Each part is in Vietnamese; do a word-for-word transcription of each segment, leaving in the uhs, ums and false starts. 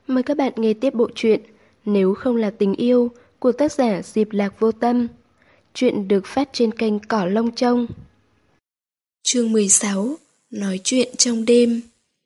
Mời các bạn nghe tiếp bộ truyện Nếu không là tình yêu của tác giả Diệp Lạc Vô Tâm. Truyện được phát trên kênh Cỏ Lông Trông. Chương mười sáu. Nói chuyện trong đêm.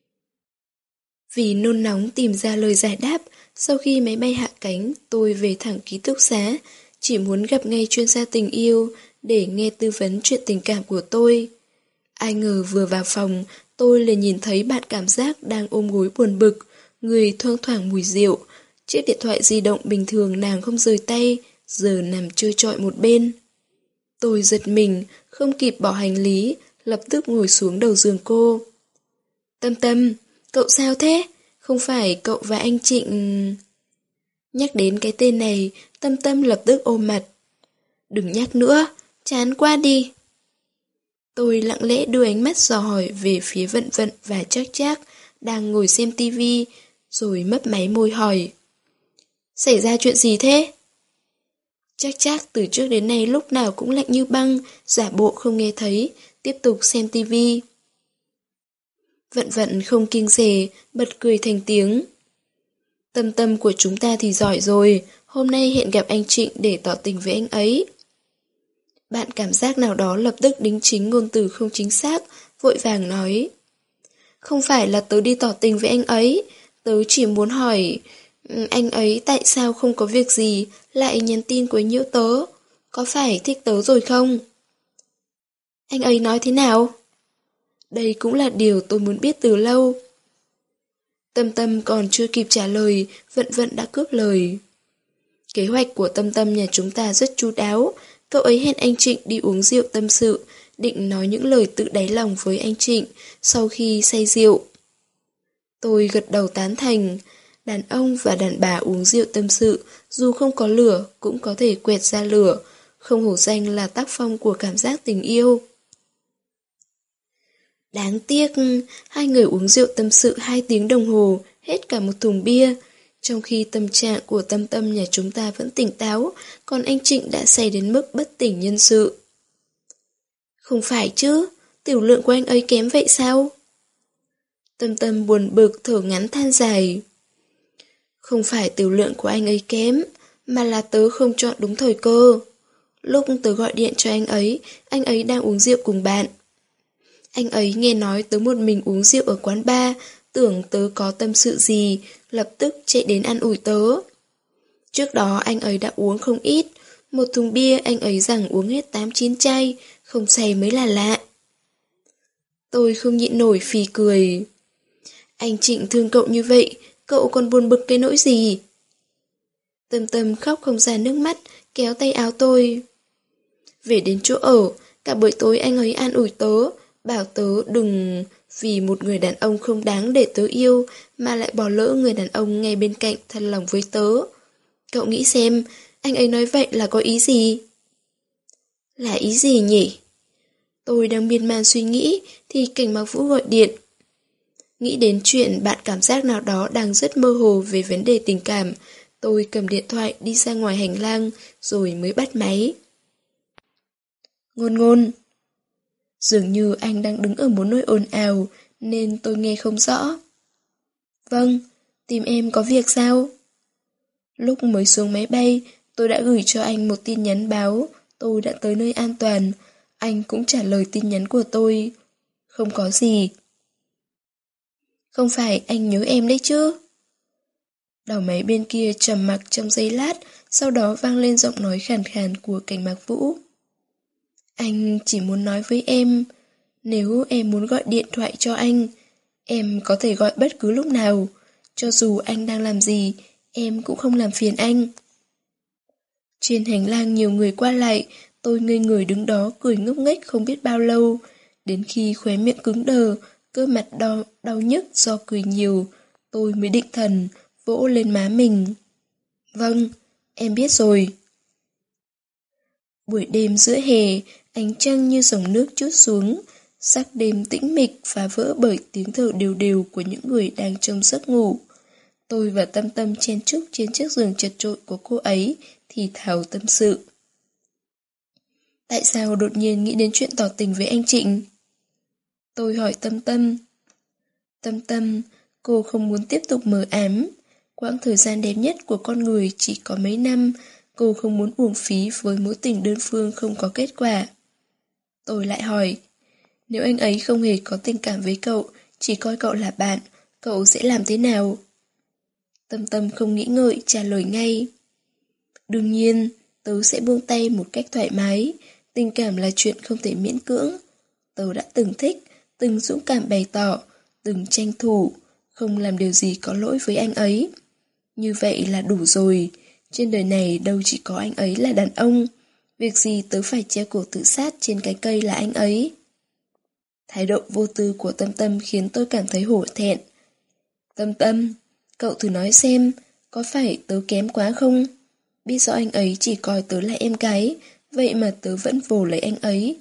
Vì nôn nóng tìm ra lời giải đáp, sau khi máy bay hạ cánh, tôi về thẳng ký túc xá, chỉ muốn gặp ngay chuyên gia tình yêu để nghe tư vấn chuyện tình cảm của tôi. Ai ngờ vừa vào phòng, tôi liền nhìn thấy bạn cảm giác đang ôm gối buồn bực, người thoang thoảng mùi rượu. Chiếc điện thoại di động bình thường nàng không rời tay, giờ nằm trơ trọi một bên. Tôi giật mình, không kịp bỏ hành lý, lập tức ngồi xuống đầu giường cô. Tâm Tâm, cậu sao thế? Không phải cậu và anh Trịnh... Nhắc đến cái tên này, Tâm Tâm lập tức ôm mặt. Đừng nhắc nữa, chán quá đi. Tôi lặng lẽ đưa ánh mắt dò hỏi về phía Vận Vận và Trác Trác đang ngồi xem tivi, rồi mấp máy môi hỏi. Xảy ra chuyện gì thế? Trác Trác từ trước đến nay lúc nào cũng lạnh như băng, giả bộ không nghe thấy, tiếp tục xem tivi. Vận Vận không kiêng dè, bật cười thành tiếng. Tâm Tâm của chúng ta thì giỏi rồi, hôm nay hẹn gặp anh Trịnh để tỏ tình với anh ấy. Bạn cảm giác nào đó lập tức đính chính ngôn từ không chính xác, vội vàng nói. Không phải là tớ đi tỏ tình với anh ấy, tớ chỉ muốn hỏi anh ấy tại sao không có việc gì lại nhắn tin quấy nhiễu tớ, có phải thích tớ rồi không? Anh ấy nói thế nào? Đây cũng là điều tôi muốn biết từ lâu. Tâm Tâm còn chưa kịp trả lời, Vận Vận đã cướp lời. Kế hoạch của Tâm Tâm nhà chúng ta rất chu đáo. Cậu ấy hẹn anh Trịnh đi uống rượu tâm sự, định nói những lời tự đáy lòng với anh Trịnh sau khi say rượu. Tôi gật đầu tán thành. Đàn ông và đàn bà uống rượu tâm sự, dù không có lửa cũng có thể quẹt ra lửa, không hổ danh là tác phong của cảm giác tình yêu. Đáng tiếc, hai người uống rượu tâm sự hai tiếng đồng hồ, hết cả một thùng bia. Trong khi tâm trạng của Tâm Tâm nhà chúng ta vẫn tỉnh táo, còn anh Trịnh đã say đến mức bất tỉnh nhân sự. Không phải chứ, tiểu lượng của anh ấy kém vậy sao? Tâm Tâm buồn bực thở ngắn than dài. Không phải tiểu lượng của anh ấy kém, mà là tớ không chọn đúng thời cơ. Lúc tớ gọi điện cho anh ấy, anh ấy đang uống rượu cùng bạn. Anh ấy nghe nói tớ một mình uống rượu ở quán bar, tưởng tớ có tâm sự gì, lập tức chạy đến ăn ủi tớ. Trước đó anh ấy đã uống không ít, một thùng bia anh ấy rằng uống hết tám chín chai, không say mới là lạ. Tôi không nhịn nổi phì cười. Anh Trịnh thương cậu như vậy, cậu còn buồn bực cái nỗi gì? Tâm Tâm khóc không ra nước mắt, kéo tay áo tôi. Về đến chỗ ở, cả buổi tối anh ấy an ủi tớ, bảo tớ đừng vì một người đàn ông không đáng để tớ yêu mà lại bỏ lỡ người đàn ông ngay bên cạnh thân lòng với tớ. Cậu nghĩ xem, anh ấy nói vậy là có ý gì? Là ý gì nhỉ? Tôi đang miên man suy nghĩ thì Cảnh Mặc Vũ gọi điện. Nghĩ đến chuyện bạn cảm giác nào đó đang rất mơ hồ về vấn đề tình cảm, tôi cầm điện thoại đi ra ngoài hành lang rồi mới bắt máy. Ngôn Ngôn. Dường như anh đang đứng ở một nơi ồn ào nên tôi nghe không rõ. Vâng, tìm em có việc sao? Lúc mới xuống máy bay, tôi đã gửi cho anh một tin nhắn báo tôi đã tới nơi an toàn. Anh cũng trả lời tin nhắn của tôi. Không có gì. Không phải anh nhớ em đấy chứ? Đầu máy bên kia trầm mặc trong giây lát, sau đó vang lên giọng nói khàn khàn của Cảnh Mặc Vũ. Anh chỉ muốn nói với em, nếu em muốn gọi điện thoại cho anh, em có thể gọi bất cứ lúc nào, cho dù anh đang làm gì, em cũng không làm phiền anh. Trên hành lang nhiều người qua lại, tôi ngây người đứng đó cười ngốc nghếch không biết bao lâu, đến khi khóe miệng cứng đờ, cơ mặt đau, đau nhức do cười nhiều, tôi mới định thần, vỗ lên má mình. Vâng, em biết rồi. Buổi đêm giữa hè, ánh trăng như dòng nước trút xuống, sắc đêm tĩnh mịch phá vỡ bởi tiếng thở đều đều của những người đang trong giấc ngủ. Tôi và Tâm Tâm chen chúc trên chiếc giường chật chội của cô ấy, thì thào tâm sự. Tại sao đột nhiên nghĩ đến chuyện tỏ tình với anh Trịnh? Tôi hỏi Tâm Tâm. Tâm Tâm, cô không muốn tiếp tục mờ ám. Quãng thời gian đẹp nhất của con người chỉ có mấy năm, cô không muốn uổng phí với mối tình đơn phương không có kết quả. Tôi lại hỏi, nếu anh ấy không hề có tình cảm với cậu, chỉ coi cậu là bạn, cậu sẽ làm thế nào? Tâm Tâm không nghĩ ngợi trả lời ngay. Đương nhiên, tớ sẽ buông tay một cách thoải mái, tình cảm là chuyện không thể miễn cưỡng. Tớ đã từng thích, từng dũng cảm bày tỏ, từng tranh thủ, không làm điều gì có lỗi với anh ấy. Như vậy là đủ rồi, trên đời này đâu chỉ có anh ấy là đàn ông, việc gì tớ phải treo cổ tự sát trên cái cây là anh ấy. Thái độ vô tư của Tâm Tâm khiến tôi cảm thấy hổ thẹn. Tâm Tâm, cậu thử nói xem, có phải tớ kém quá không? Biết rõ anh ấy chỉ coi tớ là em gái, vậy mà tớ vẫn vồ lấy anh ấy.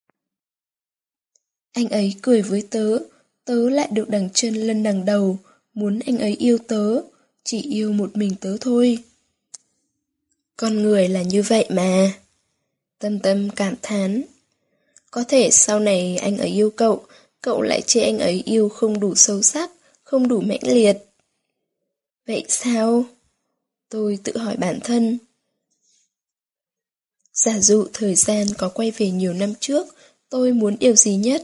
Anh ấy cười với tớ, tớ lại được đằng chân lân đằng đầu, muốn anh ấy yêu tớ, chỉ yêu một mình tớ thôi. Con người là như vậy mà. Tâm Tâm cảm thán. Có thể sau này anh ấy yêu cậu, cậu lại chê anh ấy yêu không đủ sâu sắc, không đủ mãnh liệt. Vậy sao? Tôi tự hỏi bản thân. Giả dụ thời gian có quay về nhiều năm trước, tôi muốn điều gì nhất?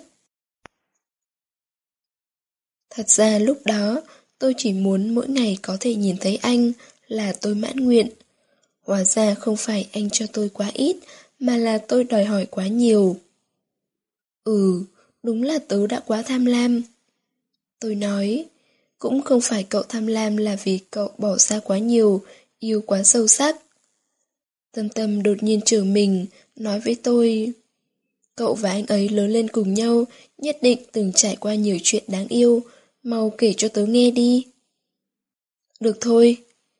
Thật ra lúc đó, tôi chỉ muốn mỗi ngày có thể nhìn thấy anh là tôi mãn nguyện. Hóa ra không phải anh cho tôi quá ít, mà là tôi đòi hỏi quá nhiều. Ừ, đúng là tớ đã quá tham lam. Tôi nói, cũng không phải cậu tham lam là vì cậu bỏ ra quá nhiều, yêu quá sâu sắc. Tâm Tâm đột nhiên trở mình, nói với tôi, cậu và anh ấy lớn lên cùng nhau, nhất định từng trải qua nhiều chuyện đáng yêu, mau kể cho tớ nghe đi. Được thôi.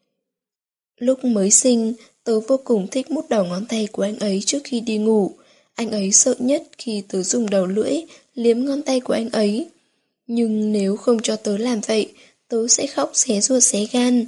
Lúc mới sinh, tớ vô cùng thích mút đầu ngón tay của anh ấy trước khi đi ngủ. Anh ấy sợ nhất khi tớ dùng đầu lưỡi liếm ngón tay của anh ấy. Nhưng nếu không cho tớ làm vậy, tớ sẽ khóc xé ruột xé gan.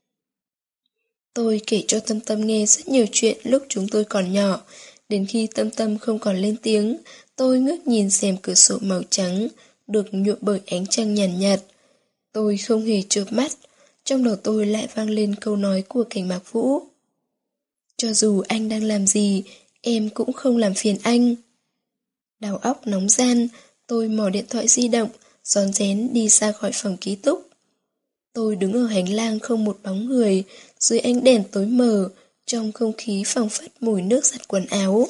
Tôi kể cho Tâm Tâm nghe rất nhiều chuyện lúc chúng tôi còn nhỏ. Đến khi Tâm Tâm không còn lên tiếng, tôi ngước nhìn xem cửa sổ màu trắng, được nhuộm bởi ánh trăng nhàn nhạt, nhạt. Tôi không hề chợp mắt, trong đầu tôi lại vang lên câu nói của Cảnh Mạc Vũ. Cho dù anh đang làm gì, em cũng không làm phiền anh. Đầu óc nóng gian, tôi mò điện thoại di động, rón rén đi ra khỏi phòng ký túc. Tôi đứng ở hành lang không một bóng người, dưới ánh đèn tối mờ, trong không khí phảng phất mùi nước giặt quần áo.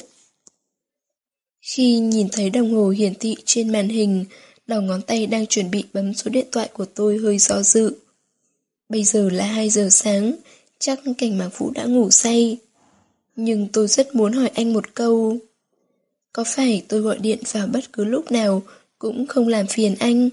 Khi nhìn thấy đồng hồ hiển thị trên màn hình, đầu ngón tay đang chuẩn bị bấm số điện thoại của tôi hơi do dự. Bây giờ là hai giờ sáng, chắc Cảnh Mạc Vũ đã ngủ say. Nhưng tôi rất muốn hỏi anh một câu. Có phải tôi gọi điện vào bất cứ lúc nào cũng không làm phiền anh?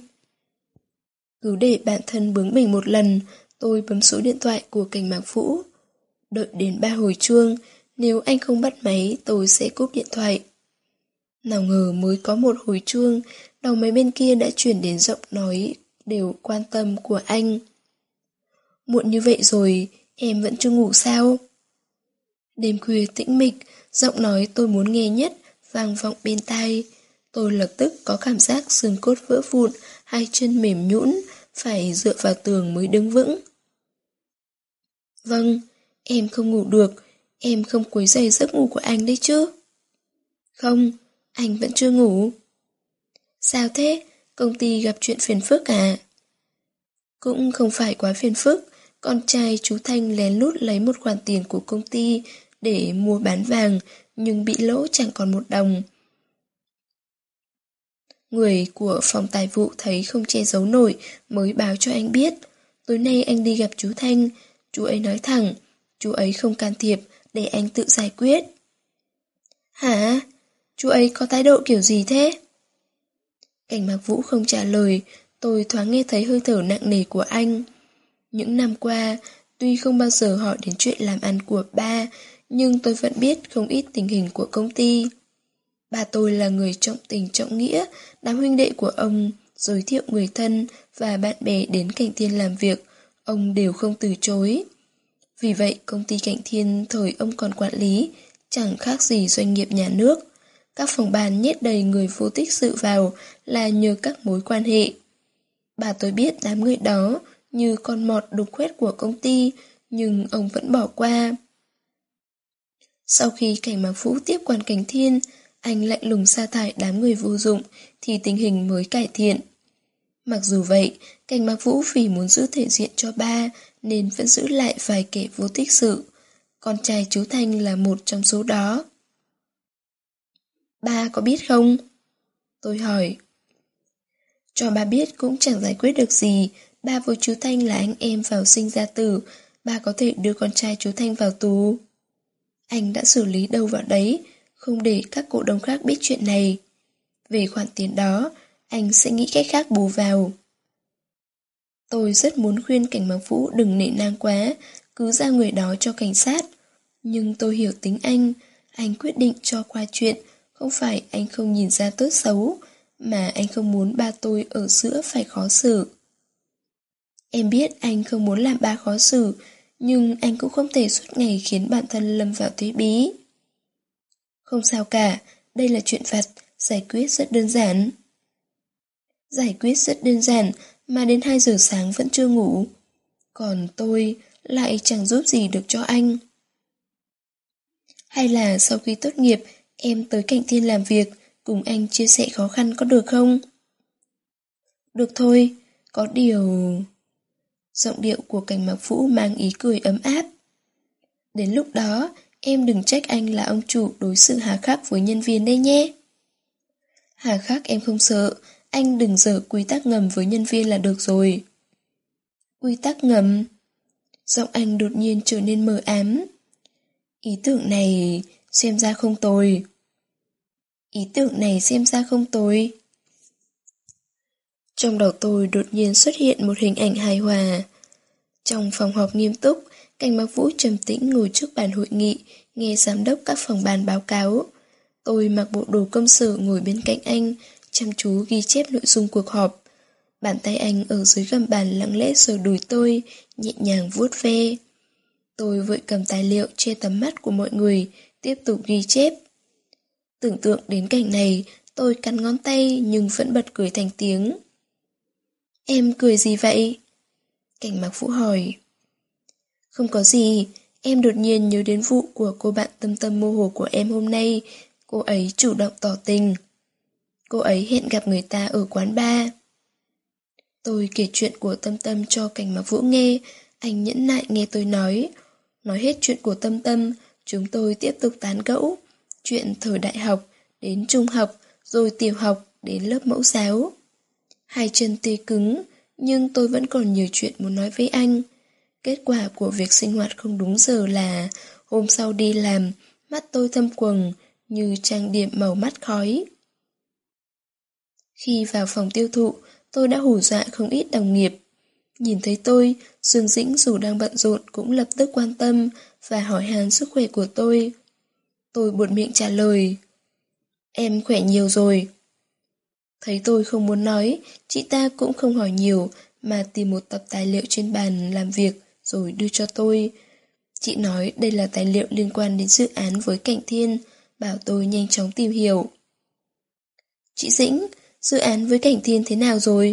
Cứ để bản thân bướng bỉnh một lần, tôi bấm số điện thoại của Cảnh Mạc Vũ. Đợi đến ba hồi chuông, nếu anh không bắt máy tôi sẽ cúp điện thoại. Nào ngờ mới có một hồi chuông, đầu máy bên kia đã chuyển đến giọng nói đều quan tâm của anh. Muộn như vậy rồi, em vẫn chưa ngủ sao? Đêm khuya tĩnh mịch, giọng nói tôi muốn nghe nhất vang vọng bên tai. Tôi lập tức có cảm giác xương cốt vỡ vụn, hai chân mềm nhũn, phải dựa vào tường mới đứng vững. Vâng, em không ngủ được, em không quấy rầy giấc ngủ của anh đấy chứ? Không, anh vẫn chưa ngủ. Sao thế? Công ty gặp chuyện phiền phức à? Cũng không phải quá phiền phức, con trai chú Thanh lén lút lấy một khoản tiền của công ty để mua bán vàng, nhưng bị lỗ chẳng còn một đồng. Người của phòng tài vụ thấy không che giấu nổi mới báo cho anh biết. Tối nay anh đi gặp chú Thanh, chú ấy nói thẳng, chú ấy không can thiệp để anh tự giải quyết. Hả? Chú ấy có thái độ kiểu gì thế? Cảnh Mạc Vũ không trả lời, tôi thoáng nghe thấy hơi thở nặng nề của anh. Những năm qua, tuy không bao giờ hỏi đến chuyện làm ăn của ba, nhưng tôi vẫn biết không ít tình hình của công ty. Ba tôi là người trọng tình trọng nghĩa, đám huynh đệ của ông giới thiệu người thân và bạn bè đến Cảnh Thiên làm việc, ông đều không từ chối. Vì vậy, công ty Cảnh Thiên thời ông còn quản lý, chẳng khác gì doanh nghiệp nhà nước. Các phòng ban nhét đầy người vô tích sự vào là nhờ các mối quan hệ. Bà tôi biết đám người đó, như con mọt đục khoét của công ty, nhưng ông vẫn bỏ qua. Sau khi Cảnh Mạc Vũ tiếp quản Cảnh Thiên, anh lạnh lùng sa thải đám người vô dụng thì tình hình mới cải thiện. Mặc dù vậy, Cảnh Mạc Vũ vì muốn giữ thể diện cho ba nên vẫn giữ lại vài kẻ vô tích sự. Con trai chú Thanh là một trong số đó. Ba có biết không? Tôi hỏi. Cho ba biết cũng chẳng giải quyết được gì. Ba với chú Thanh là anh em vào sinh ra tử. Ba có thể đưa con trai chú Thanh vào tù. Anh đã xử lý đâu vào đấy, không để các cổ đông khác biết chuyện này. Về khoản tiền đó, anh sẽ nghĩ cách khác bù vào. Tôi rất muốn khuyên Cảnh Mạc Vũ đừng nể nang quá, cứ giao người đó cho cảnh sát. Nhưng tôi hiểu tính anh, anh quyết định cho qua chuyện, không phải anh không nhìn ra tốt xấu, mà anh không muốn ba tôi ở giữa phải khó xử. Em biết anh không muốn làm ba khó xử, nhưng anh cũng không thể suốt ngày khiến bản thân lâm vào thế bí. Không sao cả, đây là chuyện vặt, giải quyết rất đơn giản. Giải quyết rất đơn giản, mà đến hai giờ sáng vẫn chưa ngủ. Còn tôi lại chẳng giúp gì được cho anh. Hay là sau khi tốt nghiệp, em tới Cảnh Thiên làm việc, cùng anh chia sẻ khó khăn có được không? Được thôi, có điều... Giọng điệu của Cảnh Mạc Vũ mang ý cười ấm áp. Đến lúc đó, em đừng trách anh là ông chủ đối xử hà khắc với nhân viên đây nhé. Hà khắc em không sợ, anh đừng dở quy tắc ngầm với nhân viên là được rồi. Quy tắc ngầm? Giọng anh đột nhiên trở nên mờ ám. Ý tưởng này xem ra không tồi. Ý tưởng này xem ra không tồi. Trong đầu tôi đột nhiên xuất hiện một hình ảnh hài hòa. Trong phòng họp nghiêm túc, Cảnh Mạc Vũ trầm tĩnh ngồi trước bàn hội nghị, nghe giám đốc các phòng ban báo cáo. Tôi mặc bộ đồ công sở ngồi bên cạnh anh, chăm chú ghi chép nội dung cuộc họp. Bàn tay anh ở dưới gầm bàn lặng lẽ sờ đùi tôi, nhẹ nhàng vuốt ve. Tôi vội cầm tài liệu che tầm mắt của mọi người, tiếp tục ghi chép. Tưởng tượng đến cảnh này, tôi cắn ngón tay nhưng vẫn bật cười thành tiếng. Em cười gì vậy? Cảnh Mạc Vũ hỏi. Không có gì, em đột nhiên nhớ đến vụ của cô bạn tâm tâm mô hồ của em hôm nay. Cô ấy chủ động tỏ tình. Cô ấy hẹn gặp người ta ở quán bar. Tôi kể chuyện của Tâm Tâm cho Cảnh Mạc Vũ nghe. Anh nhẫn nại nghe tôi nói. Nói hết chuyện của Tâm Tâm, chúng tôi tiếp tục tán gẫu. Chuyện thời đại học, đến trung học, rồi tiểu học, đến lớp mẫu giáo. Hai chân tê cứng, nhưng tôi vẫn còn nhiều chuyện muốn nói với anh. Kết quả của việc sinh hoạt không đúng giờ là hôm sau đi làm, mắt tôi thâm quầng như trang điểm màu mắt khói. Khi vào phòng tiêu thụ, tôi đã hù dọa không ít đồng nghiệp. Nhìn thấy tôi, Dương Dĩnh dù đang bận rộn cũng lập tức quan tâm và hỏi han sức khỏe của tôi. Tôi buột miệng trả lời. Em khỏe nhiều rồi. Thấy tôi không muốn nói, chị ta cũng không hỏi nhiều mà tìm một tập tài liệu trên bàn làm việc rồi đưa cho tôi. Chị nói đây là tài liệu liên quan đến dự án với Cảnh Thiên, bảo tôi nhanh chóng tìm hiểu. Chị Dĩnh, dự án với Cảnh Thiên thế nào rồi?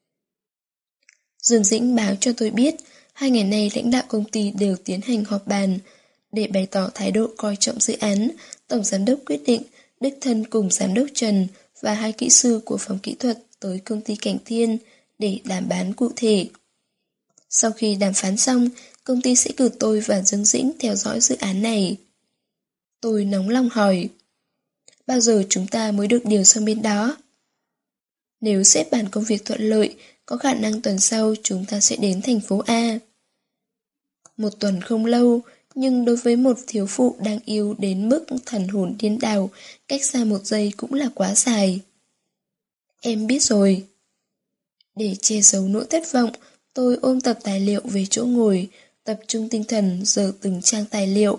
Dương Dĩnh báo cho tôi biết, hai ngày nay lãnh đạo công ty đều tiến hành họp bàn. Để bày tỏ thái độ coi trọng dự án, Tổng Giám đốc quyết định đích thân cùng Giám đốc Trần và hai kỹ sư của phòng kỹ thuật tới công ty Cảnh Thiên để đàm phán cụ thể. Sau khi đàm phán xong, công ty sẽ cử tôi và Dương Dĩnh theo dõi dự án này. Tôi nóng lòng hỏi, bao giờ chúng ta mới được điều sang bên đó? Nếu xếp bàn công việc thuận lợi, có khả năng tuần sau chúng ta sẽ đến thành phố A. Một tuần không lâu, nhưng đối với một thiếu phụ đang yêu đến mức thần hồn điên đảo, cách xa một giây cũng là quá dài. Em biết rồi. Để che giấu nỗi thất vọng, tôi ôm tập tài liệu về chỗ ngồi, tập trung tinh thần dở từng trang tài liệu.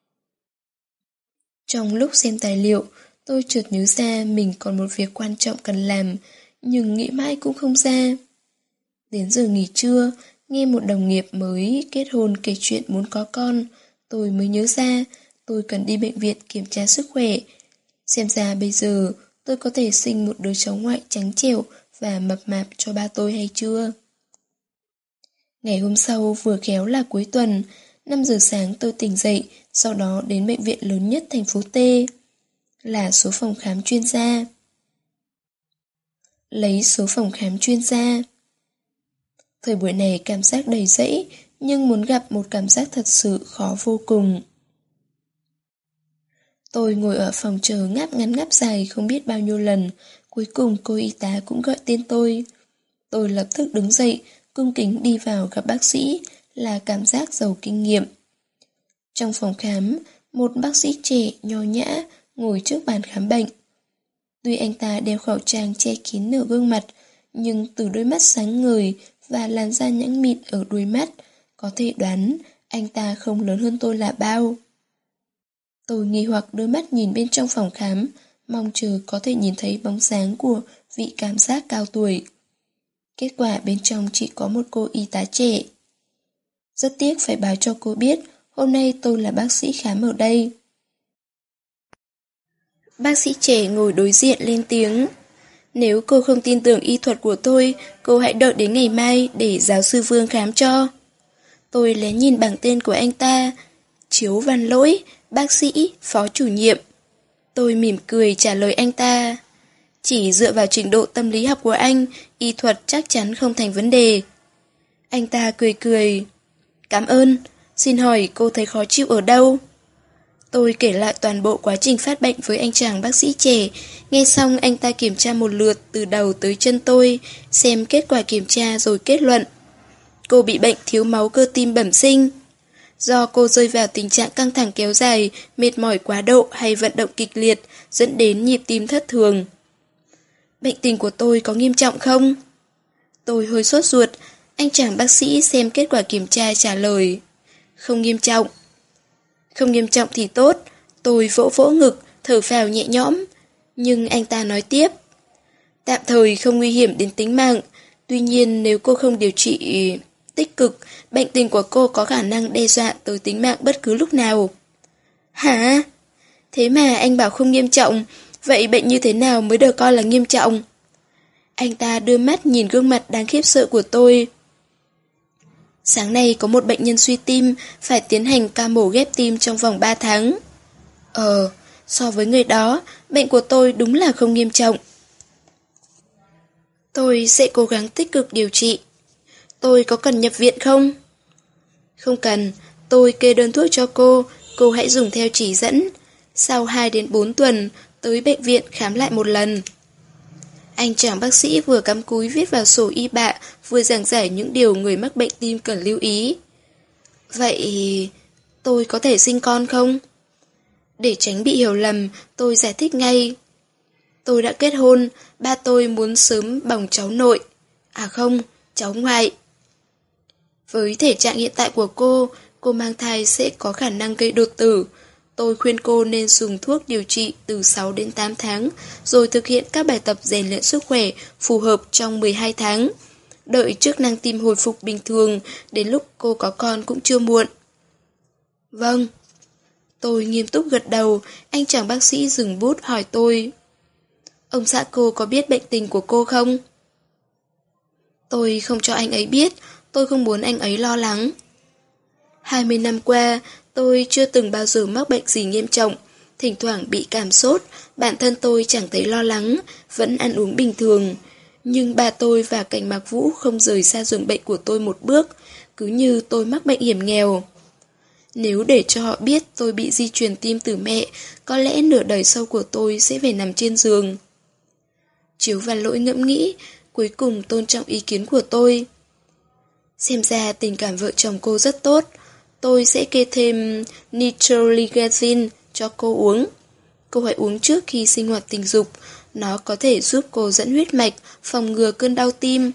Trong lúc xem tài liệu, tôi chợt nhớ ra mình còn một việc quan trọng cần làm, nhưng nghĩ mãi cũng không ra. Đến giờ nghỉ trưa, nghe một đồng nghiệp mới kết hôn kể chuyện muốn có con, tôi mới nhớ ra tôi cần đi bệnh viện kiểm tra sức khỏe. Xem ra bây giờ tôi có thể sinh một đứa cháu ngoại trắng trẻo và mập mạp cho ba tôi hay chưa? Ngày hôm sau vừa khéo là cuối tuần, năm giờ sáng tôi tỉnh dậy, sau đó đến bệnh viện lớn nhất thành phố T, là số phòng khám chuyên gia. Lấy số phòng khám chuyên gia. Thời buổi này cảm giác đầy rẫy, nhưng muốn gặp một cảm giác thật sự khó vô cùng. Tôi ngồi ở phòng chờ ngáp ngắn ngáp dài không biết bao nhiêu lần, cuối cùng cô y tá cũng gọi tên tôi. Tôi lập tức đứng dậy, cung kính đi vào gặp bác sĩ, là cảm giác giàu kinh nghiệm. Trong phòng khám, một bác sĩ trẻ, nho nhã, ngồi trước bàn khám bệnh. Tuy anh ta đeo khẩu trang che kín nửa gương mặt, nhưng từ đôi mắt sáng ngời và làn da nhẵn mịn ở đuôi mắt, có thể đoán anh ta không lớn hơn tôi là bao. Tôi nghi hoặc đôi mắt nhìn bên trong phòng khám, mong chờ có thể nhìn thấy bóng dáng của vị cảm giác cao tuổi. Kết quả bên trong chỉ có một cô y tá trẻ. Rất tiếc phải báo cho cô biết, hôm nay tôi là bác sĩ khám ở đây. Bác sĩ trẻ ngồi đối diện lên tiếng. Nếu cô không tin tưởng y thuật của tôi, cô hãy đợi đến ngày mai để giáo sư Vương khám cho. Tôi lén nhìn bảng tên của anh ta. Chiếu Văn Lỗi, bác sĩ, phó chủ nhiệm. Tôi mỉm cười trả lời anh ta. Chỉ dựa vào trình độ tâm lý học của anh, y thuật chắc chắn không thành vấn đề. Anh ta cười cười. Cảm ơn, xin hỏi cô thấy khó chịu ở đâu? Tôi kể lại toàn bộ quá trình phát bệnh với anh chàng bác sĩ trẻ. Nghe xong anh ta kiểm tra một lượt từ đầu tới chân tôi, xem kết quả kiểm tra rồi kết luận. Cô bị bệnh thiếu máu cơ tim bẩm sinh. Do cô rơi vào tình trạng căng thẳng kéo dài, mệt mỏi quá độ hay vận động kịch liệt, dẫn đến nhịp tim thất thường. Bệnh tình của tôi có nghiêm trọng không? Tôi hơi sốt ruột. Anh chàng bác sĩ xem kết quả kiểm tra trả lời. Không nghiêm trọng. Không nghiêm trọng thì tốt. Tôi vỗ vỗ ngực, thở phào nhẹ nhõm. Nhưng anh ta nói tiếp. Tạm thời không nguy hiểm đến tính mạng. Tuy nhiên nếu cô không điều trị tích cực, bệnh tình của cô có khả năng đe dọa tới tính mạng bất cứ lúc nào. Hả? Thế mà anh bảo không nghiêm trọng. Vậy bệnh như thế nào mới được coi là nghiêm trọng? Anh ta đưa mắt nhìn gương mặt đáng khiếp sợ của tôi. Sáng nay có một bệnh nhân suy tim, phải tiến hành ca mổ ghép tim trong vòng ba tháng. Ờ, so với người đó, bệnh của tôi đúng là không nghiêm trọng. Tôi sẽ cố gắng tích cực điều trị. Tôi có cần nhập viện không? Không cần, tôi kê đơn thuốc cho cô, cô hãy dùng theo chỉ dẫn. Sau hai đến bốn tuần, tới bệnh viện khám lại một lần. Anh chàng bác sĩ vừa cắm cúi viết vào sổ y bạ, vừa giảng giải những điều người mắc bệnh tim cần lưu ý. Vậy tôi có thể sinh con không? Để tránh bị hiểu lầm, tôi giải thích ngay. Tôi đã kết hôn, ba tôi muốn sớm bồng cháu nội. À không, cháu ngoại. Với thể trạng hiện tại của cô, cô mang thai sẽ có khả năng gây đột tử. Tôi khuyên cô nên dùng thuốc điều trị từ sáu đến tám tháng, rồi thực hiện các bài tập rèn luyện sức khỏe phù hợp trong mười hai tháng. Đợi chức năng tim hồi phục bình thường, đến lúc cô có con cũng chưa muộn. Vâng. Tôi nghiêm túc gật đầu, anh chàng bác sĩ dừng bút hỏi tôi. Ông xã cô có biết bệnh tình của cô không? Tôi không cho anh ấy biết, tôi không muốn anh ấy lo lắng. Hai mươi năm qua, tôi chưa từng bao giờ mắc bệnh gì nghiêm trọng, thỉnh thoảng bị cảm sốt, bản thân tôi chẳng thấy lo lắng, vẫn ăn uống bình thường. Nhưng bà tôi và Cảnh Mạc Vũ không rời xa giường bệnh của tôi một bước, cứ như tôi mắc bệnh hiểm nghèo. Nếu để cho họ biết tôi bị di truyền tim từ mẹ, có lẽ nửa đời sau của tôi sẽ phải nằm trên giường. Chiếu Văn Lỗi ngẫm nghĩ, cuối cùng tôn trọng ý kiến của tôi. Xem ra tình cảm vợ chồng cô rất tốt. Tôi sẽ kê thêm nitroglycerin cho cô uống. Cô hãy uống trước khi sinh hoạt tình dục. Nó có thể giúp cô dẫn huyết mạch, phòng ngừa cơn đau tim.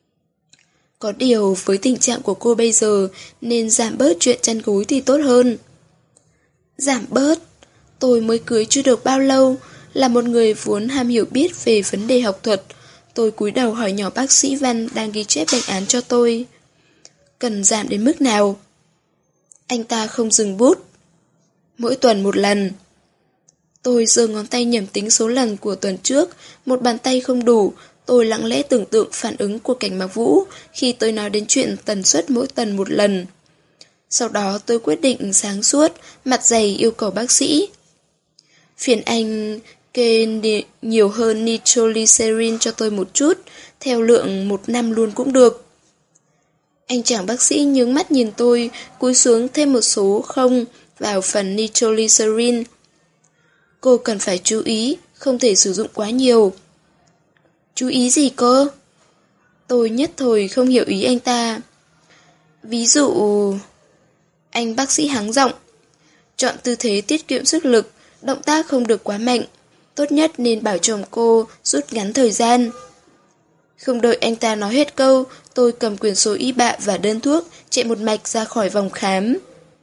Có điều với tình trạng của cô bây giờ nên giảm bớt chuyện chăn gối thì tốt hơn. Giảm bớt? Tôi mới cưới chưa được bao lâu, là một người vốn ham hiểu biết về vấn đề học thuật. Tôi cúi đầu hỏi nhỏ bác sĩ Văn đang ghi chép bệnh án cho tôi. Cần giảm đến mức nào? Anh ta không dừng bút. Mỗi tuần một lần. Tôi giơ ngón tay nhẩm tính số lần của tuần trước, một bàn tay không đủ, Tôi lặng lẽ tưởng tượng phản ứng của Cảnh Mặc Vũ khi tôi nói đến chuyện tần suất mỗi tuần một lần. Sau đó tôi quyết định sáng suốt, mặt dày yêu cầu bác sĩ. Phiền anh kê nhiều hơn nitroglycerin cho tôi một chút, theo lượng một năm luôn cũng được. Anh chàng bác sĩ nhướng mắt nhìn tôi, cúi xuống thêm một số không vào phần nitroglycerin. Cô cần phải chú ý, không thể sử dụng quá nhiều. Chú ý gì cơ? Tôi nhất thời không hiểu ý anh ta. Ví dụ... Anh bác sĩ hắng giọng. Chọn tư thế tiết kiệm sức lực, động tác không được quá mạnh. Tốt nhất nên bảo chồng cô rút ngắn thời gian. Không đợi anh ta nói hết câu, tôi cầm quyển sổ y bạ và đơn thuốc, chạy một mạch ra khỏi vòng khám.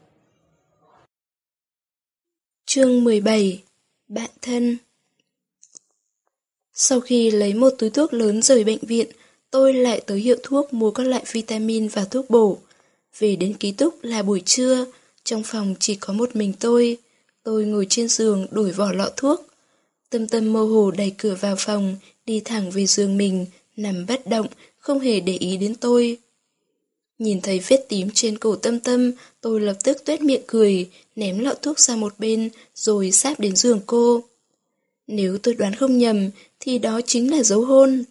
Chương mười bảy. Bạn thân. Sau khi lấy một túi thuốc lớn rời bệnh viện, tôi lại tới hiệu thuốc mua các loại vitamin và thuốc bổ. Về đến ký túc là buổi trưa, trong phòng chỉ có một mình tôi. Tôi ngồi trên giường đổi vỏ lọ thuốc. Tâm Tâm mơ hồ đẩy cửa vào phòng, đi thẳng về giường mình, nằm bất động, không hề để ý đến tôi. Nhìn thấy vết tím trên cổ Tâm Tâm, tôi lập tức tuét miệng cười, ném lọ thuốc sang một bên, rồi sáp đến giường cô. Nếu tôi đoán không nhầm, thì đó chính là dấu hôn.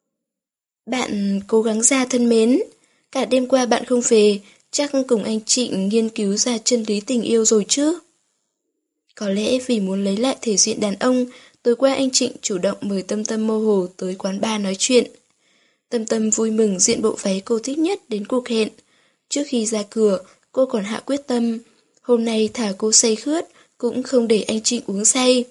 Bạn cố gắng ra thân mến. Cả đêm qua bạn không về, chắc cùng anh Trịnh nghiên cứu ra chân lý tình yêu rồi chứ. Có lẽ vì muốn lấy lại thể diện đàn ông, tối qua anh Trịnh chủ động mời Tâm Tâm mơ hồ tới quán bar nói chuyện. Tâm Tâm vui mừng diện bộ váy cô thích nhất đến cuộc hẹn. Trước khi ra cửa, cô còn hạ quyết tâm, hôm nay thả cô say khướt, cũng không để anh Trịnh uống say.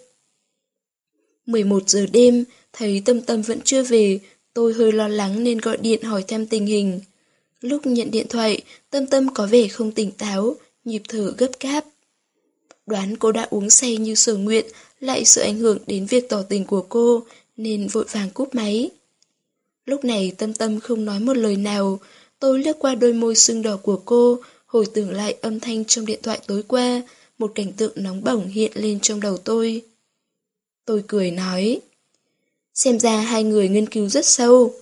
mười một giờ đêm, thấy Tâm Tâm vẫn chưa về, tôi hơi lo lắng nên gọi điện hỏi thăm tình hình. Lúc nhận điện thoại, Tâm Tâm có vẻ không tỉnh táo, nhịp thở gấp gáp. Đoán cô đã uống say như Sở Nguyện, lại sợ ảnh hưởng đến việc tỏ tình của cô, nên vội vàng cúp máy. Lúc này Tâm Tâm không nói một lời nào, tôi lướt qua đôi môi sưng đỏ của cô, hồi tưởng lại âm thanh trong điện thoại tối qua, một cảnh tượng nóng bỏng hiện lên trong đầu tôi. Tôi cười nói, xem ra hai người nghiên cứu rất sâu.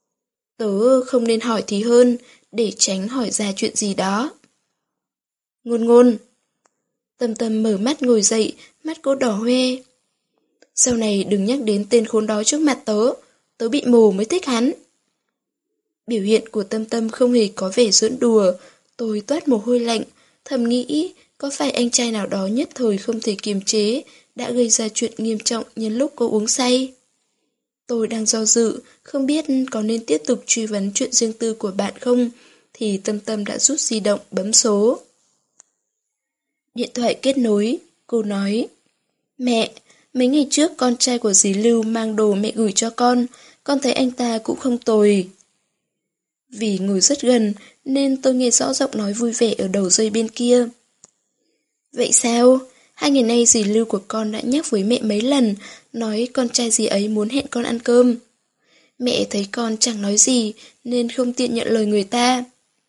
Tớ không nên hỏi thì hơn, để tránh hỏi ra chuyện gì đó. Ngôn ngôn. Tâm Tâm mở mắt ngồi dậy, mắt cô đỏ hoe. Sau này đừng nhắc đến tên khốn đó trước mặt tớ, tớ bị mù mới thích hắn. Biểu hiện của Tâm Tâm không hề có vẻ giỡn đùa, tôi toát mồ hôi lạnh, thầm nghĩ có phải anh trai nào đó nhất thời không thể kiềm chế, đã gây ra chuyện nghiêm trọng nhân lúc cô uống say. Tôi đang do dự, không biết có nên tiếp tục truy vấn chuyện riêng tư của bạn không, thì Tâm Tâm đã rút di động bấm số. Điện thoại kết nối, cô nói, mẹ, mấy ngày trước con trai của dì Lưu mang đồ mẹ gửi cho con, con thấy anh ta cũng không tồi. Vì ngồi rất gần nên tôi nghe rõ giọng nói vui vẻ ở đầu dây bên kia. Vậy sao? Hai ngày nay dì Lưu của con đã nhắc với mẹ mấy lần, nói con trai dì ấy muốn hẹn con ăn cơm. Mẹ thấy con chẳng nói gì nên không tiện nhận lời người ta.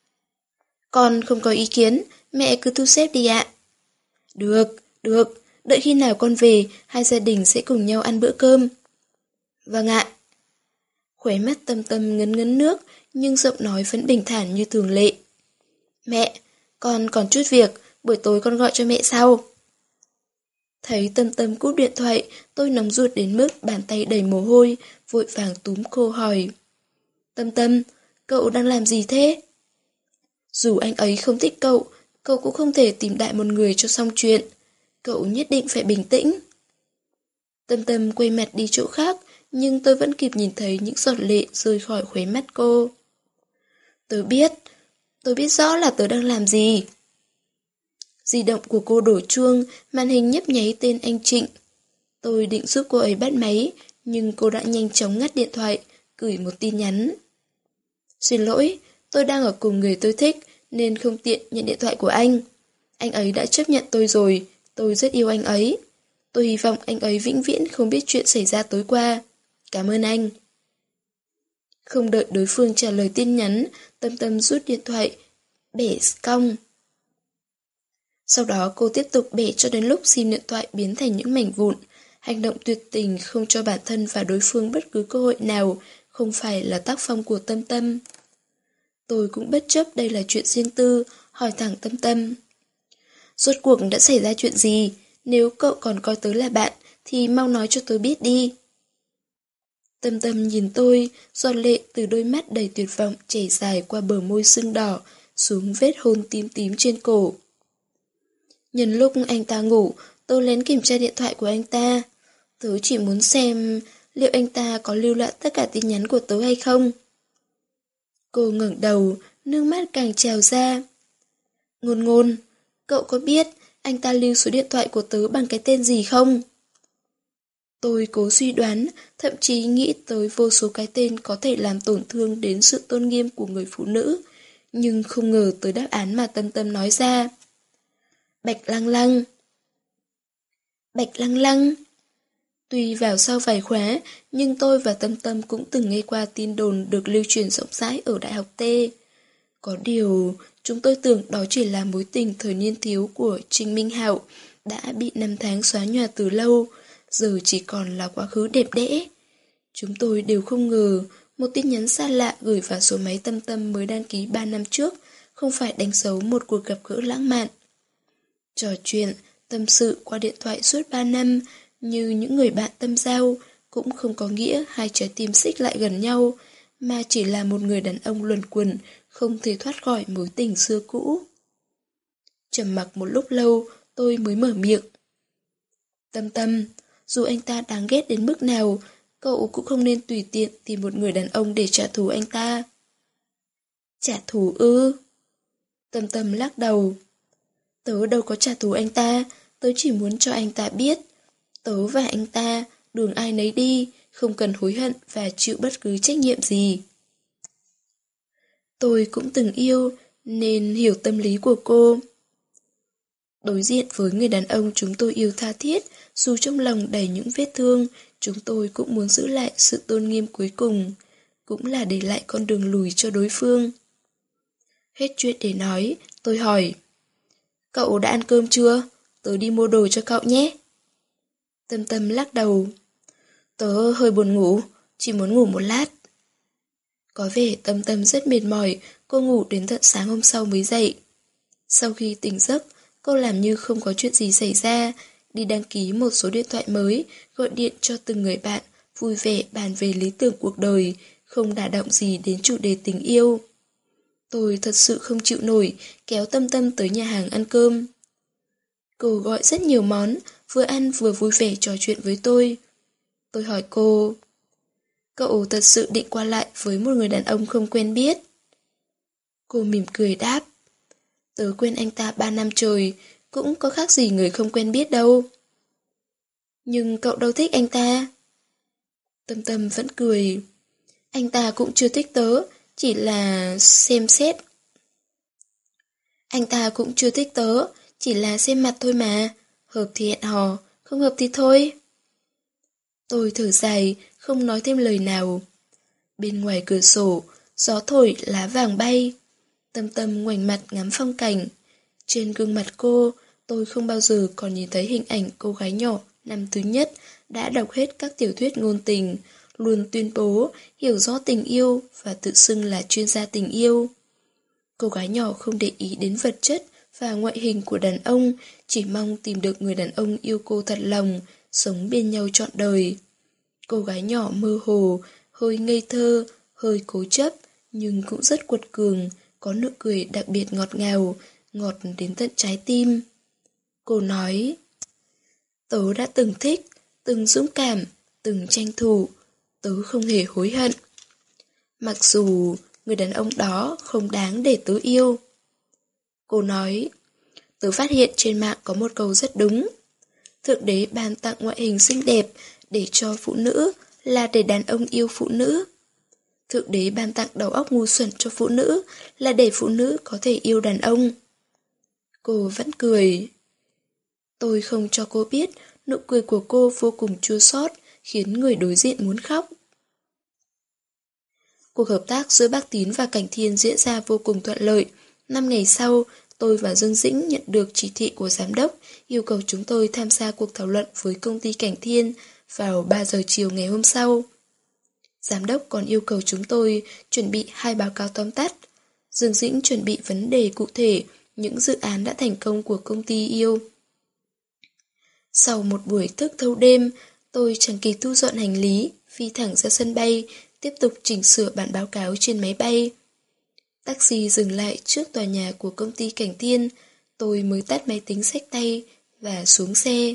Con không có ý kiến, mẹ cứ thu xếp đi ạ. Được, được, đợi khi nào con về, hai gia đình sẽ cùng nhau ăn bữa cơm. Vâng ạ. Khóe mắt Tâm Tâm ngấn ngấn nước, nhưng giọng nói vẫn bình thản như thường lệ. Mẹ, con còn chút việc, buổi tối con gọi cho mẹ sau. Thấy Tâm Tâm cúp điện thoại, tôi nóng ruột đến mức bàn tay đầy mồ hôi, vội vàng túm cô hỏi. Tâm Tâm, cậu đang làm gì thế? Dù anh ấy không thích cậu, cậu cũng không thể tìm đại một người cho xong chuyện. Cậu nhất định phải bình tĩnh. Tâm Tâm quay mặt đi chỗ khác, nhưng tôi vẫn kịp nhìn thấy những giọt lệ rơi khỏi khóe mắt cô. Tớ biết, tôi biết rõ là tớ đang làm gì. Di động của cô đổ chuông, màn hình nhấp nháy tên anh Trịnh. Tôi định giúp cô ấy bắt máy, nhưng cô đã nhanh chóng ngắt điện thoại, gửi một tin nhắn. Xin lỗi, tôi đang ở cùng người tôi thích, nên không tiện nhận điện thoại của anh. Anh ấy đã chấp nhận tôi rồi, tôi rất yêu anh ấy. Tôi hy vọng anh ấy vĩnh viễn không biết chuyện xảy ra tối qua. Cảm ơn anh. Không đợi đối phương trả lời tin nhắn, Tâm Tâm rút điện thoại, bẻ cong. Sau đó cô tiếp tục bẻ cho đến lúc sim điện thoại biến thành những mảnh vụn. Hành động tuyệt tình không cho bản thân và đối phương bất cứ cơ hội nào không phải là tác phong của Tâm Tâm. Tôi cũng bất chấp đây là chuyện riêng tư, hỏi thẳng Tâm Tâm. Rốt cuộc đã xảy ra chuyện gì? Nếu cậu còn coi tớ là bạn, thì mau nói cho tớ biết đi. Tâm Tâm nhìn tôi, giọt lệ từ đôi mắt đầy tuyệt vọng chảy dài qua bờ môi sưng đỏ, xuống vết hôn tím tím trên cổ. Nhân lúc anh ta ngủ, tôi lén kiểm tra điện thoại của anh ta. Tớ chỉ muốn xem liệu anh ta có lưu lại tất cả tin nhắn của tớ hay không. Cô ngẩng đầu, nước mắt càng trào ra. Ngôn Ngôn, cậu có biết anh ta lưu số điện thoại của tớ bằng cái tên gì không? Tôi cố suy đoán, thậm chí nghĩ tới vô số cái tên có thể làm tổn thương đến sự tôn nghiêm của người phụ nữ, nhưng không ngờ tới đáp án mà Tâm Tâm nói ra. Bạch Lăng Lăng. Bạch Lăng Lăng. Tuy vào sau vài khóa, nhưng tôi và Tâm Tâm cũng từng nghe qua tin đồn được lưu truyền rộng rãi ở Đại học T. Có điều, chúng tôi tưởng đó chỉ là mối tình thời niên thiếu của Trình Minh Hạo, đã bị năm tháng xóa nhòa từ lâu, giờ chỉ còn là quá khứ đẹp đẽ. Chúng tôi đều không ngờ, một tin nhắn xa lạ gửi vào số máy Tâm Tâm mới đăng ký ba năm trước, không phải đánh dấu một cuộc gặp gỡ lãng mạn. Trò chuyện, tâm sự qua điện thoại suốt ba năm, như những người bạn tâm giao, cũng không có nghĩa hai trái tim xích lại gần nhau, mà chỉ là một người đàn ông luẩn quẩn, không thể thoát khỏi mối tình xưa cũ. Trầm mặc một lúc lâu, tôi mới mở miệng. Tâm Tâm, dù anh ta đáng ghét đến mức nào, cậu cũng không nên tùy tiện tìm một người đàn ông để trả thù anh ta. Trả thù ư? Tâm Tâm lắc đầu. Tớ đâu có trả thù anh ta, tớ chỉ muốn cho anh ta biết. Tớ và anh ta, đường ai nấy đi, không cần hối hận và chịu bất cứ trách nhiệm gì. Tôi cũng từng yêu, nên hiểu tâm lý của cô. Đối diện với người đàn ông chúng tôi yêu tha thiết, dù trong lòng đầy những vết thương, chúng tôi cũng muốn giữ lại sự tôn nghiêm cuối cùng, cũng là để lại con đường lùi cho đối phương. Hết chuyện để nói, tôi hỏi. Cậu đã ăn cơm chưa? Tớ đi mua đồ cho cậu nhé. Tâm Tâm lắc đầu. Tớ hơi buồn ngủ, chỉ muốn ngủ một lát. Có vẻ Tâm Tâm rất mệt mỏi, cô ngủ đến tận sáng hôm sau mới dậy. Sau khi tỉnh giấc, cô làm như không có chuyện gì xảy ra, đi đăng ký một số điện thoại mới, gọi điện cho từng người bạn, vui vẻ bàn về lý tưởng cuộc đời, không đả động gì đến chủ đề tình yêu. Tôi thật sự không chịu nổi, kéo Tâm Tâm tới nhà hàng ăn cơm. Cô gọi rất nhiều món, vừa ăn vừa vui vẻ trò chuyện với tôi. Tôi hỏi cô, cậu thật sự định qua lại với một người đàn ông không quen biết? Cô mỉm cười đáp, tớ quen anh ta ba năm trời, cũng có khác gì người không quen biết đâu. Nhưng cậu đâu thích anh ta. Tâm Tâm vẫn cười. Anh ta cũng chưa thích tớ, chỉ là xem xét. Anh ta cũng chưa thích tớ, chỉ là xem mặt thôi mà. Hợp thì hẹn hò, không hợp thì thôi. Tôi thở dài, không nói thêm lời nào. Bên ngoài cửa sổ, gió thổi lá vàng bay. Tâm Tâm ngoảnh mặt ngắm phong cảnh. Trên gương mặt cô, tôi không bao giờ còn nhìn thấy hình ảnh cô gái nhỏ năm thứ nhất đã đọc hết các tiểu thuyết ngôn tình, luôn tuyên bố hiểu rõ tình yêu và tự xưng là chuyên gia tình yêu. Cô gái nhỏ không để ý đến vật chất và ngoại hình của đàn ông, chỉ mong tìm được người đàn ông yêu cô thật lòng, sống bên nhau trọn đời. Cô gái nhỏ mơ hồ, hơi ngây thơ, hơi cố chấp, nhưng cũng rất quật cường, có nụ cười đặc biệt ngọt ngào, ngọt đến tận trái tim. Cô nói, tớ đã từng thích, từng dũng cảm, từng tranh thủ, tớ không hề hối hận. Mặc dù người đàn ông đó không đáng để tớ yêu. Cô nói, tớ phát hiện trên mạng có một câu rất đúng. Thượng đế ban tặng ngoại hình xinh đẹp để cho phụ nữ là để đàn ông yêu phụ nữ. Thượng đế ban tặng đầu óc ngu xuẩn cho phụ nữ là để phụ nữ có thể yêu đàn ông. Cô vẫn cười. Tôi không cho cô biết nụ cười của cô vô cùng chua xót, khiến người đối diện muốn khóc. Cuộc hợp tác giữa Bác Tín và Cảnh Thiên diễn ra vô cùng thuận lợi. Năm ngày sau, tôi và Dương Dĩnh nhận được chỉ thị của giám đốc yêu cầu chúng tôi tham gia cuộc thảo luận với công ty Cảnh Thiên vào ba giờ chiều ngày hôm sau. Giám đốc còn yêu cầu chúng tôi chuẩn bị hai báo cáo tóm tắt. Dương Dĩnh chuẩn bị vấn đề cụ thể, những dự án đã thành công của công ty yêu. Sau một buổi thức thâu đêm, tôi chẳng kịp thu dọn hành lý, phi thẳng ra sân bay, tiếp tục chỉnh sửa bản báo cáo trên máy bay. Taxi dừng lại trước tòa nhà của công ty Cảnh Thiên, tôi mới tắt máy tính xách tay và xuống xe.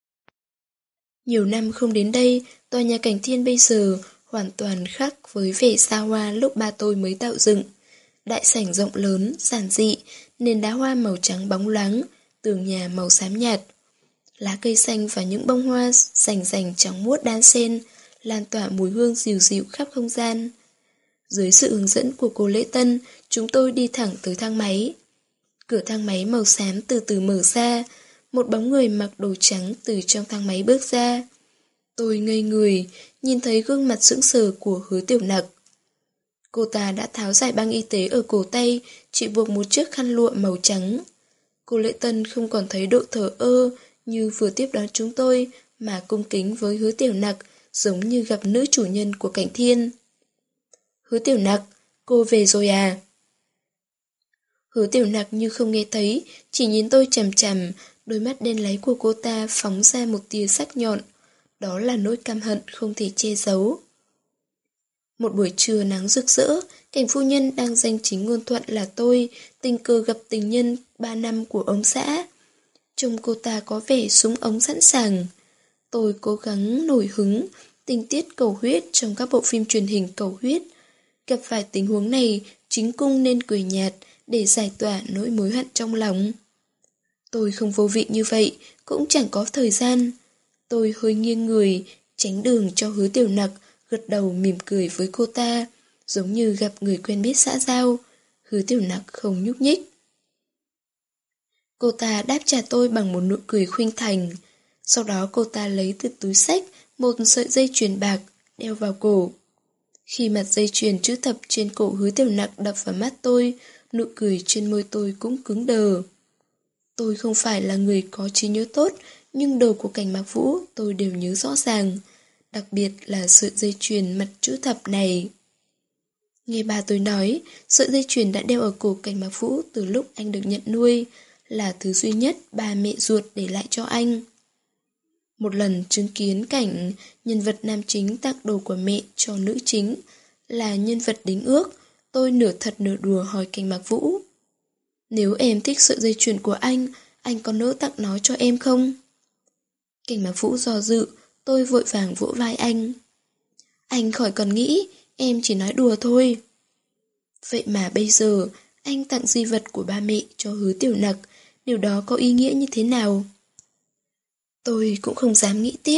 Nhiều năm không đến đây, tòa nhà Cảnh Thiên bây giờ hoàn toàn khác với vẻ xa hoa lúc ba tôi mới tạo dựng. Đại sảnh rộng lớn, giản dị, nền đá hoa màu trắng bóng loáng, tường nhà màu xám nhạt. Lá cây xanh và những bông hoa rành rành trắng muốt đan xen, lan tỏa mùi hương dịu dịu khắp không gian. Dưới sự hướng dẫn của cô Lễ Tân, chúng tôi đi thẳng tới thang máy. Cửa thang máy màu xám từ từ mở ra, một bóng người mặc đồ trắng từ trong thang máy bước ra. Tôi ngây người, nhìn thấy gương mặt sững sờ của Hứa Tiểu Nặc. Cô ta đã tháo giải băng y tế ở cổ tay, chỉ buộc một chiếc khăn lụa màu trắng. Cô Lễ Tân không còn thấy độ thờ ơ như vừa tiếp đón chúng tôi, mà cung kính với Hứa Tiểu Nặc, giống như gặp nữ chủ nhân của Cảnh Thiên. Hứa Tiểu Nặc, cô về rồi à? Hứa Tiểu Nặc như không nghe thấy, chỉ nhìn tôi chằm chằm, đôi mắt đen láy của cô ta phóng ra một tia sắc nhọn. Đó là nỗi căm hận không thể che giấu. Một buổi trưa nắng rực rỡ, Cảnh phu nhân đang danh chính ngôn thuận là tôi, tình cờ gặp tình nhân ba năm của ông xã. Trông cô ta có vẻ súng ống sẵn sàng. Tôi cố gắng nổi hứng, tình tiết cầu huyết trong các bộ phim truyền hình cầu huyết. Gặp phải tình huống này, chính cung nên cười nhạt để giải tỏa nỗi mối hận trong lòng. Tôi không vô vị như vậy, cũng chẳng có thời gian. Tôi hơi nghiêng người, tránh đường cho Hứa Tiểu Nặc, gật đầu mỉm cười với cô ta, giống như gặp người quen biết xã giao. Hứa Tiểu Nặc không nhúc nhích. Cô ta đáp trả tôi bằng một nụ cười khuynh thành. Sau đó cô ta lấy từ túi xách một sợi dây chuyền bạc, đeo vào cổ. Khi mặt dây chuyền chữ thập trên cổ Hứa Tiểu Nặc đập vào mắt tôi, nụ cười trên môi tôi cũng cứng đờ. Tôi không phải là người có trí nhớ tốt, nhưng đồ của Cảnh Mạc Vũ tôi đều nhớ rõ ràng, đặc biệt là sợi dây chuyền mặt chữ thập này. Nghe bà tôi nói, sợi dây chuyền đã đeo ở cổ Cảnh Mạc Vũ từ lúc anh được nhận nuôi, là thứ duy nhất bà mẹ ruột để lại cho anh. Một lần chứng kiến cảnh nhân vật nam chính tặng đồ của mẹ cho nữ chính, là nhân vật đính ước, tôi nửa thật nửa đùa hỏi Cảnh Mạc Vũ. Nếu em thích sợi dây chuyền của anh, anh có nỡ tặng nó cho em không? Cảnh Mạc Vũ do dự, tôi vội vàng vỗ vai anh. Anh khỏi cần nghĩ, em chỉ nói đùa thôi. Vậy mà bây giờ, anh tặng di vật của ba mẹ cho Hứa Tiểu Nặc, điều đó có ý nghĩa như thế nào? Tôi cũng không dám nghĩ tiếp.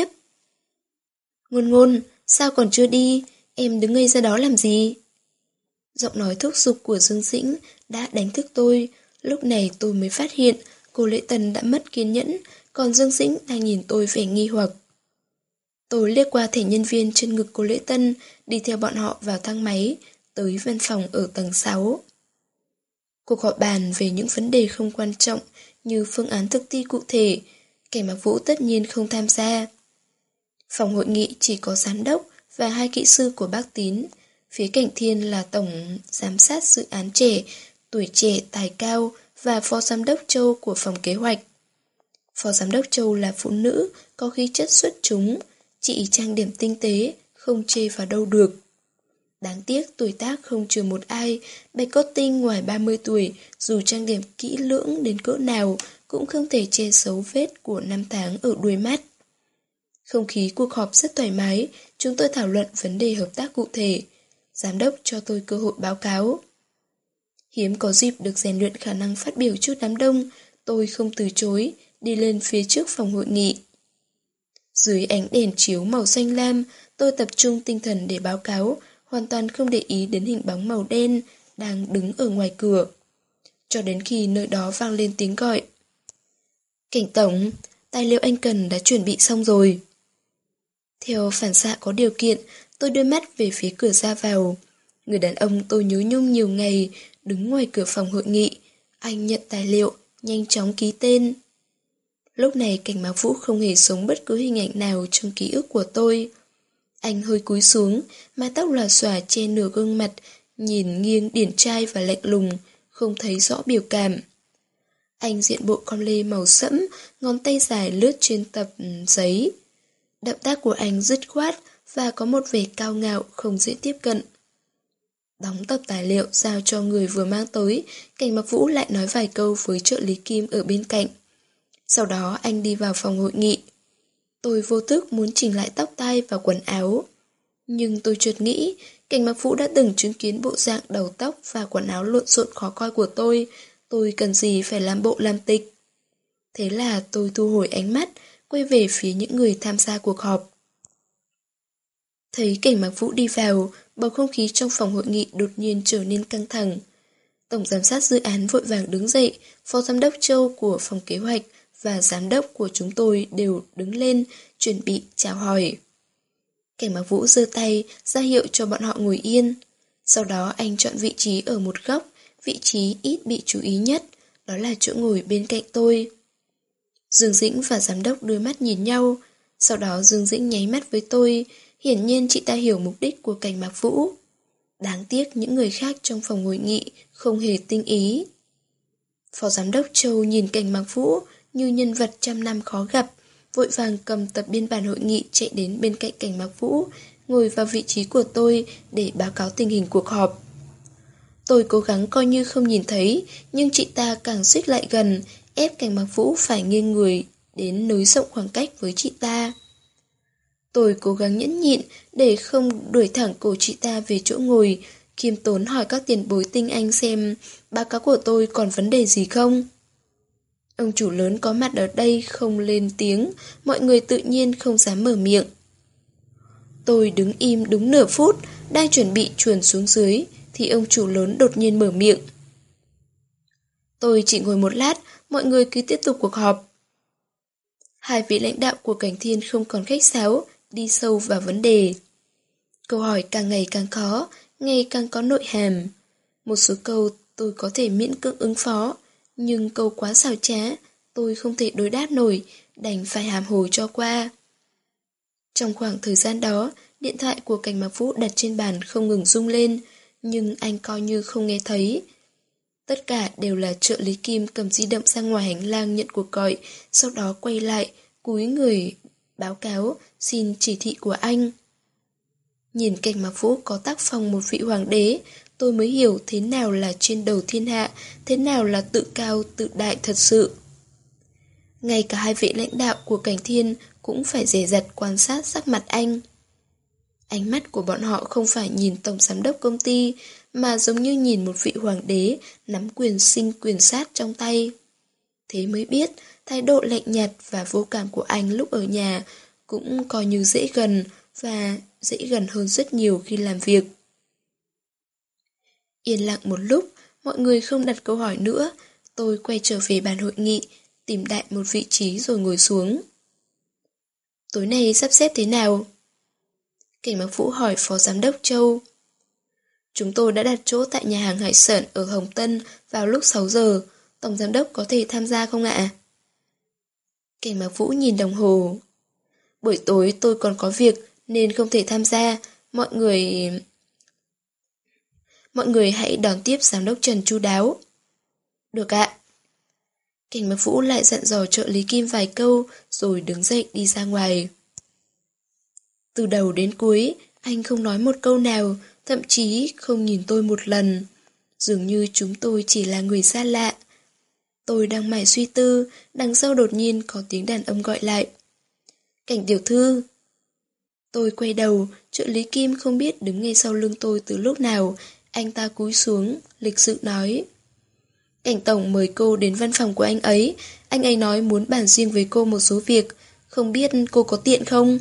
Ngôn Ngôn, sao còn chưa đi? Em đứng ngây ra đó làm gì? Giọng nói thúc giục của Dương Dĩnh đã đánh thức tôi. Lúc này tôi mới phát hiện cô Lễ Tân đã mất kiên nhẫn, còn Dương Dĩnh đang nhìn tôi vẻ nghi hoặc. Tôi liếc qua thẻ nhân viên trên ngực cô Lễ Tân, đi theo bọn họ vào thang máy, tới văn phòng ở tầng sáu. Cuộc họp bàn về những vấn đề không quan trọng như phương án thực thi cụ thể, Cảnh Mạc Vũ tất nhiên không tham gia. Phòng hội nghị chỉ có giám đốc và hai kỹ sư của Bác Tín, phía Cảnh Thiên là tổng giám sát dự án trẻ, tuổi trẻ tài cao và phó giám đốc Châu của phòng kế hoạch. Phó giám đốc Châu là phụ nữ, có khí chất xuất chúng, chị trang điểm tinh tế, không chê vào đâu được. Đáng tiếc tuổi tác không trừ một ai, Bạch Cốt Tinh ngoài ba mươi tuổi, dù trang điểm kỹ lưỡng đến cỡ nào, cũng không thể che giấu vết của năm tháng ở đuôi mắt. Không khí cuộc họp rất thoải mái, chúng tôi thảo luận vấn đề hợp tác cụ thể. Giám đốc cho tôi cơ hội báo cáo. Hiếm có dịp được rèn luyện khả năng phát biểu trước đám đông, tôi không từ chối, đi lên phía trước phòng hội nghị. Dưới ánh đèn chiếu màu xanh lam, tôi tập trung tinh thần để báo cáo, hoàn toàn không để ý đến hình bóng màu đen đang đứng ở ngoài cửa. Cho đến khi nơi đó vang lên tiếng gọi. Cảnh tổng, tài liệu anh cần đã chuẩn bị xong rồi. Theo phản xạ có điều kiện, tôi đưa mắt về phía cửa ra vào. Người đàn ông tôi nhớ nhung nhiều ngày, đứng ngoài cửa phòng hội nghị. Anh nhận tài liệu, nhanh chóng ký tên. Lúc này Cảnh Mạc Vũ không hề sống bất cứ hình ảnh nào trong ký ức của tôi. Anh hơi cúi xuống, mái tóc lòa xòa che nửa gương mặt, nhìn nghiêng điển trai và lạnh lùng, không thấy rõ biểu cảm. Anh diện bộ con lê màu sẫm, ngón tay dài lướt trên tập giấy. Động tác của anh dứt khoát và có một vẻ cao ngạo không dễ tiếp cận. Đóng tập tài liệu giao cho người vừa mang tới, Cảnh Mặc Vũ lại nói vài câu với trợ lý Kim ở bên cạnh. Sau đó anh đi vào phòng hội nghị. Tôi vô thức muốn chỉnh lại tóc tai và quần áo. Nhưng tôi chợt nghĩ, Cảnh Mặc Vũ đã từng chứng kiến bộ dạng đầu tóc và quần áo lộn xộn khó coi của tôi. Tôi cần gì phải làm bộ làm tịch. Thế là tôi thu hồi ánh mắt, quay về phía những người tham gia cuộc họp. Thấy Cảnh Mặc Vũ đi vào, bầu không khí trong phòng hội nghị đột nhiên trở nên căng thẳng. Tổng giám sát dự án vội vàng đứng dậy, phó giám đốc Châu của phòng kế hoạch và giám đốc của chúng tôi đều đứng lên, chuẩn bị chào hỏi. Cảnh Mặc Vũ giơ tay, ra hiệu cho bọn họ ngồi yên. Sau đó anh chọn vị trí ở một góc, vị trí ít bị chú ý nhất, đó là chỗ ngồi bên cạnh tôi. Dương Dĩnh và giám đốc đưa mắt nhìn nhau, sau đó Dương Dĩnh nháy mắt với tôi, hiển nhiên chị ta hiểu mục đích của Cảnh Mặc Vũ. Đáng tiếc những người khác trong phòng hội nghị không hề tinh ý. Phó giám đốc Châu nhìn Cảnh Mặc Vũ như nhân vật trăm năm khó gặp, vội vàng cầm tập biên bản hội nghị chạy đến bên cạnh Cảnh Mặc Vũ, ngồi vào vị trí của tôi để báo cáo tình hình cuộc họp. Tôi cố gắng coi như không nhìn thấy, nhưng chị ta càng xích lại gần, ép Cảnh Mặc Vũ phải nghiêng người đến nới rộng khoảng cách với chị ta. Tôi cố gắng nhẫn nhịn để không đuổi thẳng cổ chị ta về chỗ ngồi, khiêm tốn hỏi các tiền bối tinh anh xem báo cáo của tôi còn vấn đề gì không. Ông chủ lớn có mặt ở đây không lên tiếng, mọi người tự nhiên không dám mở miệng. Tôi đứng im đúng nửa phút, đang chuẩn bị chuồn xuống dưới, thì ông chủ lớn đột nhiên mở miệng. Tôi chỉ ngồi một lát, mọi người cứ tiếp tục cuộc họp. Hai vị lãnh đạo của Cảnh Thiên không còn khách sáo, đi sâu vào vấn đề. Câu hỏi càng ngày càng khó, ngày càng có nội hàm. Một số câu tôi có thể miễn cưỡng ứng phó, nhưng câu quá xảo trá, tôi không thể đối đáp nổi, đành phải hàm hồ cho qua. Trong khoảng thời gian đó, điện thoại của Cảnh Mặc Vũ đặt trên bàn không ngừng rung lên, nhưng anh coi như không nghe thấy. Tất cả đều là trợ lý Kim cầm di động ra ngoài hành lang nhận cuộc gọi, sau đó quay lại, cúi người báo cáo, xin chỉ thị của anh. Nhìn Cảnh Mặc Vũ có tác phong một vị hoàng đế, tôi mới hiểu thế nào là trên đầu thiên hạ, thế nào là tự cao tự đại thật sự. Ngay cả hai vị lãnh đạo của Cảnh Thiên cũng phải dè dặt quan sát sắc mặt anh. Ánh mắt của bọn họ không phải nhìn tổng giám đốc công ty, mà giống như nhìn một vị hoàng đế nắm quyền sinh quyền sát trong tay. Thế mới biết, thái độ lạnh nhạt và vô cảm của anh lúc ở nhà cũng coi như dễ gần và dễ gần hơn rất nhiều khi làm việc. Yên lặng một lúc, mọi người không đặt câu hỏi nữa, tôi quay trở về bàn hội nghị, tìm đại một vị trí rồi ngồi xuống. Tối nay sắp xếp thế nào? Cảnh Mặc Vũ hỏi phó giám đốc Châu. Chúng tôi đã đặt chỗ tại nhà hàng hải sản ở Hồng Tân vào lúc sáu giờ, tổng giám đốc có thể tham gia không ạ? Cảnh Mặc Vũ nhìn đồng hồ. Buổi tối tôi còn có việc nên không thể tham gia, mọi người... Mọi người hãy đón tiếp giám đốc Trần chu đáo. Được ạ. Cảnh Mặc Vũ lại dặn dò trợ lý Kim vài câu rồi đứng dậy đi ra ngoài. Từ đầu đến cuối, anh không nói một câu nào, thậm chí không nhìn tôi một lần. Dường như chúng tôi chỉ là người xa lạ. Tôi đang mải suy tư, đằng sau đột nhiên có tiếng đàn ông gọi lại. Cảnh tiểu thư. Tôi quay đầu, trợ lý Kim không biết đứng ngay sau lưng tôi từ lúc nào. Anh ta cúi xuống, lịch sự nói. Cảnh tổng mời cô đến văn phòng của anh ấy. Anh ấy nói muốn bàn riêng với cô một số việc. Không biết cô có tiện không?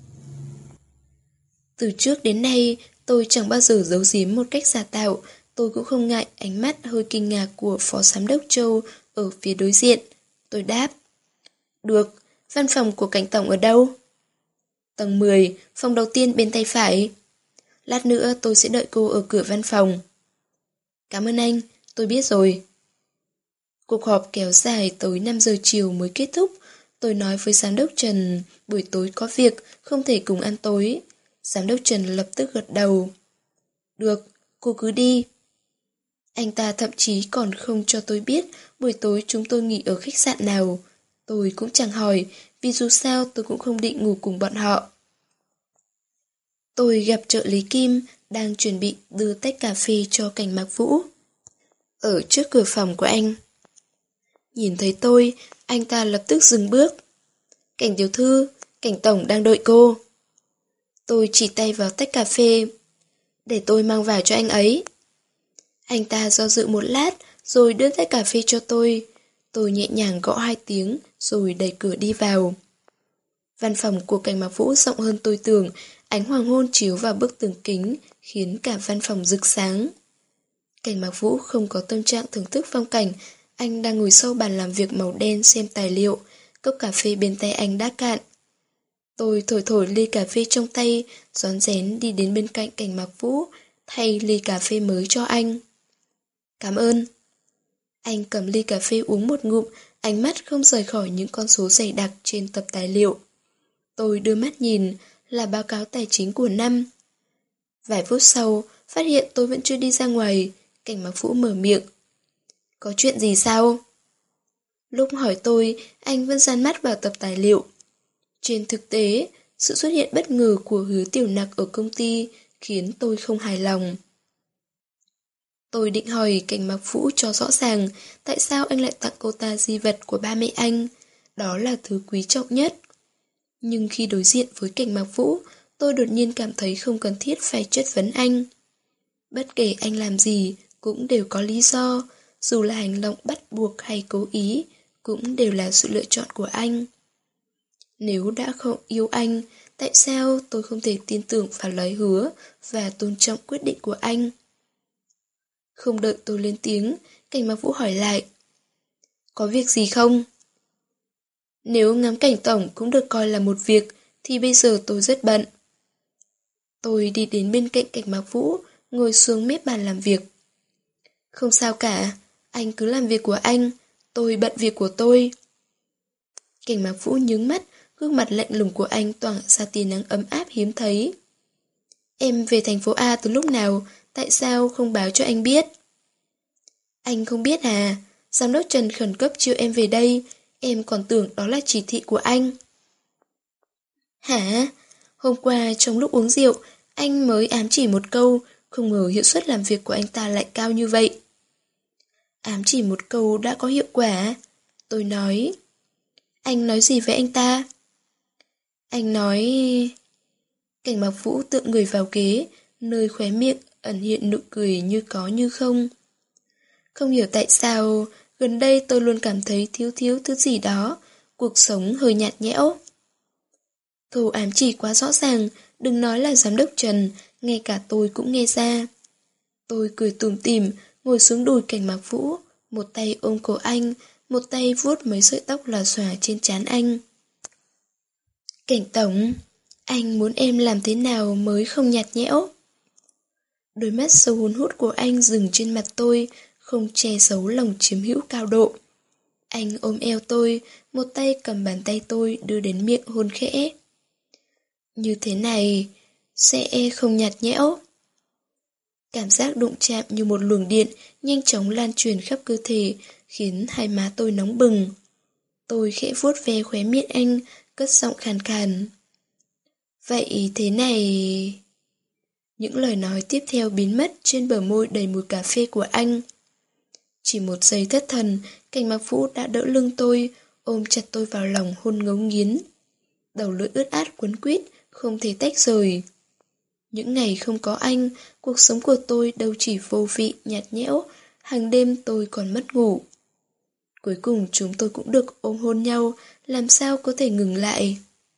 Từ trước đến nay, tôi chẳng bao giờ giấu giếm một cách giả tạo. Tôi cũng không ngại ánh mắt hơi kinh ngạc của phó giám đốc Châu ở phía đối diện. Tôi đáp. Được, văn phòng của cảnh tổng ở đâu? Tầng mười, phòng đầu tiên bên tay phải. Lát nữa tôi sẽ đợi cô ở cửa văn phòng. Cảm ơn anh, tôi biết rồi. Cuộc họp kéo dài tới năm giờ chiều mới kết thúc. Tôi nói với giám đốc Trần buổi tối có việc, không thể cùng ăn tối. Giám đốc Trần lập tức gật đầu. Được, cô cứ đi. Anh ta thậm chí còn không cho tôi biết buổi tối chúng tôi nghỉ ở khách sạn nào. Tôi cũng chẳng hỏi, vì dù sao tôi cũng không định ngủ cùng bọn họ. Tôi gặp trợ lý Kim, đang chuẩn bị đưa tách cà phê cho Cảnh Mạc Vũ. Ở trước cửa phòng của anh. Nhìn thấy tôi, anh ta lập tức dừng bước. Cảnh tiểu thư, Cảnh tổng đang đợi cô. Tôi chỉ tay vào tách cà phê. Để tôi mang vào cho anh ấy. Anh ta do dự một lát, rồi đưa tách cà phê cho tôi. Tôi nhẹ nhàng gõ hai tiếng, rồi đẩy cửa đi vào. Văn phòng của Cảnh Mạc Vũ rộng hơn tôi tưởng, ánh hoàng hôn chiếu vào bức tường kính, khiến cả văn phòng rực sáng. Cảnh Mạc Vũ không có tâm trạng thưởng thức phong cảnh, anh đang ngồi sau bàn làm việc màu đen xem tài liệu, cốc cà phê bên tay anh đã cạn. Tôi thổi thổi ly cà phê trong tay, rón rén đi đến bên cạnh Cảnh Mạc Vũ, thay ly cà phê mới cho anh. Cảm ơn. Anh cầm ly cà phê uống một ngụm, ánh mắt không rời khỏi những con số dày đặc trên tập tài liệu. Tôi đưa mắt nhìn, là báo cáo tài chính của năm. Vài phút sau, phát hiện tôi vẫn chưa đi ra ngoài, Cảnh Mạc Vũ mở miệng. Có chuyện gì sao? Lúc hỏi tôi, anh vẫn dán mắt vào tập tài liệu. Trên thực tế, sự xuất hiện bất ngờ của Hứa Tiểu Nặc ở công ty khiến tôi không hài lòng. Tôi định hỏi Cảnh Mạc Vũ cho rõ ràng tại sao anh lại tặng cô ta di vật của ba mẹ anh. Đó là thứ quý trọng nhất. Nhưng khi đối diện với Cảnh Mạc Vũ, tôi đột nhiên cảm thấy không cần thiết phải chất vấn anh. Bất kể anh làm gì, cũng đều có lý do, dù là hành động bắt buộc hay cố ý, cũng đều là sự lựa chọn của anh. Nếu đã không yêu anh, tại sao tôi không thể tin tưởng vào lời hứa và tôn trọng quyết định của anh? Không đợi tôi lên tiếng, Cảnh Mạc Vũ hỏi lại. Có việc gì không? Nếu ngắm cảnh tổng cũng được coi là một việc, thì bây giờ tôi rất bận. Tôi đi đến bên cạnh Cảnh Mạc Vũ, ngồi xuống mép bàn làm việc. Không sao cả, anh cứ làm việc của anh, tôi bận việc của tôi. Cảnh Mạc Vũ nhướng mắt, gương mặt lạnh lùng của anh tỏa ra tia nắng ấm áp hiếm thấy. Em về thành phố A từ lúc nào, tại sao không báo cho anh biết? Anh không biết à, giám đốc Trần khẩn cấp chiêu em về đây, em còn tưởng đó là chỉ thị của anh. Hả? Hôm qua trong lúc uống rượu, anh mới ám chỉ một câu, không ngờ hiệu suất làm việc của anh ta lại cao như vậy. Ám chỉ một câu đã có hiệu quả. Tôi nói. Anh nói gì với anh ta? Anh nói... Cảnh Mạc Vũ tựa người vào ghế, nơi khóe miệng ẩn hiện nụ cười như có như không. Không hiểu tại sao, gần đây tôi luôn cảm thấy thiếu thiếu thứ gì đó, cuộc sống hơi nhạt nhẽo. Câu ám chỉ quá rõ ràng, đừng nói là giám đốc Trần, ngay cả tôi cũng nghe ra. Tôi cười tủm tỉm, ngồi xuống đùi Cảnh Mạc Vũ, một tay ôm cổ anh, một tay vuốt mấy sợi tóc lòa xòa trên trán anh. Cảnh tổng, anh muốn em làm thế nào mới không nhạt nhẽo? Đôi mắt sâu hun hút của anh dừng trên mặt tôi, không che giấu lòng chiếm hữu cao độ. Anh ôm eo tôi, một tay cầm bàn tay tôi đưa đến miệng hôn khẽ. Như thế này, sẽ không nhạt nhẽo. Cảm giác đụng chạm như một luồng điện nhanh chóng lan truyền khắp cơ thể, khiến hai má tôi nóng bừng. Tôi khẽ vuốt ve khóe miệng anh, cất giọng khàn khàn. Vậy thế này... Những lời nói tiếp theo biến mất trên bờ môi đầy mùi cà phê của anh. Chỉ một giây thất thần, Cảnh Mạc Vũ đã đỡ lưng tôi, ôm chặt tôi vào lòng hôn ngấu nghiến. Đầu lưỡi ướt át quấn quýt, không thể tách rời. Những ngày không có anh, cuộc sống của tôi đâu chỉ vô vị, nhạt nhẽo, hàng đêm tôi còn mất ngủ. Cuối cùng chúng tôi cũng được ôm hôn nhau, làm sao có thể ngừng lại.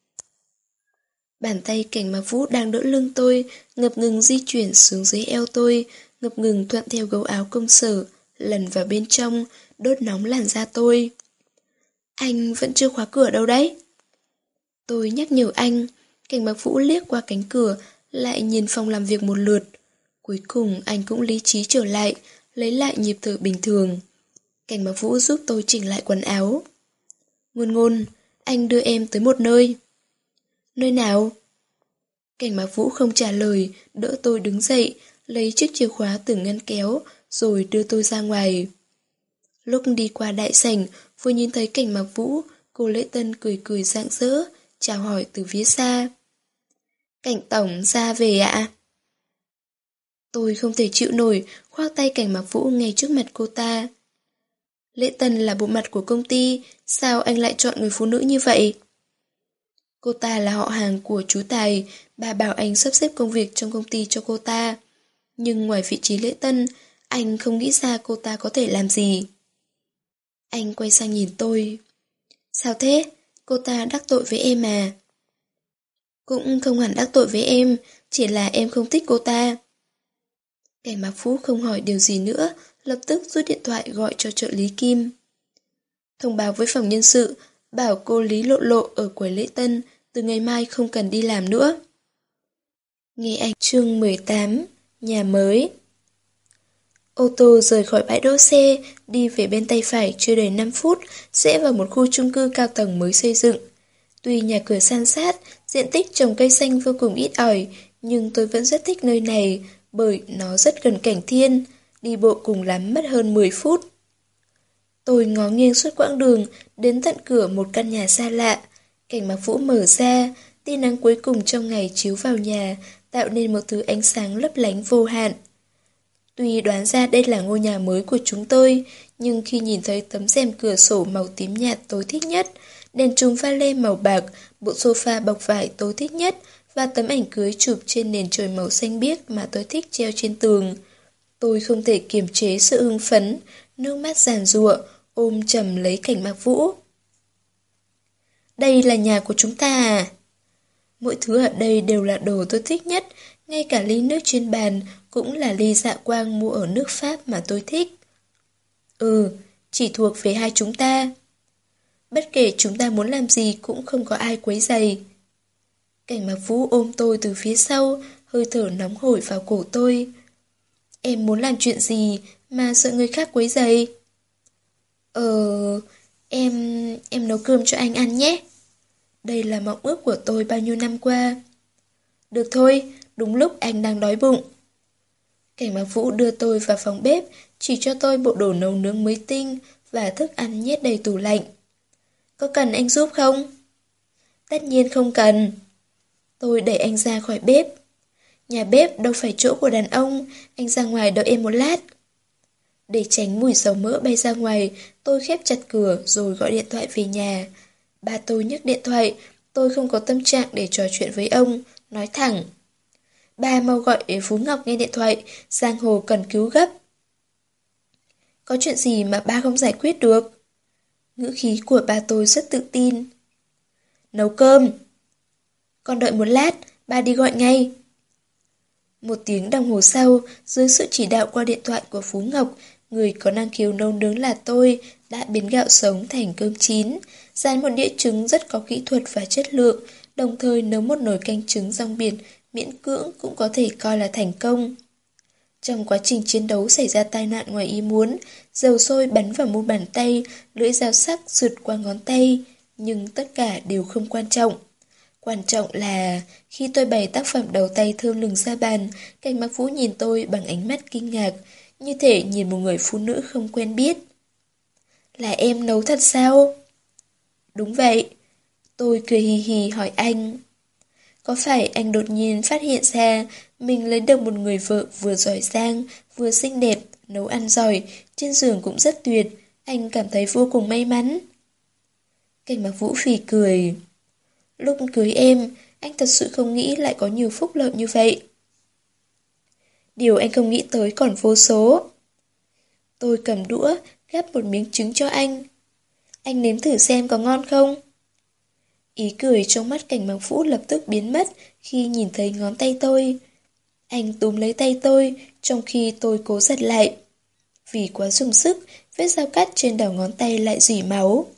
Bàn tay Cảnh Mạc Vũ đang đỡ lưng tôi, ngập ngừng di chuyển xuống dưới eo tôi, ngập ngừng thuận theo gấu áo công sở, lần vào bên trong, đốt nóng làn da tôi. Anh vẫn chưa khóa cửa đâu đấy? Tôi nhắc nhở anh. Cảnh Mạc Vũ liếc qua cánh cửa, lại nhìn phòng làm việc một lượt. Cuối cùng anh cũng lý trí trở lại, lấy lại nhịp thở bình thường. Cảnh Mạc Vũ giúp tôi chỉnh lại quần áo. Ngôn ngôn, anh đưa em tới một nơi. Nơi nào? Cảnh Mạc Vũ không trả lời, đỡ tôi đứng dậy, lấy chiếc chìa khóa từ ngăn kéo, rồi đưa tôi ra ngoài. Lúc đi qua đại sảnh, vừa nhìn thấy Cảnh Mạc Vũ, cô Lễ Tân cười cười rạng rỡ, chào hỏi từ phía xa. Cảnh tổng ra về ạ. Tôi không thể chịu nổi, khoác tay Cảnh Mạc Vũ ngay trước mặt cô ta. Lễ Tân là bộ mặt của công ty, sao anh lại chọn người phụ nữ như vậy? Cô ta là họ hàng của chú Tài, bà bảo anh sắp xếp công việc trong công ty cho cô ta. Nhưng ngoài vị trí Lễ Tân, anh không nghĩ ra cô ta có thể làm gì. Anh quay sang nhìn tôi. Sao thế? Cô ta đắc tội với em à? Cũng không hẳn đắc tội với em, chỉ là em không thích cô ta. Cảnh Mạc Vũ không hỏi điều gì nữa, lập tức rút điện thoại gọi cho trợ lý Kim. Thông báo với phòng nhân sự, bảo cô Lý Lộ Lộ ở quầy Lễ Tân, từ ngày mai không cần đi làm nữa. Nghe ảnh chương mười tám, nhà mới. Ô tô rời khỏi bãi đỗ xe, đi về bên tay phải chưa đầy năm phút, rẽ vào một khu chung cư cao tầng mới xây dựng. Tuy nhà cửa san sát, diện tích trồng cây xanh vô cùng ít ỏi, nhưng tôi vẫn rất thích nơi này, bởi nó rất gần cảnh thiên, đi bộ cùng lắm mất hơn mười phút. Tôi ngó nghiêng suốt quãng đường, đến tận cửa một căn nhà xa lạ. Cảnh Mạc Vũ mở ra, tia nắng cuối cùng trong ngày chiếu vào nhà, tạo nên một thứ ánh sáng lấp lánh vô hạn. Tuy đoán ra đây là ngôi nhà mới của chúng tôi, nhưng khi nhìn thấy tấm rèm cửa sổ màu tím nhạt tôi thích nhất, đèn chùm pha lê màu bạc, bộ sofa bọc vải tôi thích nhất và tấm ảnh cưới chụp trên nền trời màu xanh biếc mà tôi thích treo trên tường, tôi không thể kiềm chế sự hưng phấn, nước mắt giàn giụa, ôm chầm lấy Cảnh Mạc Vũ. Đây là nhà của chúng ta à? Mỗi thứ ở đây đều là đồ tôi thích nhất, ngay cả ly nước trên bàn cũng là ly Dạ Quang mua ở nước Pháp mà tôi thích. Ừ, chỉ thuộc về hai chúng ta. Bất kể chúng ta muốn làm gì cũng không có ai quấy rầy. Cảnh Mạc Vũ ôm tôi từ phía sau, hơi thở nóng hổi vào cổ tôi. Em muốn làm chuyện gì mà sợ người khác quấy rầy? Ờ, em... em nấu cơm cho anh ăn nhé. Đây là mộng ước của tôi bao nhiêu năm qua. Được thôi, đúng lúc anh đang đói bụng. Cảnh Mạc Vũ đưa tôi vào phòng bếp, chỉ cho tôi bộ đồ nấu nướng mới tinh và thức ăn nhét đầy tủ lạnh. Có cần anh giúp không? Tất nhiên không cần. Tôi đẩy anh ra khỏi bếp. Nhà bếp đâu phải chỗ của đàn ông, anh ra ngoài đợi em một lát. Để tránh mùi dầu mỡ bay ra ngoài, tôi khép chặt cửa rồi gọi điện thoại về nhà. Ba tôi nhấc điện thoại, tôi không có tâm trạng để trò chuyện với ông, nói thẳng. Ba mau gọi để Phú Ngọc nghe điện thoại, Giang Hồ cần cứu gấp. Có chuyện gì mà ba không giải quyết được? Ngữ khí của ba tôi rất tự tin. Nấu cơm. Con đợi một lát, ba đi gọi ngay. Một tiếng đồng hồ sau, dưới sự chỉ đạo qua điện thoại của Phú Ngọc, người có năng khiếu nấu nướng là tôi đã biến gạo sống thành cơm chín, rán một đĩa trứng rất có kỹ thuật và chất lượng, đồng thời nấu một nồi canh trứng rong biển miễn cưỡng cũng có thể coi là thành công. Trong quá trình chiến đấu xảy ra tai nạn ngoài ý muốn, dầu sôi bắn vào mu bàn tay, lưỡi dao sắc sượt qua ngón tay, nhưng tất cả đều không quan trọng. Quan trọng là khi tôi bày tác phẩm đầu tay thơm lừng ra bàn, Cảnh Mạc Vũ nhìn tôi bằng ánh mắt kinh ngạc, như thể nhìn một người phụ nữ không quen biết. Là em nấu thật sao? Đúng vậy. Tôi cười hì hì hỏi anh. Có phải anh đột nhiên phát hiện ra mình lấy được một người vợ vừa giỏi giang, vừa xinh đẹp, nấu ăn giỏi, trên giường cũng rất tuyệt, anh cảm thấy vô cùng may mắn? Cảnh Mạc Vũ phì cười. Lúc cưới em, anh thật sự không nghĩ lại có nhiều phúc lợi như vậy. Điều anh không nghĩ tới còn vô số. Tôi cầm đũa, gắp một miếng trứng cho anh. Anh nếm thử xem có ngon không? Ý cười trong mắt Cảnh Mạc Vũ lập tức biến mất khi nhìn thấy ngón tay tôi. Anh túm lấy tay tôi, trong khi tôi cố giật lại. Vì quá dùng sức, vết dao cắt trên đầu ngón tay lại rỉ máu.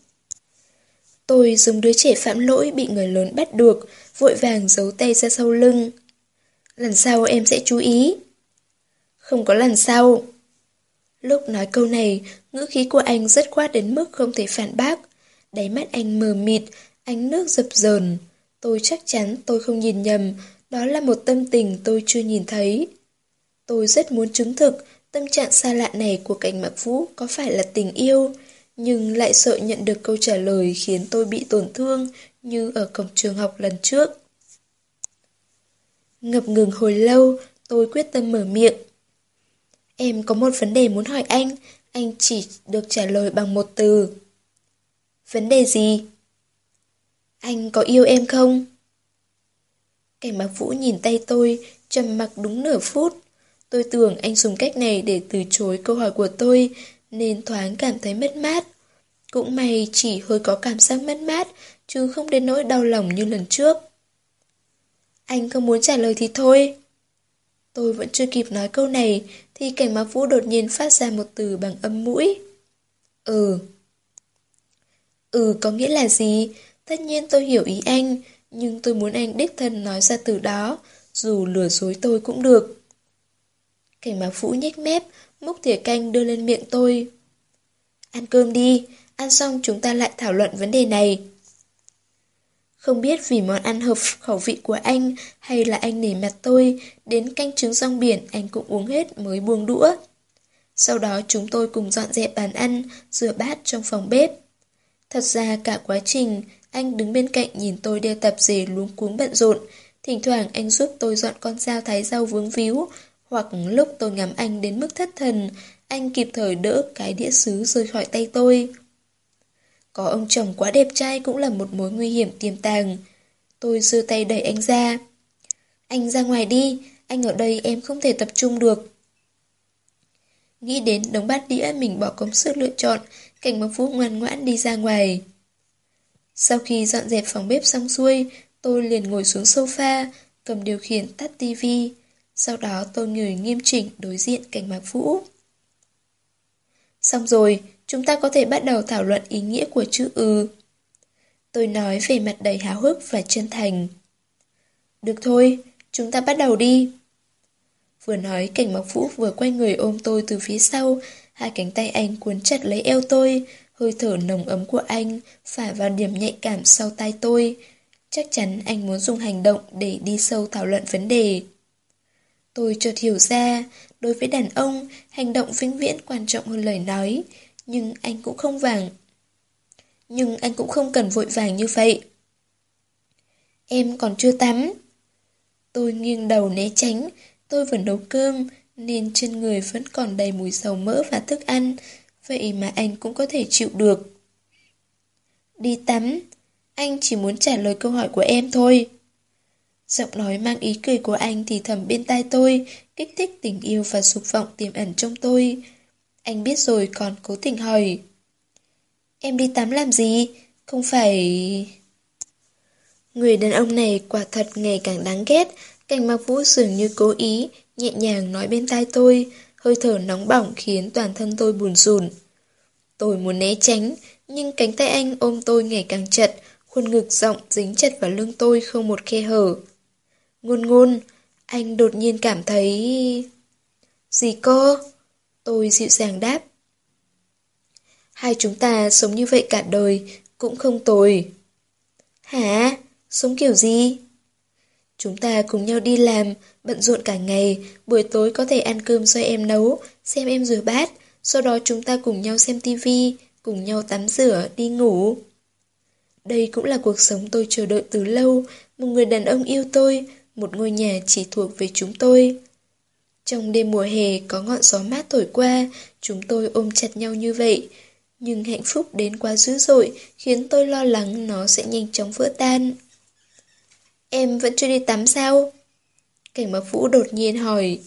Tôi giống đứa trẻ phạm lỗi bị người lớn bắt được, vội vàng giấu tay ra sau lưng. Lần sau em sẽ chú ý. Không có lần sau. Lúc nói câu này, ngữ khí của anh rất khoát đến mức không thể phản bác. Đáy mắt anh mờ mịt, ánh nước dập dờn. Tôi chắc chắn tôi không nhìn nhầm, Đó là một tâm tình tôi chưa nhìn thấy. Tôi rất muốn chứng thực tâm trạng xa lạ này của Cảnh Mạc Vũ có phải là tình yêu, nhưng lại sợ nhận được câu trả lời khiến tôi bị tổn thương như ở cổng trường học lần trước. Ngập ngừng hồi lâu, tôi quyết tâm mở miệng. Em có một vấn đề muốn hỏi anh, anh chỉ được trả lời bằng một từ. Vấn đề gì? Anh có yêu em không? Cảnh Mạc Vũ nhìn tay tôi, trầm mặc đúng nửa phút. Tôi tưởng anh dùng cách này để từ chối câu hỏi của tôi, nên thoáng cảm thấy mất mát. Cũng may chỉ hơi có cảm giác mất mát, chứ không đến nỗi đau lòng như lần trước. Anh không muốn trả lời thì thôi. Tôi vẫn chưa kịp nói câu này, thì Cảnh Mạc Vũ đột nhiên phát ra một từ bằng âm mũi. Ừ. Ừ có nghĩa là gì? Tất nhiên tôi hiểu ý anh, nhưng tôi muốn anh đích thân nói ra từ đó, dù lừa dối tôi cũng được. Cảnh Mạc Vũ nhếch mép, múc thìa canh đưa lên miệng tôi. Ăn cơm đi, ăn xong chúng ta lại thảo luận vấn đề này. Không biết vì món ăn hợp khẩu vị của anh hay là anh nể mặt tôi, đến canh trứng rong biển anh cũng uống hết mới buông đũa. Sau đó chúng tôi cùng dọn dẹp bàn ăn, rửa bát trong phòng bếp. Thật ra cả quá trình, anh đứng bên cạnh nhìn tôi đeo tập dề luống cuống bận rộn. Thỉnh thoảng anh giúp tôi dọn con dao thái rau vướng víu, hoặc lúc tôi ngắm anh đến mức thất thần, anh kịp thời đỡ cái đĩa sứ rơi khỏi tay tôi. Có ông chồng quá đẹp trai cũng là một mối nguy hiểm tiềm tàng. Tôi giơ tay đẩy anh ra. Anh ra ngoài đi, anh ở đây em không thể tập trung được. Nghĩ đến đống bát đĩa mình bỏ công sức lựa chọn, Cảnh Mạc Vũ ngoan ngoãn đi ra ngoài. Sau khi dọn dẹp phòng bếp xong xuôi, tôi liền ngồi xuống sofa, cầm điều khiển tắt tivi. Sau đó tôi ngồi nghiêm chỉnh đối diện Cảnh Mạc Vũ. Xong rồi, chúng ta có thể bắt đầu thảo luận ý nghĩa của chữ ừ. Tôi nói về mặt đầy háo hức và chân thành. Được thôi, chúng ta bắt đầu đi. Vừa nói Cảnh Mạc Vũ vừa quay người ôm tôi từ phía sau, hai cánh tay anh cuốn chặt lấy eo tôi, hơi thở nồng ấm của anh phả vào điểm nhạy cảm sau tai tôi. Chắc chắn anh muốn dùng hành động để đi sâu thảo luận vấn đề. Tôi chợt hiểu ra, đối với đàn ông, hành động vĩnh viễn quan trọng hơn lời nói, nhưng anh cũng không vàng. Nhưng anh cũng không cần vội vàng như vậy. Em còn chưa tắm. Tôi nghiêng đầu né tránh, tôi vừa nấu cơm, nên trên người vẫn còn đầy mùi dầu mỡ và thức ăn, vậy mà anh cũng có thể chịu được. Đi tắm, anh chỉ muốn trả lời câu hỏi của em thôi. Giọng nói mang ý cười của anh thì thầm bên tai tôi, kích thích tình yêu và dục vọng tiềm ẩn trong tôi. Anh biết rồi còn cố tình hỏi. Em đi tắm làm gì? Không phải... Người đàn ông này quả thật ngày càng đáng ghét. Cảnh Mạc Vũ dường như cố ý, nhẹ nhàng nói bên tai tôi, hơi thở nóng bỏng khiến toàn thân tôi bùn rùn. Tôi muốn né tránh, nhưng cánh tay anh ôm tôi ngày càng chặt, khuôn ngực rộng dính chặt vào lưng tôi không một khe hở. Ngôn ngôn, anh đột nhiên cảm thấy... Gì cơ? Tôi dịu dàng đáp. Hai chúng ta sống như vậy cả đời, cũng không tồi. Hả? Sống kiểu gì? Chúng ta cùng nhau đi làm, bận rộn cả ngày, buổi tối có thể ăn cơm do em nấu, xem em rửa bát, sau đó chúng ta cùng nhau xem tivi, cùng nhau tắm rửa, đi ngủ. Đây cũng là cuộc sống tôi chờ đợi từ lâu, một người đàn ông yêu tôi, một ngôi nhà chỉ thuộc về chúng tôi. Trong đêm mùa hè có ngọn gió mát thổi qua, chúng tôi ôm chặt nhau như vậy. Nhưng hạnh phúc đến quá dữ dội, khiến tôi lo lắng nó sẽ nhanh chóng vỡ tan. Em vẫn chưa đi tắm sao? Cảnh Mạc Vũ đột nhiên hỏi.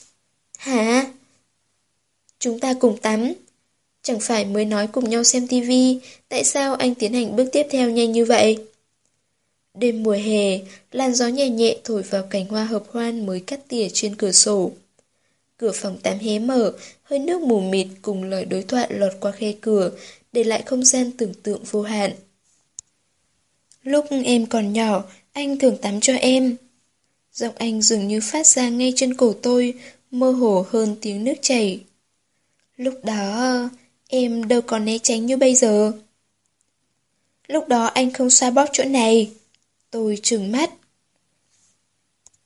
Hả? Chúng ta cùng tắm. Chẳng phải mới nói cùng nhau xem tivi, tại sao anh tiến hành bước tiếp theo nhanh như vậy? Đêm mùa hè, làn gió nhẹ nhẹ thổi vào cành hoa hợp hoan mới cắt tỉa trên cửa sổ. Cửa phòng tắm hé mở, hơi nước mù mịt cùng lời đối thoại lọt qua khe cửa, để lại không gian tưởng tượng vô hạn. Lúc em còn nhỏ, anh thường tắm cho em. Giọng anh dường như phát ra ngay trên cổ tôi, mơ hồ hơn tiếng nước chảy. Lúc đó, em đâu có né tránh như bây giờ. Lúc đó anh không xoa bóp chỗ này. Tôi trừng mắt.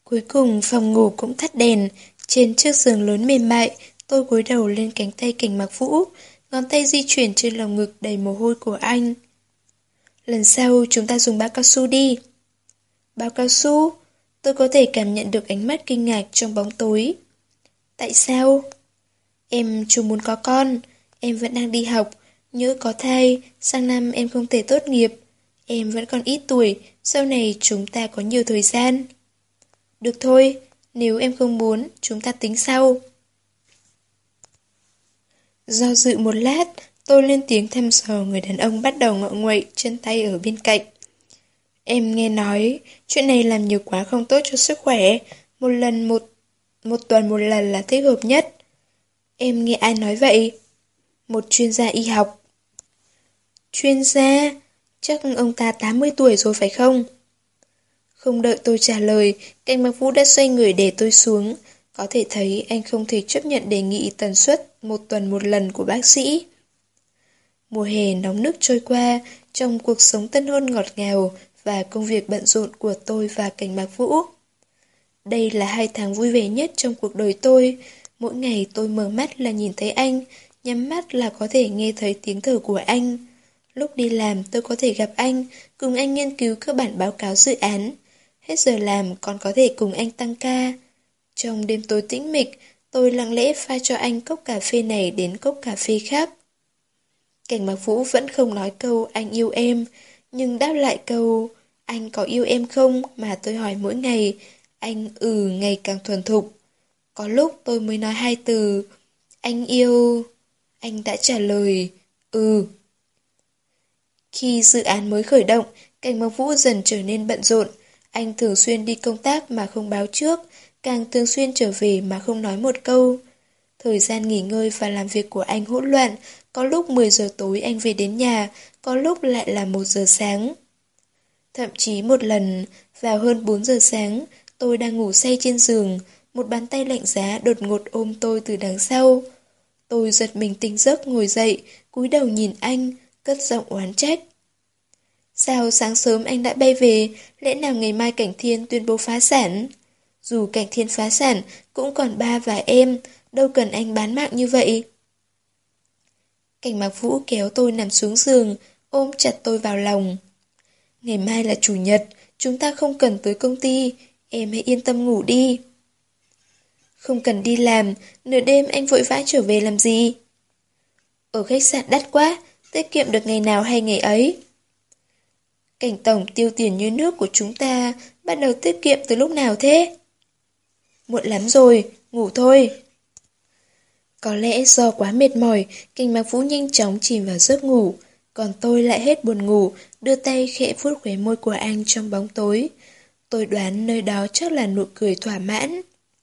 Cuối cùng phòng ngủ cũng tắt đèn, trên chiếc giường lớn mềm mại, tôi gối đầu lên cánh tay Cảnh Mặc Vũ, ngón tay di chuyển trên lòng ngực đầy mồ hôi của anh. Lần sau chúng ta dùng bao cao su đi. Bao cao su? Tôi có thể cảm nhận được ánh mắt kinh ngạc trong bóng tối. Tại sao? Em chưa muốn có con, em vẫn đang đi học, nhỡ có thai, sang năm em không thể tốt nghiệp. Em vẫn còn ít tuổi, sau này chúng ta có nhiều thời gian. Được thôi, nếu em không muốn, chúng ta tính sau. Do dự một lát, tôi lên tiếng thăm dò người đàn ông bắt đầu ngọ nguậy chân tay ở bên cạnh. Em nghe nói, chuyện này làm nhiều quá không tốt cho sức khỏe. Một lần một... Một tuần một lần là thích hợp nhất. Em nghe ai nói vậy? Một chuyên gia y học. Chuyên gia? Chắc ông ta tám mươi tuổi rồi phải không? Không đợi tôi trả lời, Cảnh Mặc Vũ đã xoay người để tôi xuống. Có thể thấy anh không thể chấp nhận đề nghị tần suất một tuần một lần của bác sĩ. Mùa hè nóng nức trôi qua, trong cuộc sống tân hôn ngọt ngào và công việc bận rộn của tôi và Cảnh Mặc Vũ. Đây là hai tháng vui vẻ nhất trong cuộc đời tôi. Mỗi ngày tôi mở mắt là nhìn thấy anh, nhắm mắt là có thể nghe thấy tiếng thở của anh. Lúc đi làm tôi có thể gặp anh, cùng anh nghiên cứu các bản báo cáo dự án. Hết giờ làm còn có thể cùng anh tăng ca. Trong đêm tối tĩnh mịch, tôi lặng lẽ pha cho anh cốc cà phê này đến cốc cà phê khác. Cảnh Mặc Vũ vẫn không nói câu anh yêu em, nhưng đáp lại câu anh có yêu em không mà tôi hỏi mỗi ngày, anh ừ ngày càng thuần thục. Có lúc tôi mới nói hai từ anh yêu, anh đã trả lời ừ. Khi dự án mới khởi động, Cảnh Mặc Vũ dần trở nên bận rộn. Anh thường xuyên đi công tác mà không báo trước, càng thường xuyên trở về mà không nói một câu. Thời gian nghỉ ngơi và làm việc của anh hỗn loạn, có lúc mười giờ tối anh về đến nhà, có lúc lại là một giờ sáng. Thậm chí một lần, vào hơn bốn giờ sáng, tôi đang ngủ say trên giường, một bàn tay lạnh giá đột ngột ôm tôi từ đằng sau. Tôi giật mình tỉnh giấc ngồi dậy, cúi đầu nhìn anh, cất giọng oán trách. Sao sáng sớm anh đã bay về, lẽ nào ngày mai Cảnh Thiên tuyên bố phá sản? Dù Cảnh Thiên phá sản, cũng còn ba và em, đâu cần anh bán mạng như vậy. Cảnh Mặc Vũ kéo tôi nằm xuống giường, ôm chặt tôi vào lòng. Ngày mai là chủ nhật, chúng ta không cần tới công ty, em hãy yên tâm ngủ đi. Không cần đi làm, nửa đêm anh vội vã trở về làm gì? Ở khách sạn đắt quá, tiết kiệm được ngày nào hay ngày ấy. Cảnh tổng tiêu tiền như nước của chúng ta, bắt đầu tiết kiệm từ lúc nào thế? Muộn lắm rồi, ngủ thôi. Có lẽ do quá mệt mỏi, Cảnh Mặc Vũ nhanh chóng chìm vào giấc ngủ, còn tôi lại hết buồn ngủ, đưa tay khẽ vuốt khóe môi của anh trong bóng tối. Tôi đoán nơi đó chắc là nụ cười thỏa mãn.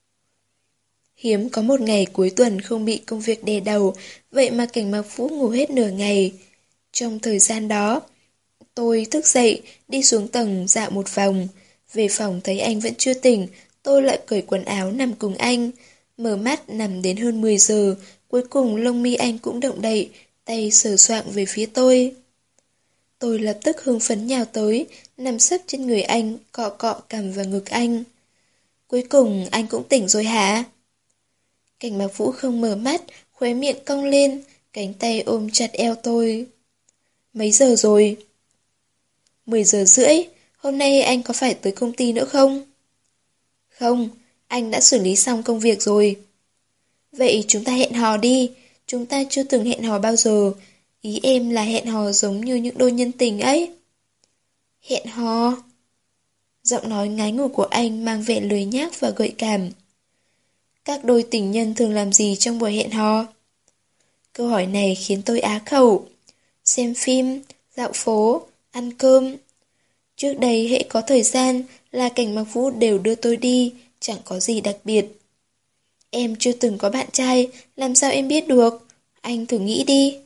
Hiếm có một ngày cuối tuần không bị công việc đè đầu, vậy mà Cảnh Mặc Vũ ngủ hết nửa ngày. Trong thời gian đó, tôi thức dậy, đi xuống tầng dạo một vòng. Về phòng thấy anh vẫn chưa tỉnh, tôi lại cởi quần áo nằm cùng anh. Mở mắt nằm đến hơn mười giờ, cuối cùng lông mi anh cũng động đậy, tay sờ soạng về phía tôi. Tôi lập tức hưng phấn nhào tới, nằm sấp trên người anh, cọ cọ cằm vào ngực anh. Cuối cùng anh cũng tỉnh rồi hả? Cảnh Mặc Vũ không mở mắt, khóe miệng cong lên, cánh tay ôm chặt eo tôi. Mấy giờ rồi? Mười giờ rưỡi, hôm nay anh có phải tới công ty nữa không? Không, anh đã xử lý xong công việc rồi. Vậy chúng ta hẹn hò đi, chúng ta chưa từng hẹn hò bao giờ. Ý em là hẹn hò giống như những đôi nhân tình ấy. Hẹn hò? Giọng nói ngái ngủ của anh mang vẻ lười nhác và gợi cảm. Các đôi tình nhân thường làm gì trong buổi hẹn hò? Câu hỏi này khiến tôi á khẩu. Xem phim, dạo phố, ăn cơm. Trước đây hễ có thời gian là Cảnh Mặc Vũ đều đưa tôi đi, chẳng có gì đặc biệt. Em chưa từng có bạn trai, làm sao em biết được? Anh thử nghĩ đi.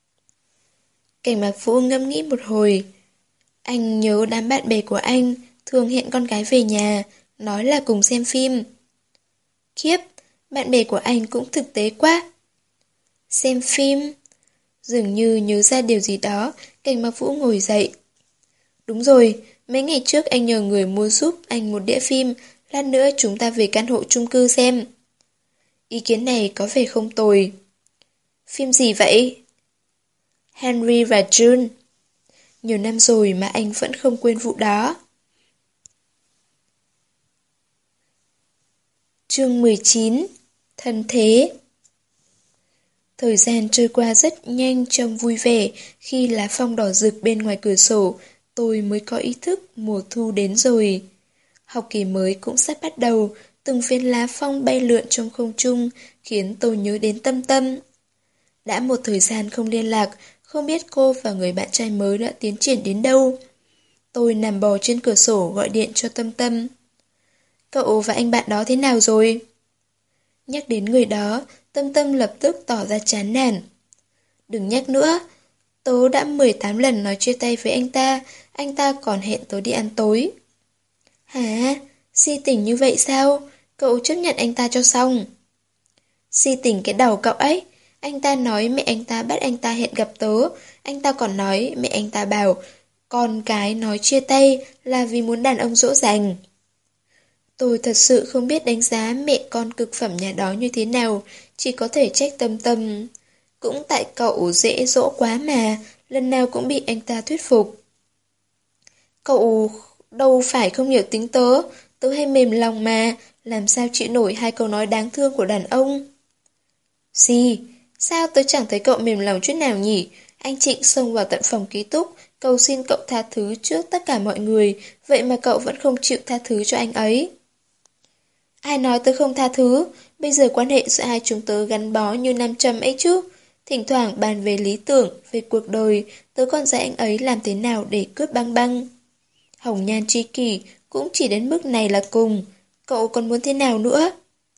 Cảnh Mặc Vũ ngẫm nghĩ một hồi. Anh nhớ đám bạn bè của anh thường hẹn con gái về nhà, nói là cùng xem phim. Khiếp, bạn bè của anh cũng thực tế quá. Xem phim? Dường như nhớ ra điều gì đó, Cảnh Mặc Vũ ngồi dậy. Đúng rồi, mấy ngày trước anh nhờ người mua giúp anh một đĩa phim, Lát nữa chúng ta về căn hộ chung cư xem. Ý kiến này có vẻ không tồi. Phim gì vậy? Henry và June. Nhiều năm rồi mà anh vẫn không quên vụ đó. Chương mười chín. Thân thế. Thời gian trôi qua rất nhanh trong vui vẻ, khi lá phong đỏ rực bên ngoài cửa sổ, tôi mới có ý thức mùa thu đến rồi. Học kỳ mới cũng sắp bắt đầu, từng viên lá phong bay lượn trong không trung, khiến tôi nhớ đến Tâm Tâm. Đã một thời gian không liên lạc, không biết cô và người bạn trai mới đã tiến triển đến đâu. Tôi nằm bò trên cửa sổ gọi điện cho Tâm Tâm. Cậu và anh bạn đó thế nào rồi? Nhắc đến người đó, Tâm Tâm lập tức tỏ ra chán nản. Đừng nhắc nữa, tớ đã mười tám lần nói chia tay với anh ta, anh ta còn hẹn tớ đi ăn tối. Hả? Si tình như vậy sao? Cậu chấp nhận anh ta cho xong. Si tình cái đầu cậu ấy. Anh ta nói mẹ anh ta bắt anh ta hẹn gặp tớ. Anh ta còn nói mẹ anh ta bảo con cái nói chia tay là vì muốn đàn ông dỗ dành. Tôi thật sự không biết đánh giá mẹ con cực phẩm nhà đó như thế nào, chỉ có thể trách Tâm Tâm. Cũng tại cậu dễ dỗ quá mà, lần nào cũng bị anh ta thuyết phục. Cậu đâu phải không hiểu tính tớ, tớ hay mềm lòng mà, làm sao chịu nổi hai câu nói đáng thương của đàn ông. Gì? Sao tớ chẳng thấy cậu mềm lòng chút nào nhỉ? Anh Trịnh xông vào tận phòng ký túc, cầu xin cậu tha thứ trước tất cả mọi người, vậy mà cậu vẫn không chịu tha thứ cho anh ấy. Ai nói tớ không tha thứ, bây giờ quan hệ giữa hai chúng tớ gắn bó như nam châm ấy chứ. Thỉnh thoảng bàn về lý tưởng, về cuộc đời, tớ còn dạy anh ấy làm thế nào để cướp băng băng. Hồng nhan tri kỷ cũng chỉ đến mức này là cùng, cậu còn muốn thế nào nữa?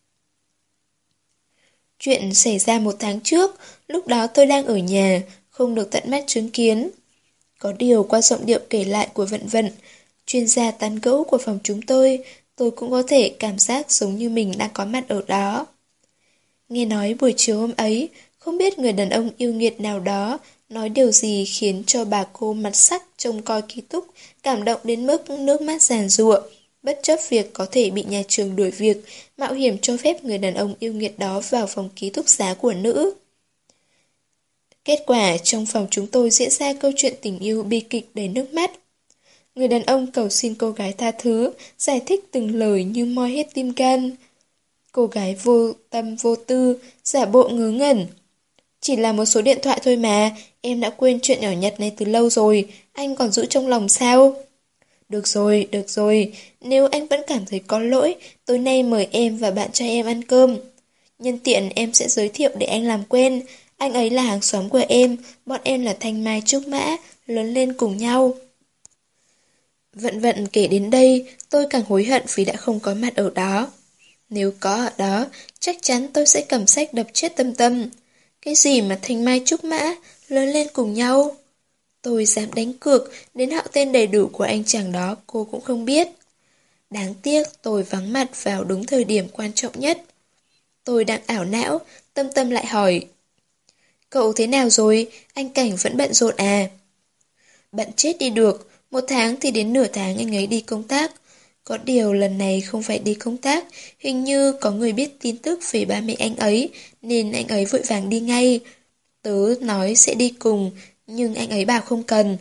Chuyện xảy ra một tháng trước, lúc đó tôi đang ở nhà, không được tận mắt chứng kiến. Có điều qua giọng điệu kể lại của Vận Vận, chuyên gia tán gẫu của phòng chúng tôi, tôi cũng có thể cảm giác giống như mình đang có mặt ở đó. Nghe nói buổi chiều hôm ấy, không biết người đàn ông yêu nghiệt nào đó nói điều gì khiến cho bà cô mặt sắc trông coi ký túc, cảm động đến mức nước mắt giàn giụa, bất chấp việc có thể bị nhà trường đuổi việc, mạo hiểm cho phép người đàn ông yêu nghiệt đó vào phòng ký túc xá của nữ. Kết quả trong phòng chúng tôi diễn ra câu chuyện tình yêu bi kịch đầy nước mắt. Người đàn ông cầu xin cô gái tha thứ, giải thích từng lời như moi hết tim gan. Cô gái vô tâm vô tư, giả bộ ngớ ngẩn. Chỉ là một số điện thoại thôi mà, em đã quên chuyện nhỏ nhặt này từ lâu rồi, anh còn giữ trong lòng sao? Được rồi, được rồi, nếu anh vẫn cảm thấy có lỗi, tối nay mời em và bạn trai em ăn cơm. Nhân tiện em sẽ giới thiệu để anh làm quen, anh ấy là hàng xóm của em, bọn em là Thanh Mai Trúc Mã, lớn lên cùng nhau. Vận vận kể đến đây, tôi càng hối hận vì đã không có mặt ở đó. Nếu có ở đó, chắc chắn tôi sẽ cầm sách đập chết Tâm Tâm. Cái gì mà Thanh Mai Trúc Mã, lớn lên cùng nhau? Tôi dám đánh cược, đến họ tên đầy đủ của anh chàng đó cô cũng không biết. Đáng tiếc tôi vắng mặt vào đúng thời điểm quan trọng nhất. Tôi đang ảo não, Tâm Tâm lại hỏi. Cậu thế nào rồi? Anh Cảnh vẫn bận rộn à? Bận chết đi được, một tháng thì đến nửa tháng anh ấy đi công tác. Có điều lần này không phải đi công tác, hình như có người biết tin tức về ba mẹ anh ấy, nên anh ấy vội vàng đi ngay. Tớ nói sẽ đi cùng, nhưng anh ấy bảo không cần.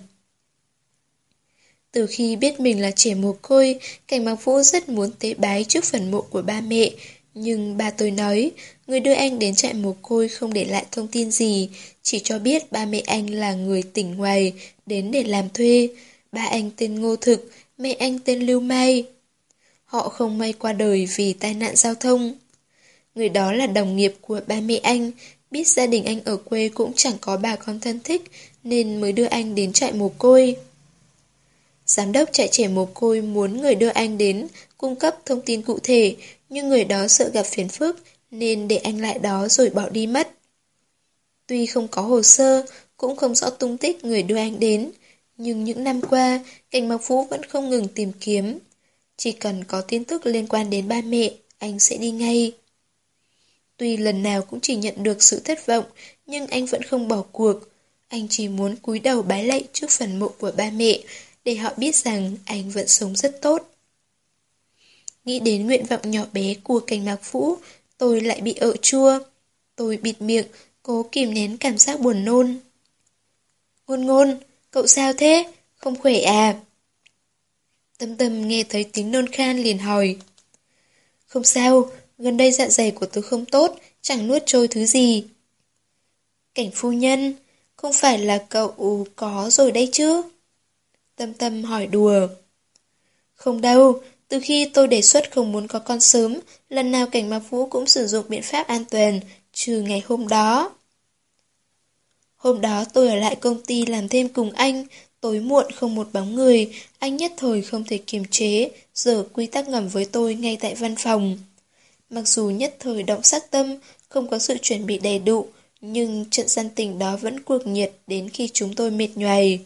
Từ khi biết mình là trẻ mồ côi, Cảnh Mặc Vũ rất muốn tế bái trước phần mộ của ba mẹ. Nhưng ba tôi nói, người đưa anh đến trại mồ côi không để lại thông tin gì, chỉ cho biết ba mẹ anh là người tỉnh ngoài, đến để làm thuê. Ba anh tên Ngô Thực, mẹ anh tên Lưu Mai. Họ không may qua đời vì tai nạn giao thông. Người đó là đồng nghiệp của ba mẹ anh, biết gia đình anh ở quê cũng chẳng có bà con thân thích, nên mới đưa anh đến trại mồ côi. Giám đốc trại trẻ mồ côi muốn người đưa anh đến cung cấp thông tin cụ thể, nhưng người đó sợ gặp phiền phức nên để anh lại đó rồi bỏ đi mất. Tuy không có hồ sơ, cũng không rõ tung tích người đưa anh đến, nhưng những năm qua, Cảnh Mặc Vũ vẫn không ngừng tìm kiếm. Chỉ cần có tin tức liên quan đến ba mẹ, anh sẽ đi ngay. Tuy lần nào cũng chỉ nhận được sự thất vọng, nhưng anh vẫn không bỏ cuộc. Anh chỉ muốn cúi đầu bái lạy trước phần mộ của ba mẹ, để họ biết rằng anh vẫn sống rất tốt. Nghĩ đến nguyện vọng nhỏ bé của Cảnh Mạc Vũ, tôi lại bị ợ chua. Tôi bịt miệng, cố kìm nén cảm giác buồn nôn. Ngôn ngôn, cậu sao thế? Không khỏe à? Tâm Tâm nghe thấy tiếng nôn khan liền hỏi. Không sao, gần đây dạ dày của tôi không tốt, chẳng nuốt trôi thứ gì. Cảnh phu nhân, không phải là cậu có rồi đây chứ? Tâm Tâm hỏi đùa. Không đâu, từ khi tôi đề xuất không muốn có con sớm, lần nào Cảnh Mạc Vũ cũng sử dụng biện pháp an toàn, trừ ngày hôm đó. Hôm đó tôi ở lại công ty làm thêm cùng anh, tối muộn không một bóng người, anh nhất thời không thể kiềm chế, dở quy tắc ngầm với tôi ngay tại văn phòng. Mặc dù nhất thời động sát tâm, không có sự chuẩn bị đầy đủ, nhưng trận gian tình đó vẫn cuồng nhiệt đến khi chúng tôi mệt nhoài.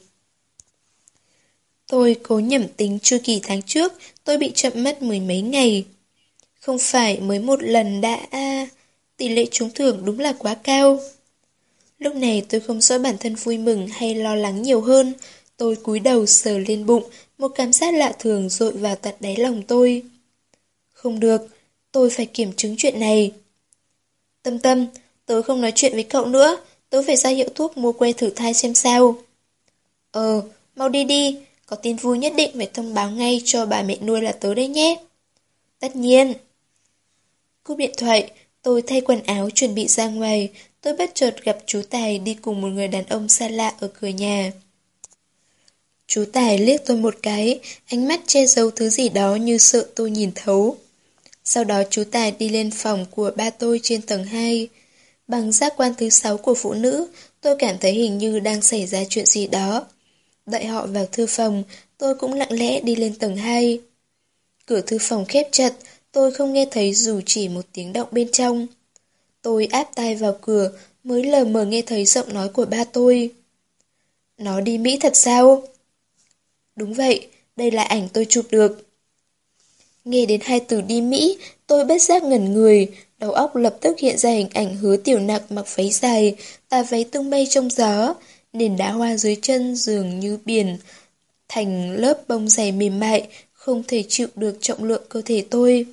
Tôi cố nhẩm tính chu kỳ tháng trước, tôi bị chậm mất mười mấy ngày. Không phải mới một lần đã... Tỷ lệ trúng thưởng đúng là quá cao. Lúc này tôi không rõ bản thân vui mừng hay lo lắng nhiều hơn. Tôi cúi đầu sờ lên bụng, một cảm giác lạ thường dội vào tận đáy lòng tôi. Không được, tôi phải kiểm chứng chuyện này. Tâm Tâm, tớ không nói chuyện với cậu nữa, tớ phải ra hiệu thuốc mua que thử thai xem sao. Ờ, mau đi đi, có tin vui nhất định phải thông báo ngay cho bà mẹ nuôi là tớ đấy nhé. Tất nhiên. Cúp điện thoại, tôi thay quần áo chuẩn bị ra ngoài, tôi bất chợt gặp chú Tài đi cùng một người đàn ông xa lạ ở cửa nhà. Chú Tài liếc tôi một cái, ánh mắt che giấu thứ gì đó như sợ tôi nhìn thấu. Sau đó chú Tài đi lên phòng của ba tôi trên tầng hai. Bằng giác quan thứ sáu của phụ nữ, tôi cảm thấy hình như đang xảy ra chuyện gì đó. Đợi họ vào thư phòng, tôi cũng lặng lẽ đi lên tầng hai. Cửa thư phòng khép chặt, tôi không nghe thấy dù chỉ một tiếng động bên trong. Tôi áp tai vào cửa, mới lờ mờ nghe thấy giọng nói của ba tôi. Nó đi Mỹ thật sao? Đúng vậy, đây là ảnh tôi chụp được. Nghe đến hai từ đi Mỹ, tôi bất giác ngẩn người, đầu óc lập tức hiện ra hình ảnh Hứa Tiểu Nặc mặc váy dài, tà váy tung bay trong gió, nền đá hoa dưới chân dường như biển, thành lớp bông dày mềm mại, không thể chịu được trọng lượng cơ thể tôi.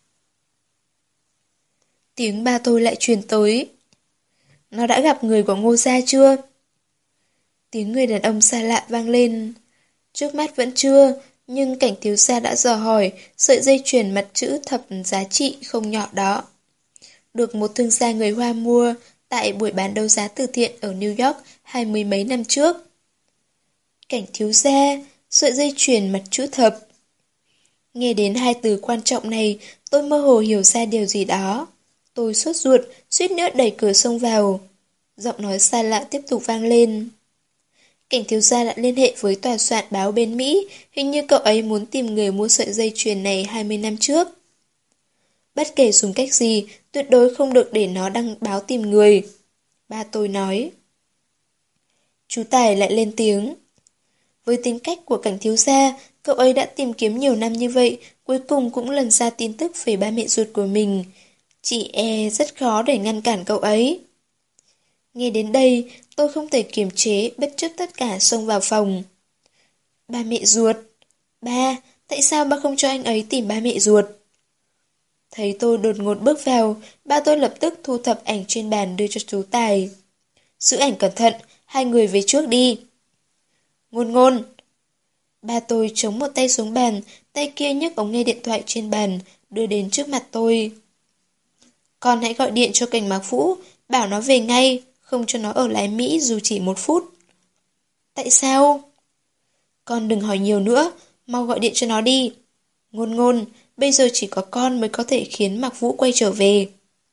Tiếng ba tôi lại truyền tới. Nó đã gặp người của Ngô gia chưa? Tiếng người đàn ông xa lạ vang lên. Trước mắt vẫn chưa, nhưng cảnh thiếu gia đã dò hỏi sợi dây chuyền mặt chữ thập giá trị không nhỏ đó. Được một thương gia người Hoa mua tại buổi bán đấu giá từ thiện ở New York hai mươi mấy năm trước. Cảnh thiếu gia, sợi dây chuyền mặt chữ thập. Nghe đến hai từ quan trọng này, tôi mơ hồ hiểu ra điều gì đó. Tôi sốt ruột, suýt nữa đẩy cửa xông vào. Giọng nói xa lạ tiếp tục vang lên. Cảnh thiếu gia đã liên hệ với tòa soạn báo bên Mỹ, hình như cậu ấy muốn tìm người mua sợi dây chuyền này hai mươi năm trước. Bất kể dùng cách gì, tuyệt đối không được để nó đăng báo tìm người. Ba tôi nói. Chú Tài lại lên tiếng. Với tính cách của cảnh thiếu gia, cậu ấy đã tìm kiếm nhiều năm như vậy, cuối cùng cũng lần ra tin tức về ba mẹ ruột của mình. Chị e rất khó để ngăn cản cậu ấy. Nghe đến đây, tôi không thể kiềm chế, bất chấp tất cả xông vào phòng. Ba mẹ ruột. Ba, tại sao ba không cho anh ấy tìm ba mẹ ruột? Thấy tôi đột ngột bước vào, ba tôi lập tức thu thập ảnh trên bàn đưa cho chú Tài. Giữ ảnh cẩn thận, hai người về trước đi. Ngôn ngôn. Ba tôi chống một tay xuống bàn, tay kia nhấc ống nghe điện thoại trên bàn, đưa đến trước mặt tôi. Con hãy gọi điện cho Cảnh Mạc Vũ, bảo nó về ngay, không cho nó ở lại Mỹ dù chỉ một phút. Tại sao? Con đừng hỏi nhiều nữa, mau gọi điện cho nó đi. Ngôn ngôn, bây giờ chỉ có con mới có thể khiến Mạc Vũ quay trở về.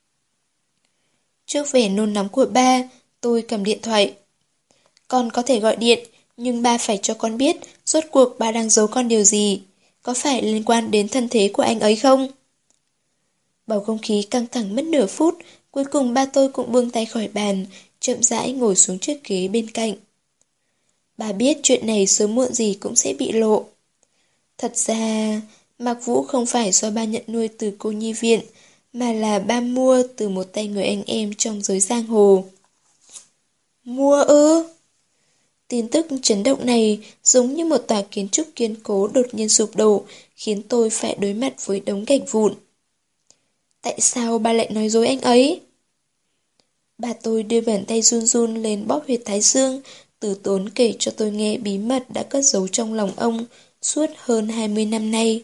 Trước vẻ nôn nóng của ba, tôi cầm điện thoại. Con có thể gọi điện, nhưng ba phải cho con biết rốt cuộc ba đang giấu con điều gì. Có phải liên quan đến thân thế của anh ấy không? Bầu không khí căng thẳng mất nửa phút, cuối cùng ba tôi cũng buông tay khỏi bàn, chậm rãi ngồi xuống chiếc ghế bên cạnh. Bà biết chuyện này sớm muộn gì cũng sẽ bị lộ. Thật ra, Mạc Vũ không phải do ba nhận nuôi từ cô nhi viện, mà là ba mua từ một tay người anh em trong giới giang hồ. Mua ư? Tin tức chấn động này giống như một tòa kiến trúc kiên cố đột nhiên sụp đổ, khiến tôi phải đối mặt với đống gạch vụn. Tại sao ba lại nói dối anh ấy? Bà tôi đưa bàn tay run run lên bóp huyệt thái dương, từ tốn kể cho tôi nghe bí mật đã cất giấu trong lòng ông suốt hơn hai mươi năm nay.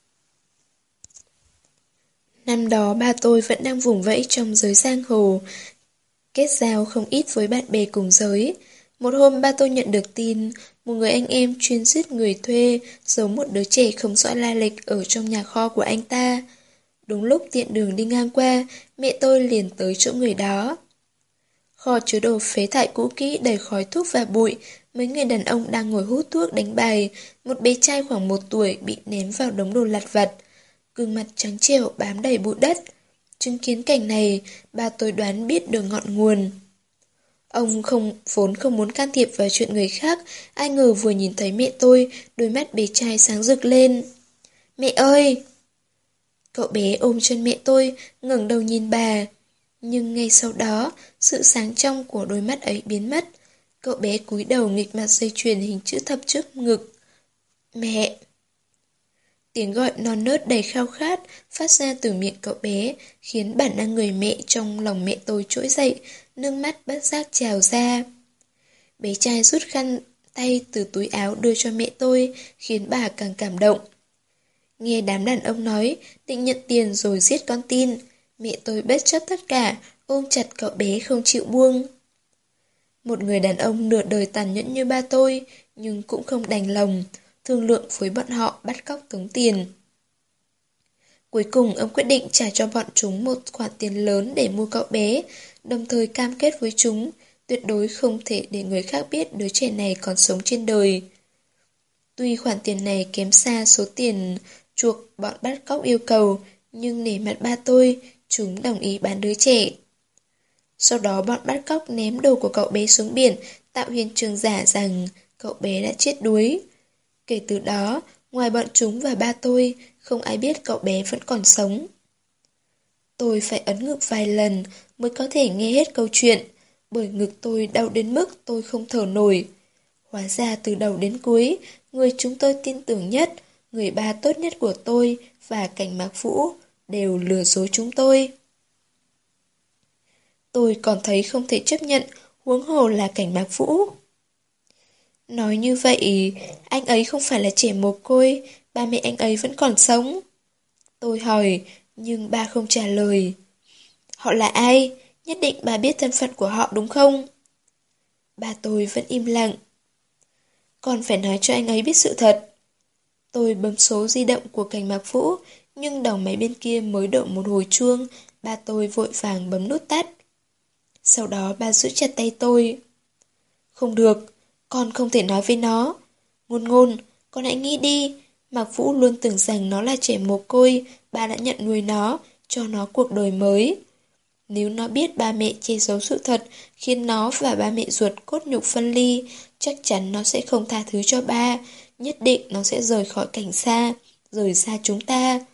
Năm đó ba tôi vẫn đang vùng vẫy trong giới giang hồ, kết giao không ít với bạn bè cùng giới. Một hôm ba tôi nhận được tin, một người anh em chuyên giết người thuê, giấu một đứa trẻ không rõ lai lịch ở trong nhà kho của anh ta. Đúng lúc tiện đường đi ngang qua, mẹ tôi liền tới chỗ người đó. Kho chứa đồ phế thải cũ kỹ đầy khói thuốc và bụi, mấy người đàn ông đang ngồi hút thuốc đánh bài, một bé trai khoảng một tuổi bị ném vào đống đồ lặt vặt. Gương mặt trắng trẻo bám đầy bụi đất. Chứng kiến cảnh này, ba tôi đoán biết được ngọn nguồn. Ông không vốn không muốn can thiệp vào chuyện người khác, ai ngờ vừa nhìn thấy mẹ tôi, đôi mắt bé trai sáng rực lên. Mẹ ơi! Cậu bé ôm chân mẹ tôi, ngẩng đầu nhìn bà. Nhưng ngay sau đó, sự sáng trong của đôi mắt ấy biến mất. Cậu bé cúi đầu nghịch mặt dây chuyền hình chữ thập trước ngực. Mẹ! Tiếng gọi non nớt đầy khao khát phát ra từ miệng cậu bé, khiến bản năng người mẹ trong lòng mẹ tôi trỗi dậy, nước mắt bất giác trào ra. Bé trai rút khăn tay từ túi áo đưa cho mẹ tôi, khiến bà càng cảm động. Nghe đám đàn ông nói, định nhận tiền rồi giết con tin, mẹ tôi bất chấp tất cả, ôm chặt cậu bé không chịu buông. Một người đàn ông nửa đời tàn nhẫn như ba tôi, nhưng cũng không đành lòng, thương lượng với bọn họ bắt cóc tống tiền. Cuối cùng ông quyết định trả cho bọn chúng một khoản tiền lớn để mua cậu bé, đồng thời cam kết với chúng, tuyệt đối không thể để người khác biết đứa trẻ này còn sống trên đời. Tuy khoản tiền này kém xa số tiền chuộc bọn bắt cóc yêu cầu, nhưng nể mặt ba tôi, chúng đồng ý bán đứa trẻ. Sau đó bọn bắt cóc ném đồ của cậu bé xuống biển, tạo hiện trường giả rằng cậu bé đã chết đuối. Kể từ đó, ngoài bọn chúng và ba tôi, không ai biết cậu bé vẫn còn sống. Tôi phải ấn ngực vài lần mới có thể nghe hết câu chuyện, bởi ngực tôi đau đến mức tôi không thở nổi. Hóa ra từ đầu đến cuối, người chúng tôi tin tưởng nhất, người ba tốt nhất của tôi và Cảnh Mạc Vũ đều lừa dối chúng tôi. Tôi còn thấy không thể chấp nhận, huống hồ là Cảnh Mạc Vũ. Nói như vậy, anh ấy không phải là trẻ mồ côi, ba mẹ anh ấy vẫn còn sống. Tôi hỏi, nhưng ba không trả lời. Họ là ai? Nhất định bà biết thân phận của họ đúng không? Ba tôi vẫn im lặng. Còn phải nói cho anh ấy biết sự thật. Tôi bấm số di động của Cảnh Mạc Vũ, nhưng đầu máy bên kia mới đổ một hồi chuông, ba tôi vội vàng bấm nút tắt. Sau đó ba giữ chặt tay tôi. Không được, con không thể nói với nó. Ngôn ngôn, con hãy nghĩ đi, Mạc Vũ luôn tưởng rằng nó là trẻ mồ côi, ba đã nhận nuôi nó, cho nó cuộc đời mới. Nếu nó biết ba mẹ che giấu sự thật, khiến nó và ba mẹ ruột cốt nhục phân ly, chắc chắn nó sẽ không tha thứ cho ba, nhất định nó sẽ rời khỏi cảnh xa, rời xa chúng ta.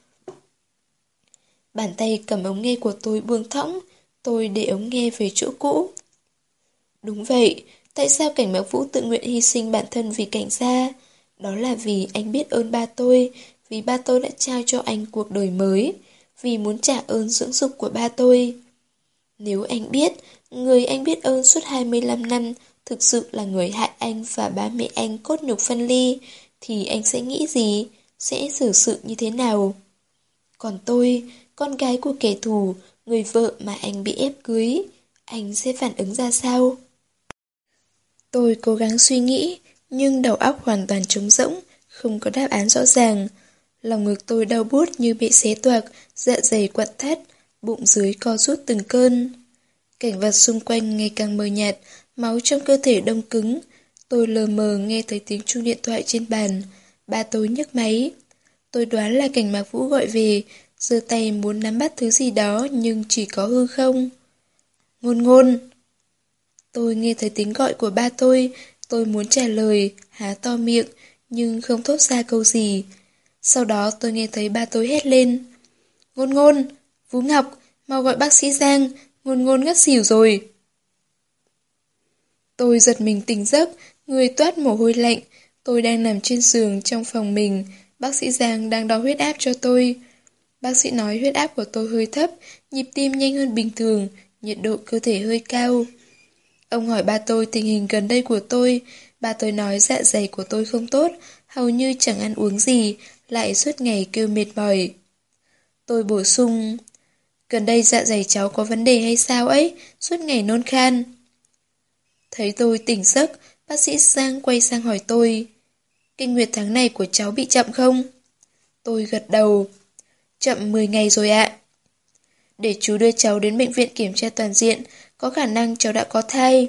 Bàn tay cầm ống nghe của tôi buông thõng, tôi để ống nghe về chỗ cũ. Đúng vậy, tại sao Cảnh Mạc Vũ tự nguyện hy sinh bản thân vì Cảnh gia? Đó là vì anh biết ơn ba tôi, vì ba tôi đã trao cho anh cuộc đời mới, vì muốn trả ơn dưỡng dục của ba tôi. Nếu anh biết, người anh biết ơn suốt hai mươi lăm năm thực sự là người hại anh và ba mẹ anh cốt nhục phân ly, thì anh sẽ nghĩ gì? Sẽ xử sự như thế nào? Còn tôi, con gái của kẻ thù, người vợ mà anh bị ép cưới, anh sẽ phản ứng ra sao? Tôi cố gắng suy nghĩ, nhưng đầu óc hoàn toàn trống rỗng, không có đáp án rõ ràng. Lòng ngực tôi đau buốt như bị xé toạc, dạ dày quặn thắt, bụng dưới co rút từng cơn. Cảnh vật xung quanh ngày càng mờ nhạt, máu trong cơ thể đông cứng. Tôi lờ mờ nghe thấy tiếng chuông điện thoại trên bàn. Ba tôi nhấc máy. Tôi đoán là Cảnh Mạc Vũ gọi về, giơ tay muốn nắm bắt thứ gì đó nhưng chỉ có hư không. Ngôn ngôn. Tôi nghe thấy tiếng gọi của ba tôi, tôi muốn trả lời, há to miệng, nhưng không thốt ra câu gì. Sau đó tôi nghe thấy ba tôi hét lên. Ngôn ngôn, Vũ Ngọc, mau gọi bác sĩ Giang, ngôn ngôn ngất xỉu rồi. Tôi giật mình tỉnh giấc, Người toát mồ hôi lạnh, tôi đang nằm trên giường trong phòng mình, bác sĩ Giang đang đo huyết áp cho tôi. Bác sĩ nói huyết áp của tôi hơi thấp, nhịp tim nhanh hơn bình thường, nhiệt độ cơ thể hơi cao. Ông hỏi ba tôi tình hình gần đây của tôi, ba tôi nói dạ dày của tôi không tốt, hầu như chẳng ăn uống gì, lại suốt ngày kêu mệt mỏi. Tôi bổ sung, gần đây dạ dày cháu có vấn đề hay sao ấy, suốt ngày nôn khan. Thấy tôi tỉnh giấc, bác sĩ Giang quay sang hỏi tôi, kinh nguyệt tháng này của cháu bị chậm không? Tôi gật đầu, chậm mười ngày rồi ạ. Để chú đưa cháu đến bệnh viện kiểm tra toàn diện, có khả năng cháu đã có thai.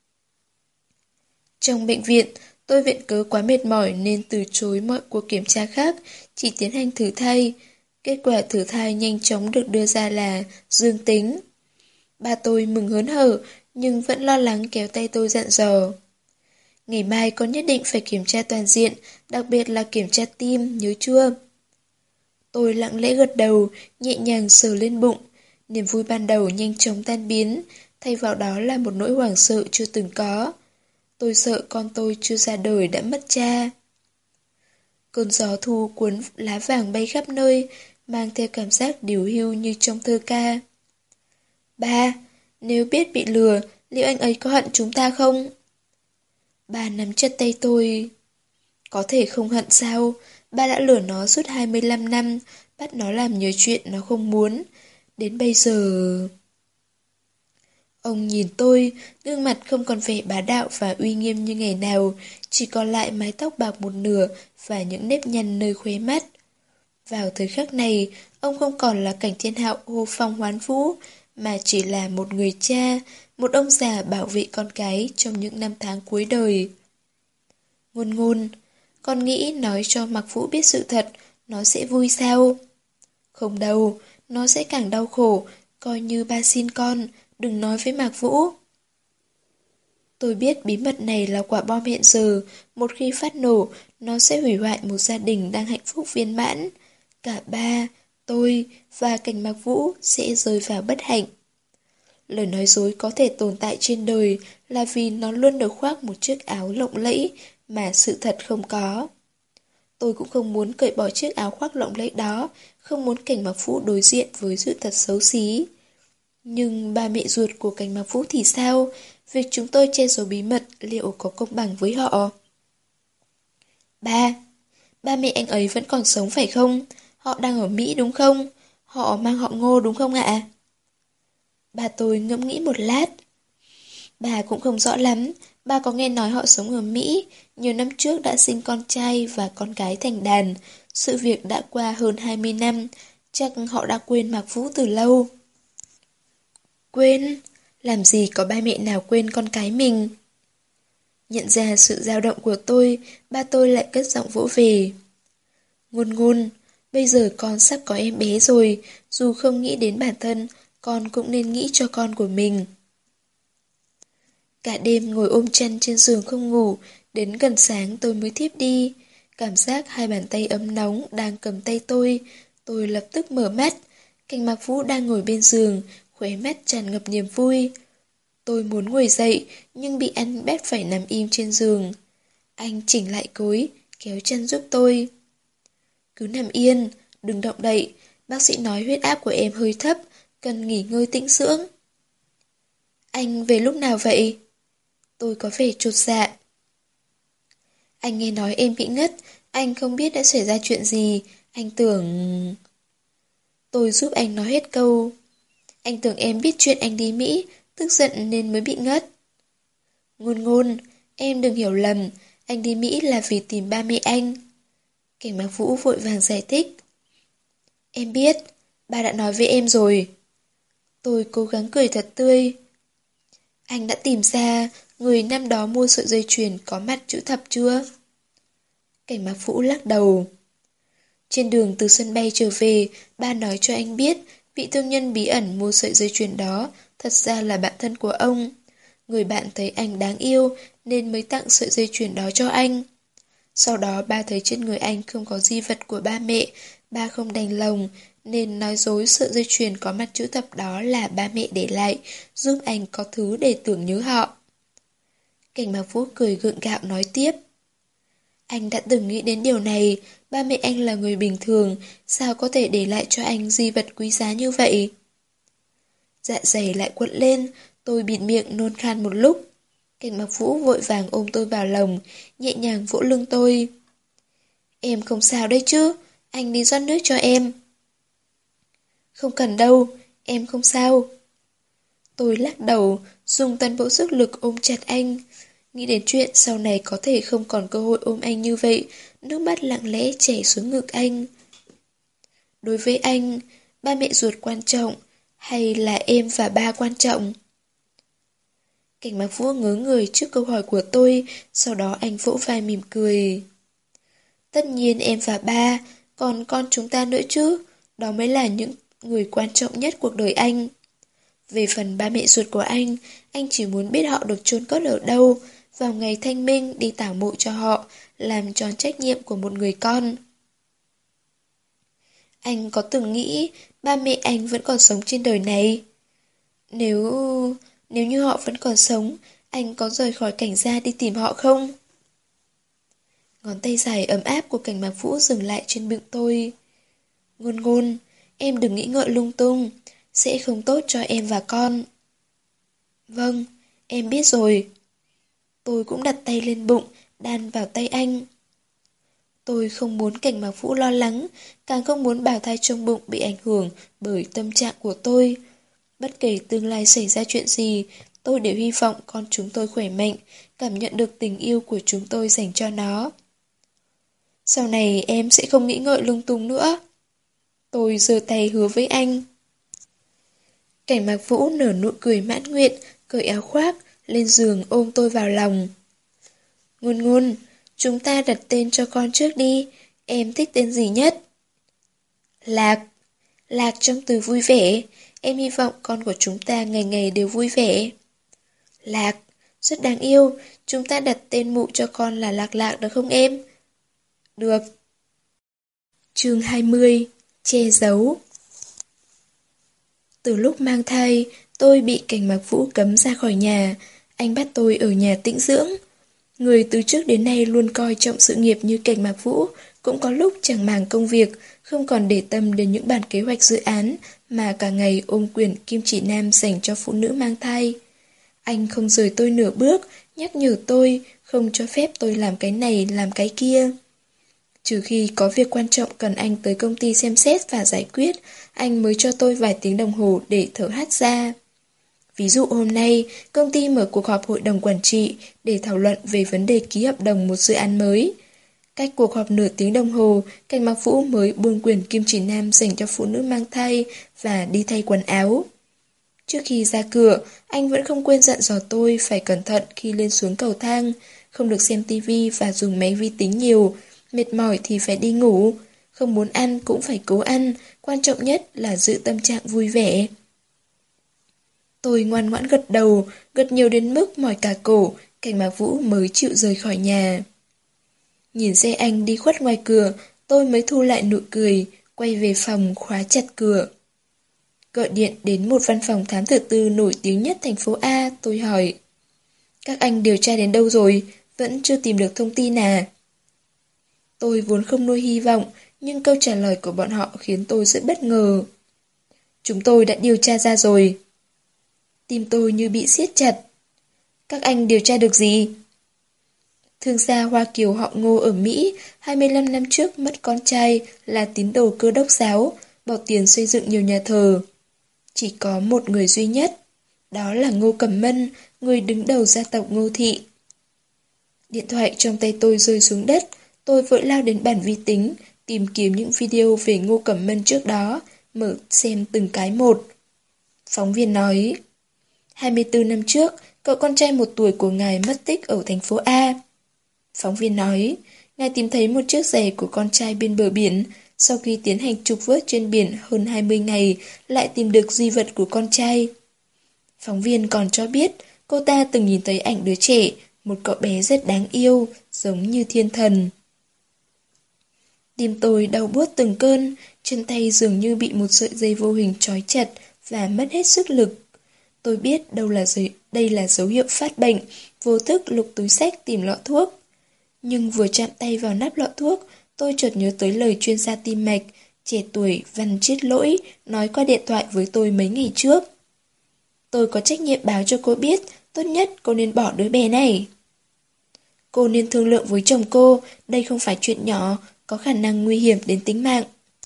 Trong bệnh viện, tôi viện cớ quá mệt mỏi nên từ chối mọi cuộc kiểm tra khác, chỉ tiến hành thử thai. Kết quả thử thai nhanh chóng được đưa ra là dương tính. Ba tôi mừng hớn hở, nhưng vẫn lo lắng kéo tay tôi dặn dò. Ngày mai con nhất định phải kiểm tra toàn diện, đặc biệt là kiểm tra tim, nhớ chưa? Tôi lặng lẽ gật đầu, nhẹ nhàng sờ lên bụng. Niềm vui ban đầu nhanh chóng tan biến, thay vào đó là một nỗi hoảng sợ chưa từng có. Tôi sợ con tôi chưa ra đời đã mất cha. Cơn gió thu cuốn lá vàng bay khắp nơi, mang theo cảm giác điều hưu như trong thơ ca. Ba, nếu biết bị lừa, liệu anh ấy có hận chúng ta không? Ba nắm chặt tay tôi. Có thể không hận sao? Ba đã lừa nó suốt hai mươi lăm năm, bắt nó làm nhiều chuyện nó không muốn. Đến bây giờ... Ông nhìn tôi, gương mặt không còn vẻ bá đạo và uy nghiêm như ngày nào, chỉ còn lại mái tóc bạc một nửa và những nếp nhăn nơi khóe mắt. Vào thời khắc này, ông không còn là cảnh thiên hạo hô phong hoán vũ, mà chỉ là một người cha, một ông già bảo vệ con cái trong những năm tháng cuối đời. Ngôn ngôn, con nghĩ nói cho Mạc Vũ biết sự thật, nó sẽ vui sao? Không đâu, nó sẽ càng đau khổ, coi như ba xin con, đừng nói với Mạc Vũ. Tôi biết bí mật này là quả bom hẹn giờ, một khi phát nổ, nó sẽ hủy hoại một gia đình đang hạnh phúc viên mãn. Cả ba, tôi và Cảnh Mạc Vũ sẽ rơi vào bất hạnh. Lời nói dối có thể tồn tại trên đời là vì nó luôn được khoác một chiếc áo lộng lẫy mà sự thật không có. Tôi cũng không muốn cởi bỏ chiếc áo khoác lộng lẫy đó, không muốn Cảnh Mạc Vũ đối diện với sự thật xấu xí. Nhưng ba mẹ ruột của Cảnh Mạc Vũ thì sao? Việc chúng tôi che giấu bí mật liệu có công bằng với họ? Ba, ba mẹ anh ấy vẫn còn sống phải không? Họ đang ở Mỹ đúng không? Họ mang họ Ngô đúng không ạ? Ba tôi ngẫm nghĩ một lát. Bà cũng không rõ lắm, ba có nghe nói họ sống ở Mỹ, nhiều năm trước đã sinh con trai và con gái thành đàn. Sự việc đã qua hơn hai mươi năm, chắc họ đã quên Mạc Vũ từ lâu. Quên? Làm gì có ba mẹ nào quên con cái mình? Nhận ra sự dao động của tôi, ba tôi lại cất giọng vỗ về. Ngôn ngôn, bây giờ con sắp có em bé rồi, dù không nghĩ đến bản thân, con cũng nên nghĩ cho con của mình. Cả đêm ngồi ôm chăn trên giường không ngủ, đến gần sáng tôi mới thiếp đi. Cảm giác hai bàn tay ấm nóng đang cầm tay tôi, tôi lập tức mở mắt. Cảnh Mạc Vũ đang ngồi bên giường, khóe mắt tràn ngập niềm vui. Tôi muốn ngồi dậy, nhưng bị anh bắt phải nằm im trên giường. Anh chỉnh lại gối, kéo chân giúp tôi. Cứ nằm yên, đừng động đậy, bác sĩ nói huyết áp của em hơi thấp, cần nghỉ ngơi tĩnh dưỡng. Anh về lúc nào vậy? Tôi có vẻ chột dạ. Anh nghe nói em bị ngất, anh không biết đã xảy ra chuyện gì, anh tưởng... Tôi giúp anh nói hết câu. Anh tưởng em biết chuyện anh đi Mỹ, tức giận nên mới bị ngất. Ngôn ngôn, em đừng hiểu lầm, anh đi Mỹ là vì tìm ba mẹ anh. Cảnh Mạc Vũ vội vàng giải thích. Em biết, ba đã nói với em rồi. Tôi cố gắng cười thật tươi. Anh đã tìm ra người năm đó mua sợi dây chuyền có mặt chữ thập chưa? Cảnh Mạc Vũ lắc đầu. Trên đường từ sân bay trở về, ba nói cho anh biết vị thương nhân bí ẩn mua sợi dây chuyền đó thật ra là bạn thân của ông. Người bạn thấy anh đáng yêu nên mới tặng sợi dây chuyền đó cho anh. Sau đó ba thấy trên người anh không có di vật của ba mẹ, ba không đành lòng nên nói dối sợi dây chuyền có mặt chữ thập đó là ba mẹ để lại, giúp anh có thứ để tưởng nhớ họ. Cảnh Mạc Vũ cười gượng gạo nói tiếp. Anh đã từng nghĩ đến điều này, ba mẹ anh là người bình thường, sao có thể để lại cho anh di vật quý giá như vậy? Dạ dày lại quặn lên, tôi bịt miệng nôn khan một lúc. Cảnh Mạc Vũ vội vàng ôm tôi vào lòng, nhẹ nhàng vỗ lưng tôi. Em không sao đấy chứ, anh đi rót nước cho em. Không cần đâu, em không sao. Tôi lắc đầu, dùng toàn bộ sức lực ôm chặt anh. Nghĩ đến chuyện sau này có thể không còn cơ hội ôm anh như vậy, nước mắt lặng lẽ chảy xuống ngực anh. Đối với anh, ba mẹ ruột quan trọng, hay là em và ba quan trọng? Cảnh Mạc Vũ ngớ người trước câu hỏi của tôi, sau đó anh vỗ vai mỉm cười. Tất nhiên em và ba, còn con chúng ta nữa chứ, đó mới là những người quan trọng nhất cuộc đời anh. Về phần ba mẹ ruột của anh, anh chỉ muốn biết họ được chôn cất ở đâu, vào ngày thanh minh đi tảo mộ cho họ, làm tròn trách nhiệm của một người con. Anh có từng nghĩ ba mẹ anh vẫn còn sống trên đời này? Nếu... nếu như họ vẫn còn sống, anh có rời khỏi cảnh gia đi tìm họ không? Ngón tay dài ấm áp của Cảnh Mạc Vũ dừng lại trên bụng tôi. Ngôn ngôn, em đừng nghĩ ngợi lung tung, sẽ không tốt cho em và con. Vâng, em biết rồi. Tôi cũng đặt tay lên bụng, đan vào tay anh. Tôi không muốn Cảnh Mạc Vũ lo lắng, càng không muốn bào thai trong bụng bị ảnh hưởng bởi tâm trạng của tôi. Bất kể tương lai xảy ra chuyện gì, tôi đều hy vọng con chúng tôi khỏe mạnh, cảm nhận được tình yêu của chúng tôi dành cho nó. Sau này em sẽ không nghĩ ngợi lung tung nữa. Tôi giơ tay hứa với anh. Cảnh Mạc Vũ nở nụ cười mãn nguyện, cởi áo khoác, lên giường ôm tôi vào lòng. Ngôn ngôn, chúng ta đặt tên cho con trước đi, em thích tên gì nhất? Lạc. Lạc trong từ vui vẻ, em hy vọng con của chúng ta ngày ngày đều vui vẻ. Lạc, rất đáng yêu, chúng ta đặt tên mụ cho con là Lạc Lạc được không em? Được. Chương hai mươi. Che giấu. Từ lúc mang thai, tôi bị Cảnh Mạc Vũ cấm ra khỏi nhà, anh bắt tôi ở nhà tĩnh dưỡng. Người từ trước đến nay luôn coi trọng sự nghiệp như Cảnh Mạc Vũ, cũng có lúc chẳng màng công việc, không còn để tâm đến những bản kế hoạch dự án, mà cả ngày ôm quyền kim chỉ nam dành cho phụ nữ mang thai. Anh không rời tôi nửa bước, nhắc nhở tôi, không cho phép tôi làm cái này, làm cái kia. Trừ khi có việc quan trọng cần anh tới công ty xem xét và giải quyết, anh mới cho tôi vài tiếng đồng hồ để thở hắt ra. Ví dụ hôm nay, công ty mở cuộc họp hội đồng quản trị để thảo luận về vấn đề ký hợp đồng một dự án mới. Cách cuộc họp nửa tiếng đồng hồ, Cảnh Mạc Vũ mới buông quyền kim chỉ nam dành cho phụ nữ mang thai và đi thay quần áo. Trước khi ra cửa, anh vẫn không quên dặn dò tôi phải cẩn thận khi lên xuống cầu thang, không được xem tivi và dùng máy vi tính nhiều, mệt mỏi thì phải đi ngủ, không muốn ăn cũng phải cố ăn, quan trọng nhất là giữ tâm trạng vui vẻ. Tôi ngoan ngoãn gật đầu, gật nhiều đến mức mỏi cả cổ, Cảnh Mạc Vũ mới chịu rời khỏi nhà. Nhìn xe anh đi khuất ngoài cửa, tôi mới thu lại nụ cười, quay về phòng khóa chặt cửa. Gọi điện đến một văn phòng thám tử tư nổi tiếng nhất thành phố A, tôi hỏi. Các anh điều tra đến đâu rồi, vẫn chưa tìm được thông tin à? Tôi vốn không nuôi hy vọng, nhưng câu trả lời của bọn họ khiến tôi rất bất ngờ. Chúng tôi đã điều tra ra rồi. Tim tôi như bị siết chặt. Các anh điều tra được gì? Thương gia Hoa Kiều họ Ngô ở Mỹ, hai mươi lăm năm trước mất con trai là tín đồ Cơ đốc giáo, bỏ tiền xây dựng nhiều nhà thờ. Chỉ có một người duy nhất, đó là Ngô Cẩm Mân, người đứng đầu gia tộc Ngô Thị. Điện thoại trong tay tôi rơi xuống đất, tôi vội lao đến bàn vi tính, tìm kiếm những video về Ngô Cẩm Mân trước đó, mở xem từng cái một. Phóng viên nói, hai mươi tư năm trước, cậu con trai một tuổi của ngài mất tích ở thành phố A. Phóng viên nói, ngài tìm thấy một chiếc giày của con trai bên bờ biển, sau khi tiến hành trục vớt trên biển hơn hai mươi ngày, lại tìm được di vật của con trai. Phóng viên còn cho biết, cô ta từng nhìn thấy ảnh đứa trẻ, một cậu bé rất đáng yêu, giống như thiên thần. Tim tôi đau buốt từng cơn, chân tay dường như bị một sợi dây vô hình trói chặt và mất hết sức lực. Tôi biết đâu là giày, Đây là dấu hiệu phát bệnh, vô thức lục túi xách tìm lọ thuốc. Nhưng vừa chạm tay vào nắp lọ thuốc, tôi chợt nhớ tới lời chuyên gia tim mạch, trẻ tuổi Văn Chiết Lỗi, nói qua điện thoại với tôi mấy ngày trước. Tôi có trách nhiệm báo cho cô biết, tốt nhất cô nên bỏ đứa bé này. Cô nên thương lượng với chồng cô, đây không phải chuyện nhỏ, có khả năng nguy hiểm đến tính mạng.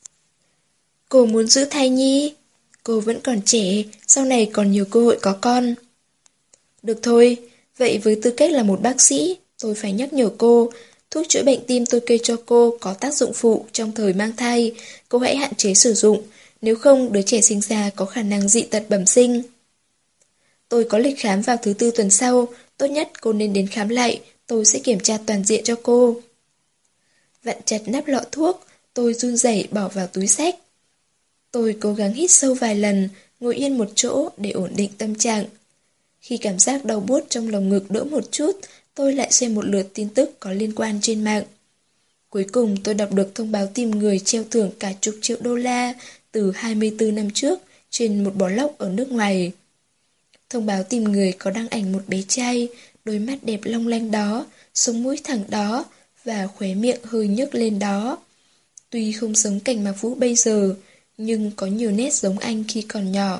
Cô muốn giữ thai nhi? Cô vẫn còn trẻ, sau này còn nhiều cơ hội có con. Được thôi, vậy với tư cách là một bác sĩ, tôi phải nhắc nhở cô, thuốc chữa bệnh tim tôi kê cho cô có tác dụng phụ trong thời mang thai, cô hãy hạn chế sử dụng, nếu không đứa trẻ sinh ra có khả năng dị tật bẩm sinh. Tôi có lịch khám vào thứ tư tuần sau, tốt nhất cô nên đến khám lại, tôi sẽ kiểm tra toàn diện cho cô. Vặn chặt nắp lọ thuốc, tôi run rẩy bỏ vào túi xách. Tôi cố gắng hít sâu vài lần, ngồi yên một chỗ để ổn định tâm trạng. Khi cảm giác đau buốt trong lồng ngực đỡ một chút, tôi lại xem một lượt tin tức có liên quan trên mạng. Cuối cùng tôi đọc được thông báo tìm người treo thưởng cả chục triệu đô la từ hai mươi tư năm trước trên một blog ở nước ngoài. Thông báo tìm người có đăng ảnh một bé trai, đôi mắt đẹp long lanh đó, sống mũi thẳng đó và khóe miệng hơi nhếch lên đó. Tuy không giống Cảnh Mạc Vũ bây giờ, nhưng có nhiều nét giống anh khi còn nhỏ.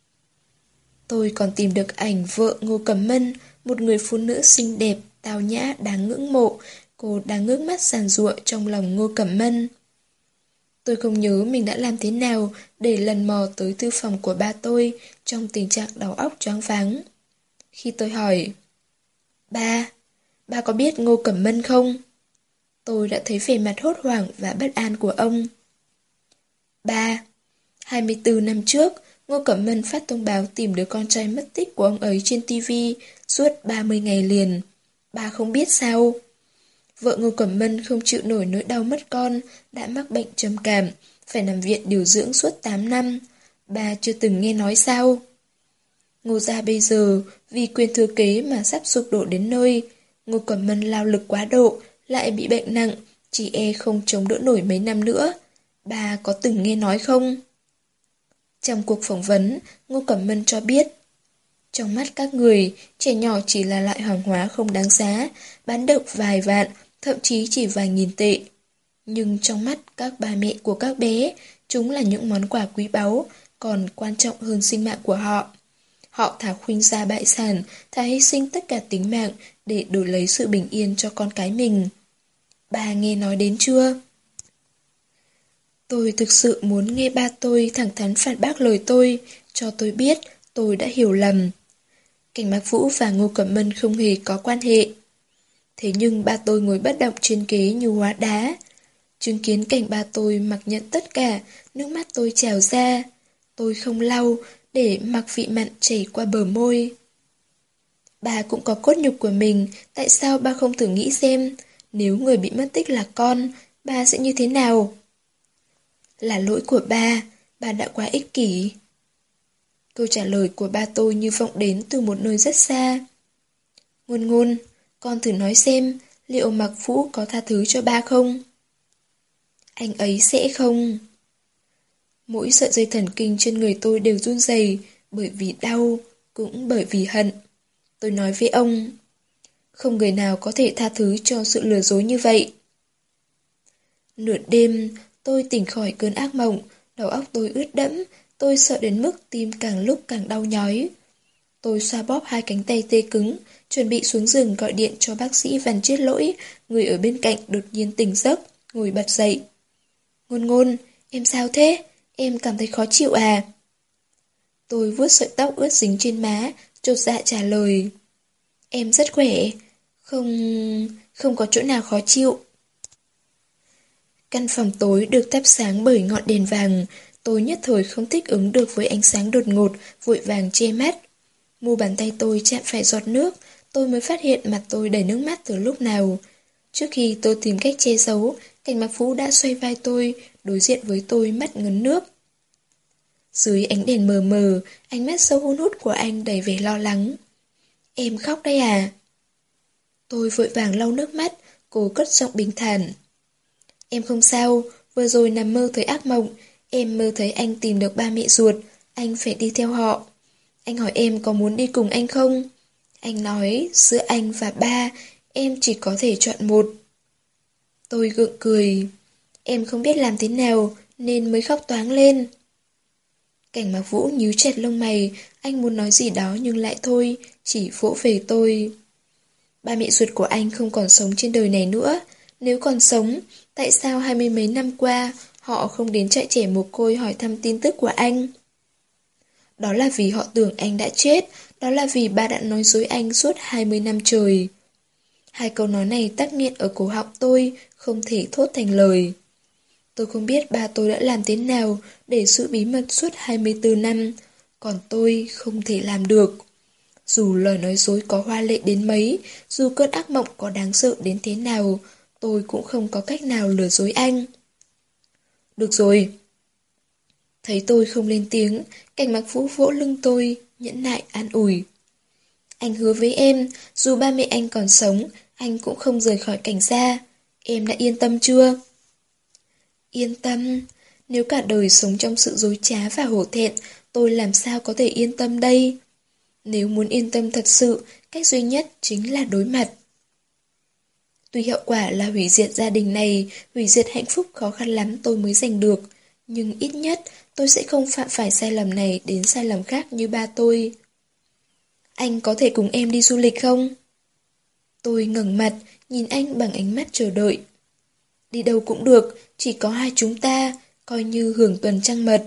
Tôi còn tìm được ảnh vợ Ngô Cẩm Mân, một người phụ nữ xinh đẹp, tao nhã, đáng ngưỡng mộ. Cô đang ngước mắt giàn giụa trong lòng Ngô Cẩm Mân. Tôi không nhớ mình đã làm thế nào để lần mò tới thư phòng của ba tôi trong tình trạng đầu óc choáng váng. Khi tôi hỏi, Ba, ba có biết Ngô Cẩm Mân không? Tôi đã thấy vẻ mặt hốt hoảng và bất an của ông. Ba, hai mươi tư năm trước, Ngô Cẩm Mân phát thông báo tìm đứa con trai mất tích của ông ấy trên ti vi suốt ba mươi ngày liền. Ba không biết sao? Vợ Ngô Cẩm Mân không chịu nổi nỗi đau mất con, đã mắc bệnh trầm cảm, phải nằm viện điều dưỡng suốt tám năm. Ba chưa từng nghe nói sao? Ngô gia bây giờ vì quyền thừa kế mà sắp sụp đổ đến nơi. Ngô Cẩm Mân lao lực quá độ, lại bị bệnh nặng, chỉ e không chống đỡ nổi mấy năm nữa. Ba có từng nghe nói không? Trong cuộc phỏng vấn, Ngô Cẩm Mân cho biết, trong mắt các người, trẻ nhỏ chỉ là loại hàng hóa không đáng giá, bán được vài vạn, thậm chí chỉ vài nghìn tệ. Nhưng trong mắt các bà mẹ của các bé, chúng là những món quà quý báu, còn quan trọng hơn sinh mạng của họ. Họ thà khuynh gia bại sản, thà hy sinh tất cả tính mạng để đổi lấy sự bình yên cho con cái mình. Bà nghe nói đến chưa? Tôi thực sự muốn nghe ba tôi thẳng thắn phản bác lời tôi, cho tôi biết tôi đã hiểu lầm. Cảnh Mạc Vũ và Ngô Cẩm Mân không hề có quan hệ. Thế nhưng ba tôi ngồi bất động trên ghế như hóa đá. Chứng kiến cảnh ba tôi mặc nhận tất cả, nước mắt tôi trào ra. Tôi không lau, để mặc vị mặn chảy qua bờ môi. Ba cũng có cốt nhục của mình, tại sao ba không thử nghĩ xem, nếu người bị mất tích là con, ba sẽ như thế nào? Là lỗi của ba, ba đã quá ích kỷ. Câu trả lời của ba tôi như vọng đến từ một nơi rất xa. Ngôn Ngôn, con thử nói xem, liệu Mạc Vũ có tha thứ cho ba không? Anh ấy sẽ không. Mỗi sợi dây thần kinh trên người tôi đều run rẩy, bởi vì đau, cũng bởi vì hận. Tôi nói với ông, không người nào có thể tha thứ cho sự lừa dối như vậy. Nửa đêm, tôi tỉnh khỏi cơn ác mộng, đầu óc tôi ướt đẫm, tôi sợ đến mức tim càng lúc càng đau nhói. Tôi xoa bóp hai cánh tay tê cứng, chuẩn bị xuống giường gọi điện cho bác sĩ Văn Chiết Lỗi, người ở bên cạnh đột nhiên tỉnh giấc, ngồi bật dậy. Ngôn Ngôn, em sao thế? Em cảm thấy khó chịu à? Tôi vuốt sợi tóc ướt dính trên má, chột dạ trả lời. Em rất khỏe, không... không có chỗ nào khó chịu. Căn phòng tối được thắp sáng bởi ngọn đèn vàng, tôi nhất thời không thích ứng được với ánh sáng đột ngột, vội vàng che mắt. Mu bàn tay tôi chạm phải giọt nước, tôi mới phát hiện mặt tôi đầy nước mắt từ lúc nào. Trước khi tôi tìm cách che giấu, Cảnh Mạc Vũ đã xoay vai tôi, đối diện với tôi mắt ngấn nước. Dưới ánh đèn mờ mờ, ánh mắt sâu hun hút của anh đầy vẻ lo lắng. Em khóc đây à? Tôi vội vàng lau nước mắt, cố cất giọng bình thản. Em không sao, vừa rồi nằm mơ thấy ác mộng, em mơ thấy anh tìm được ba mẹ ruột, anh phải đi theo họ. Anh hỏi em có muốn đi cùng anh không? Anh nói giữa anh và ba, em chỉ có thể chọn một. Tôi gượng cười. Em không biết làm thế nào nên mới khóc toáng lên. Cảnh Mạc Vũ nhíu chặt lông mày, anh muốn nói gì đó nhưng lại thôi, chỉ vỗ về tôi. Ba mẹ ruột của anh không còn sống trên đời này nữa. Nếu còn sống, tại sao hai mươi mấy năm qua họ không đến trại trẻ mồ côi hỏi thăm tin tức của anh? Đó là vì họ tưởng anh đã chết, đó là vì ba đã nói dối anh suốt hai mươi năm trời. Hai câu nói này tắc nghẹn ở cổ họng tôi, không thể thốt thành lời. Tôi không biết ba tôi đã làm thế nào để giữ bí mật suốt hai mươi tư năm, còn tôi không thể làm được. Dù lời nói dối có hoa lệ đến mấy, dù cơn ác mộng có đáng sợ đến thế nào, tôi cũng không có cách nào lừa dối anh. Được rồi. Thấy tôi không lên tiếng, Cảnh Mạc Vũ vỗ lưng tôi, nhẫn nại an ủi. Anh hứa với em, dù ba mẹ anh còn sống, anh cũng không rời khỏi Cảnh gia. Em đã yên tâm chưa? Yên tâm? Nếu cả đời sống trong sự dối trá và hổ thẹn, tôi làm sao có thể yên tâm đây? Nếu muốn yên tâm thật sự, cách duy nhất chính là đối mặt. Tuy hậu quả là hủy diệt gia đình này, hủy diệt hạnh phúc khó khăn lắm tôi mới giành được, nhưng ít nhất tôi sẽ không phạm phải sai lầm này đến sai lầm khác như ba tôi. Anh có thể cùng em đi du lịch không? Tôi ngẩng mặt, nhìn anh bằng ánh mắt chờ đợi. Đi đâu cũng được, chỉ có hai chúng ta, coi như hưởng tuần trăng mật.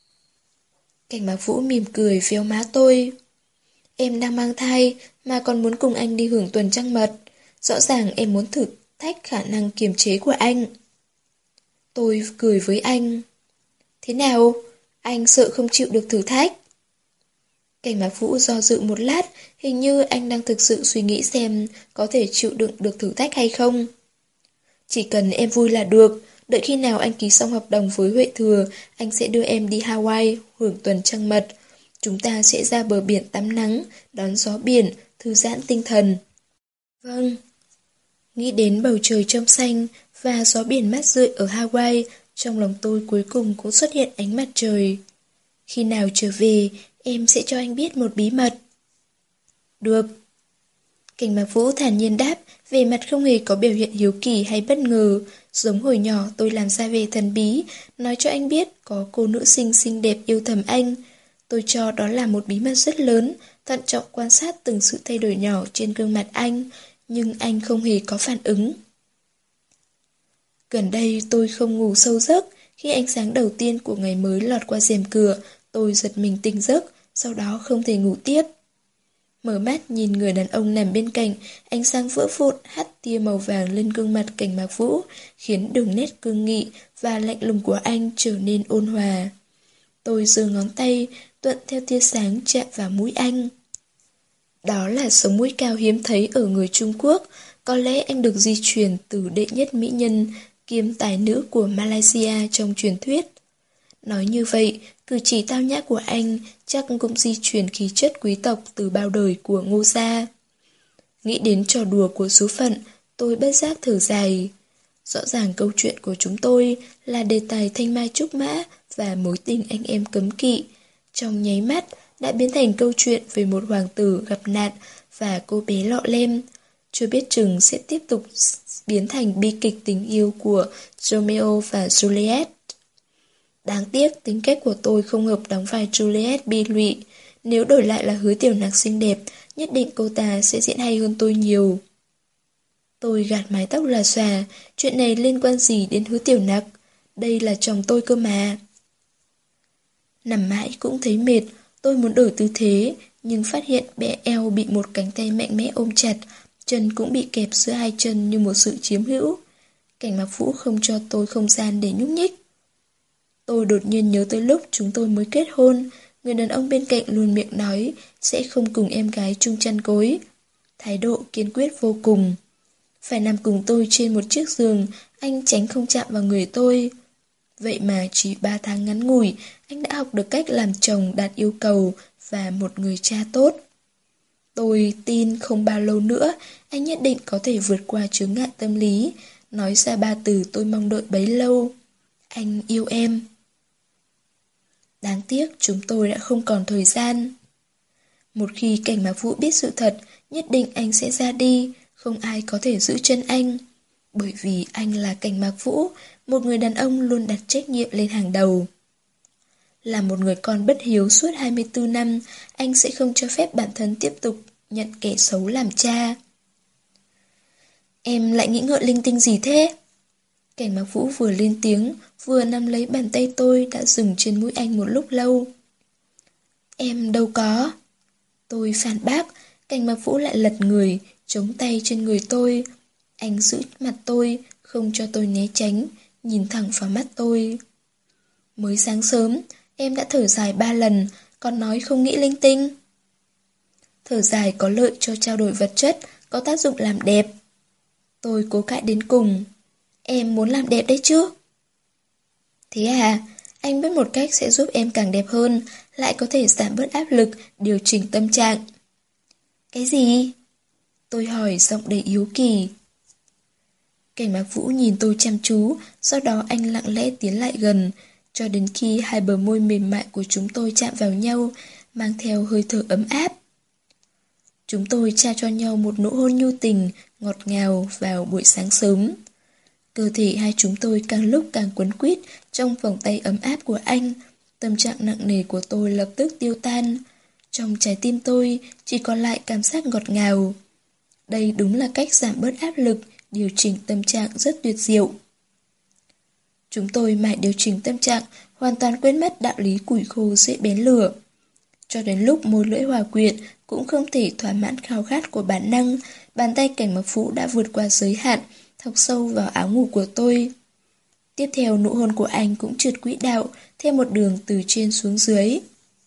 Cảnh Mạc Vũ mỉm cười véo má tôi. Em đang mang thai mà còn muốn cùng anh đi hưởng tuần trăng mật. Rõ ràng em muốn thử thách khả năng kiềm chế của anh. Tôi cười với anh. Thế nào? Anh sợ không chịu được thử thách? Cảnh Mạc Vũ do dự một lát, hình như anh đang thực sự suy nghĩ xem có thể chịu đựng được thử thách hay không. Chỉ cần em vui là được, đợi khi nào anh ký xong hợp đồng với Huệ Thừa, anh sẽ đưa em đi Hawaii hưởng tuần trăng mật. Chúng ta sẽ ra bờ biển tắm nắng, đón gió biển, thư giãn tinh thần. Vâng. Nghĩ đến bầu trời trong xanh và gió biển mát rượi ở Hawaii, trong lòng tôi cuối cùng cũng xuất hiện ánh mặt trời. Khi nào trở về, em sẽ cho anh biết một bí mật. Được. Cảnh Mạc Vũ thản nhiên đáp, về mặt không hề có biểu hiện hiếu kỳ hay bất ngờ, giống hồi nhỏ tôi làm ra vẻ thần bí, nói cho anh biết có cô nữ sinh xinh đẹp yêu thầm anh. Tôi cho đó là một bí mật rất lớn, thận trọng quan sát từng sự thay đổi nhỏ trên gương mặt anh, nhưng anh không hề có phản ứng. Gần đây tôi không ngủ sâu giấc, khi ánh sáng đầu tiên của ngày mới lọt qua rèm cửa, tôi giật mình tỉnh giấc, sau đó không thể ngủ tiếp. Mở mắt nhìn người đàn ông nằm bên cạnh, ánh sáng vỡ vụn hắt tia màu vàng lên gương mặt Cảnh Mạc Vũ, khiến đường nét cương nghị và lạnh lùng của anh trở nên ôn hòa. Tôi giơ ngón tay, thuận theo tia sáng chạm vào mũi anh. Đó là sống mũi cao hiếm thấy ở người Trung Quốc, có lẽ anh được di truyền từ đệ nhất mỹ nhân kiêm tài nữ của Malaysia trong truyền thuyết. Nói như vậy, cử chỉ tao nhã của anh chắc cũng di truyền khí chất quý tộc từ bao đời của Ngô gia. Nghĩ đến trò đùa của số phận, tôi bất giác thở dài. Rõ ràng câu chuyện của chúng tôi là đề tài thanh mai trúc mã và mối tình anh em cấm kỵ. Trong nháy mắt đã biến thành câu chuyện về một hoàng tử gặp nạn và cô bé lọ lem. Chưa biết chừng sẽ tiếp tục biến thành bi kịch tình yêu của Romeo và Juliet. Đáng tiếc tính cách của tôi không hợp đóng vai Juliet bi lụy. Nếu đổi lại là Hứa Tiểu Nặc xinh đẹp, nhất định cô ta sẽ diễn hay hơn tôi nhiều. Tôi gạt mái tóc là xòa, chuyện này liên quan gì đến Hứa Tiểu Nặc? Đây là chồng tôi cơ mà. Nằm mãi cũng thấy mệt, tôi muốn đổi tư thế, nhưng phát hiện bé eo bị một cánh tay mạnh mẽ ôm chặt, chân cũng bị kẹp giữa hai chân như một sự chiếm hữu. Cảnh Mạc Vũ không cho tôi không gian để nhúc nhích. Tôi đột nhiên nhớ tới lúc chúng tôi mới kết hôn, người đàn ông bên cạnh luôn miệng nói sẽ không cùng em gái chung chăn gối. Thái độ kiên quyết vô cùng. Phải nằm cùng tôi trên một chiếc giường, anh tránh không chạm vào người tôi. Vậy mà chỉ ba tháng ngắn ngủi, anh đã học được cách làm chồng đạt yêu cầu và một người cha tốt. Tôi tin không bao lâu nữa, anh nhất định có thể vượt qua chướng ngại tâm lý, nói ra ba từ tôi mong đợi bấy lâu. Anh yêu em. Đáng tiếc chúng tôi đã không còn thời gian. Một khi Cảnh Mạc Vũ biết sự thật, nhất định anh sẽ ra đi, không ai có thể giữ chân anh. Bởi vì anh là Cảnh Mạc Vũ, một người đàn ông luôn đặt trách nhiệm lên hàng đầu. Là một người con bất hiếu suốt hai mươi tư năm, anh sẽ không cho phép bản thân tiếp tục nhận kẻ xấu làm cha. Em lại nghĩ ngợi linh tinh gì thế? Cảnh Mạc Vũ vừa lên tiếng, vừa nắm lấy bàn tay tôi đã dừng trên mũi anh một lúc lâu. Em đâu có. Tôi phản bác, Cảnh Mạc Vũ lại lật người, chống tay trên người tôi. Anh giữ mặt tôi, không cho tôi né tránh, nhìn thẳng vào mắt tôi. Mới sáng sớm, em đã thở dài ba lần, còn nói không nghĩ linh tinh. Thở dài có lợi cho trao đổi vật chất, có tác dụng làm đẹp. Tôi cố cãi đến cùng. Em muốn làm đẹp đấy chứ? Thế à, anh biết một cách sẽ giúp em càng đẹp hơn, lại có thể giảm bớt áp lực, điều chỉnh tâm trạng. Cái gì? Tôi hỏi giọng đầy yếu kỳ. Cảnh Mạc Vũ nhìn tôi chăm chú, sau đó anh lặng lẽ tiến lại gần, cho đến khi hai bờ môi mềm mại của chúng tôi chạm vào nhau, mang theo hơi thở ấm áp. Chúng tôi trao cho nhau một nụ hôn nhu tình, ngọt ngào vào buổi sáng sớm. Cơ thể hai chúng tôi càng lúc càng quấn quýt trong vòng tay ấm áp của anh. Tâm trạng nặng nề của tôi lập tức tiêu tan. Trong trái tim tôi chỉ còn lại cảm giác ngọt ngào. Đây đúng là cách giảm bớt áp lực, điều chỉnh tâm trạng rất tuyệt diệu. Chúng tôi mãi điều chỉnh tâm trạng, hoàn toàn quên mất đạo lý củi khô dễ bén lửa. Cho đến lúc môi lưỡi hòa quyện cũng không thể thỏa mãn khao khát của bản năng, bàn tay Cảnh Mạc Vũ đã vượt qua giới hạn, thọc sâu vào áo ngủ của tôi. Tiếp theo nụ hôn của anh cũng trượt quỹ đạo, theo một đường từ trên xuống dưới.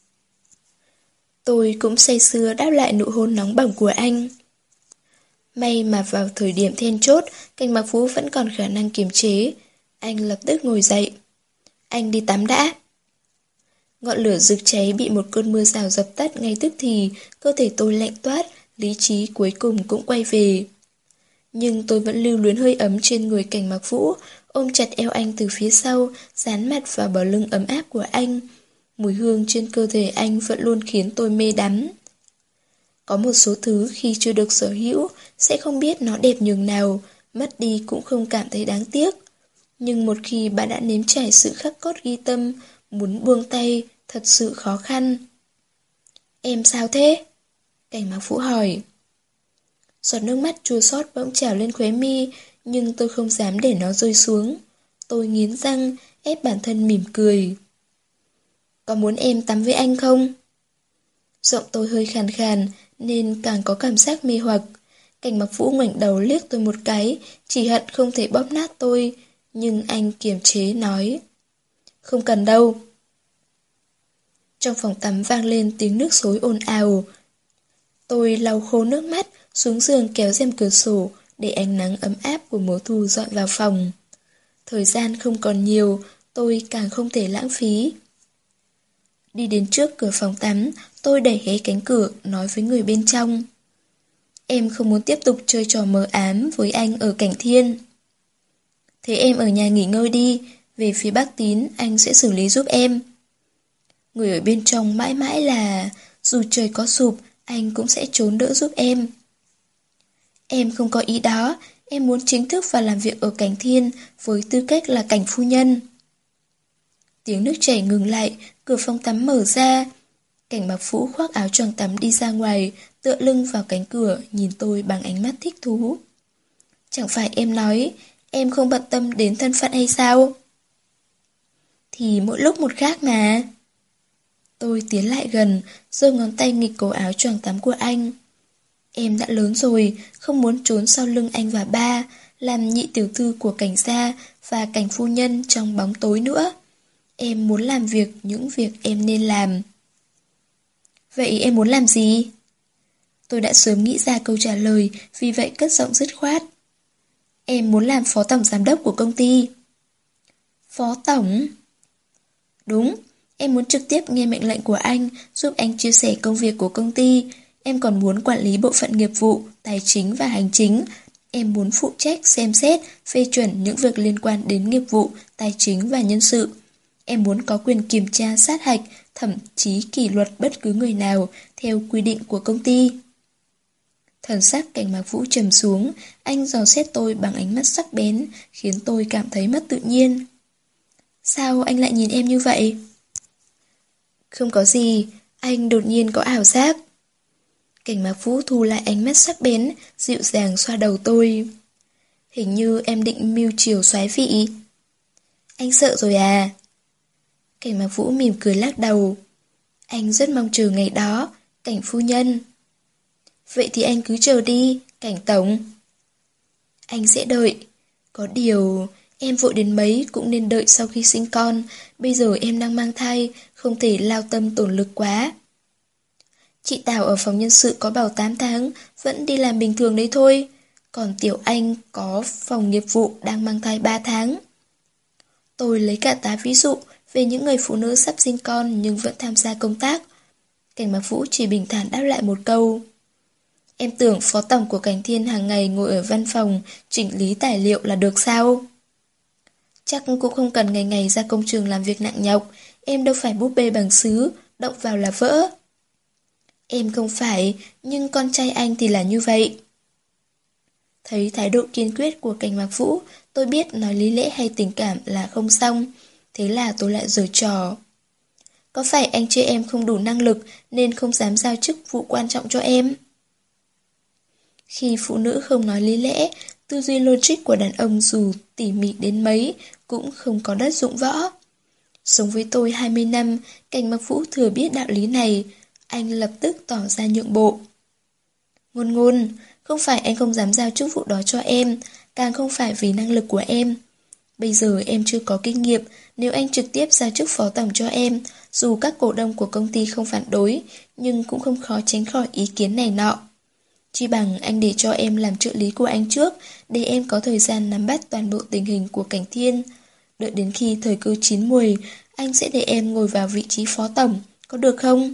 Tôi cũng say sưa đáp lại nụ hôn nóng bỏng của anh. May mà vào thời điểm then chốt, Cảnh Mạc Vũ vẫn còn khả năng kiềm chế. Anh lập tức ngồi dậy. Anh đi tắm đã. Ngọn lửa rực cháy bị một cơn mưa rào dập tắt ngay tức thì, cơ thể tôi lạnh toát, lý trí cuối cùng cũng quay về. Nhưng tôi vẫn lưu luyến hơi ấm trên người Cảnh Mạc Vũ, ôm chặt eo anh từ phía sau, dán mặt vào bờ lưng ấm áp của anh. Mùi hương trên cơ thể anh vẫn luôn khiến tôi mê đắm. Có một số thứ khi chưa được sở hữu, sẽ không biết nó đẹp nhường nào, mất đi cũng không cảm thấy đáng tiếc. Nhưng một khi bạn đã nếm trải sự khắc cốt ghi tâm, muốn buông tay thật sự khó khăn. Em sao thế? Cảnh Mạc Vũ hỏi. Giọt nước mắt chua xót bỗng trào lên khóe mi, nhưng tôi không dám để nó rơi xuống. Tôi nghiến răng, ép bản thân mỉm cười. Có muốn em tắm với anh không? Giọng tôi hơi khàn khàn, nên càng có cảm giác mê hoặc. Cảnh Mạc Vũ ngoảnh đầu liếc tôi một cái, chỉ hận không thể bóp nát tôi, nhưng anh kiềm chế nói. Không cần đâu. Trong phòng tắm vang lên tiếng nước xối ồn ào. Tôi lau khô nước mắt, xuống giường kéo rèm cửa sổ, để ánh nắng ấm áp của mùa thu dọi vào phòng. Thời gian không còn nhiều, tôi càng không thể lãng phí. Đi đến trước cửa phòng tắm, tôi đẩy hé cánh cửa, nói với người bên trong. Em không muốn tiếp tục chơi trò mờ ám với anh ở Cảnh Thiên. Thế em ở nhà nghỉ ngơi đi, về phía Bắc Tín anh sẽ xử lý giúp em. Người ở bên trong mãi mãi là dù trời có sụp, anh cũng sẽ trốn đỡ giúp em. Em không có ý đó, em muốn chính thức vào làm việc ở Cảnh Thiên với tư cách là cảnh phu nhân. Tiếng nước chảy ngừng lại, cửa phòng tắm mở ra. Cảnh Mạc Vũ khoác áo choàng tắm đi ra ngoài, tựa lưng vào cánh cửa, nhìn tôi bằng ánh mắt thích thú. Chẳng phải em nói, em không bận tâm đến thân phận hay sao? Thì mỗi lúc một khác mà. Tôi tiến lại gần, giơ ngón tay nghịch cổ áo choàng tắm của anh. Em đã lớn rồi, không muốn trốn sau lưng anh và ba, làm nhị tiểu thư của cảnh gia và cảnh phu nhân trong bóng tối nữa. Em muốn làm việc những việc em nên làm. Vậy em muốn làm gì? Tôi đã sớm nghĩ ra câu trả lời, vì vậy cất giọng dứt khoát. Em muốn làm phó tổng giám đốc của công ty. Phó tổng? Đúng, em muốn trực tiếp nghe mệnh lệnh của anh, giúp anh chia sẻ công việc của công ty. Em còn muốn quản lý bộ phận nghiệp vụ, tài chính và hành chính. Em muốn phụ trách xem xét, phê chuẩn những việc liên quan đến nghiệp vụ, tài chính và nhân sự. Em muốn có quyền kiểm tra sát hạch, thậm chí kỷ luật bất cứ người nào theo quy định của công ty. Thần sắc Cảnh Mạc Vũ trầm xuống, anh dò xét tôi bằng ánh mắt sắc bén, khiến tôi cảm thấy mất tự nhiên. Sao anh lại nhìn em như vậy? Không có gì, anh đột nhiên có ảo giác. Cảnh Mạc Vũ thu lại ánh mắt sắc bén, dịu dàng xoa đầu tôi. Hình như em định mưu chiều soái vị. Anh sợ rồi à? Cảnh Mạc Vũ mỉm cười lắc đầu. Anh rất mong chờ ngày đó, Cảnh phu nhân. Vậy thì anh cứ chờ đi, Cảnh tổng. Anh sẽ đợi. Có điều, em vội đến mấy cũng nên đợi sau khi sinh con. Bây giờ em đang mang thai, không thể lao tâm tổn lực quá. Chị Tào ở phòng nhân sự có bảo tám tháng, vẫn đi làm bình thường đấy thôi. Còn Tiểu Anh có phòng nghiệp vụ đang mang thai ba tháng. Tôi lấy cả tá ví dụ về những người phụ nữ sắp sinh con nhưng vẫn tham gia công tác. Cảnh Mạc Vũ chỉ bình thản đáp lại một câu. Em tưởng phó tổng của Cảnh Thiên hàng ngày ngồi ở văn phòng chỉnh lý tài liệu là được sao? Chắc cũng không cần ngày ngày ra công trường làm việc nặng nhọc. Em đâu phải búp bê bằng sứ, động vào là vỡ. Em không phải, nhưng con trai anh thì là như vậy. Thấy thái độ kiên quyết của Cảnh Mạc Vũ, tôi biết nói lý lẽ hay tình cảm là không xong. Thế là tôi lại giở trò. Có phải anh chê em không đủ năng lực nên không dám giao chức vụ quan trọng cho em? Khi phụ nữ không nói lý lẽ, tư duy logic của đàn ông dù tỉ mỉ đến mấy cũng không có đất dụng võ. Sống với tôi hai mươi năm, Cảnh Mạc Vũ thừa biết đạo lý này. Anh lập tức tỏ ra nhượng bộ. Ngôn ngôn, không phải anh không dám giao chức vụ đó cho em, càng không phải vì năng lực của em. Bây giờ em chưa có kinh nghiệm, nếu anh trực tiếp giao chức phó tổng cho em, dù các cổ đông của công ty không phản đối, nhưng cũng không khó tránh khỏi ý kiến này nọ. Chỉ bằng anh để cho em làm trợ lý của anh trước, để em có thời gian nắm bắt toàn bộ tình hình của Cảnh Thiên. Đợi đến khi thời cơ chín muồi, anh sẽ để em ngồi vào vị trí phó tổng, có được không?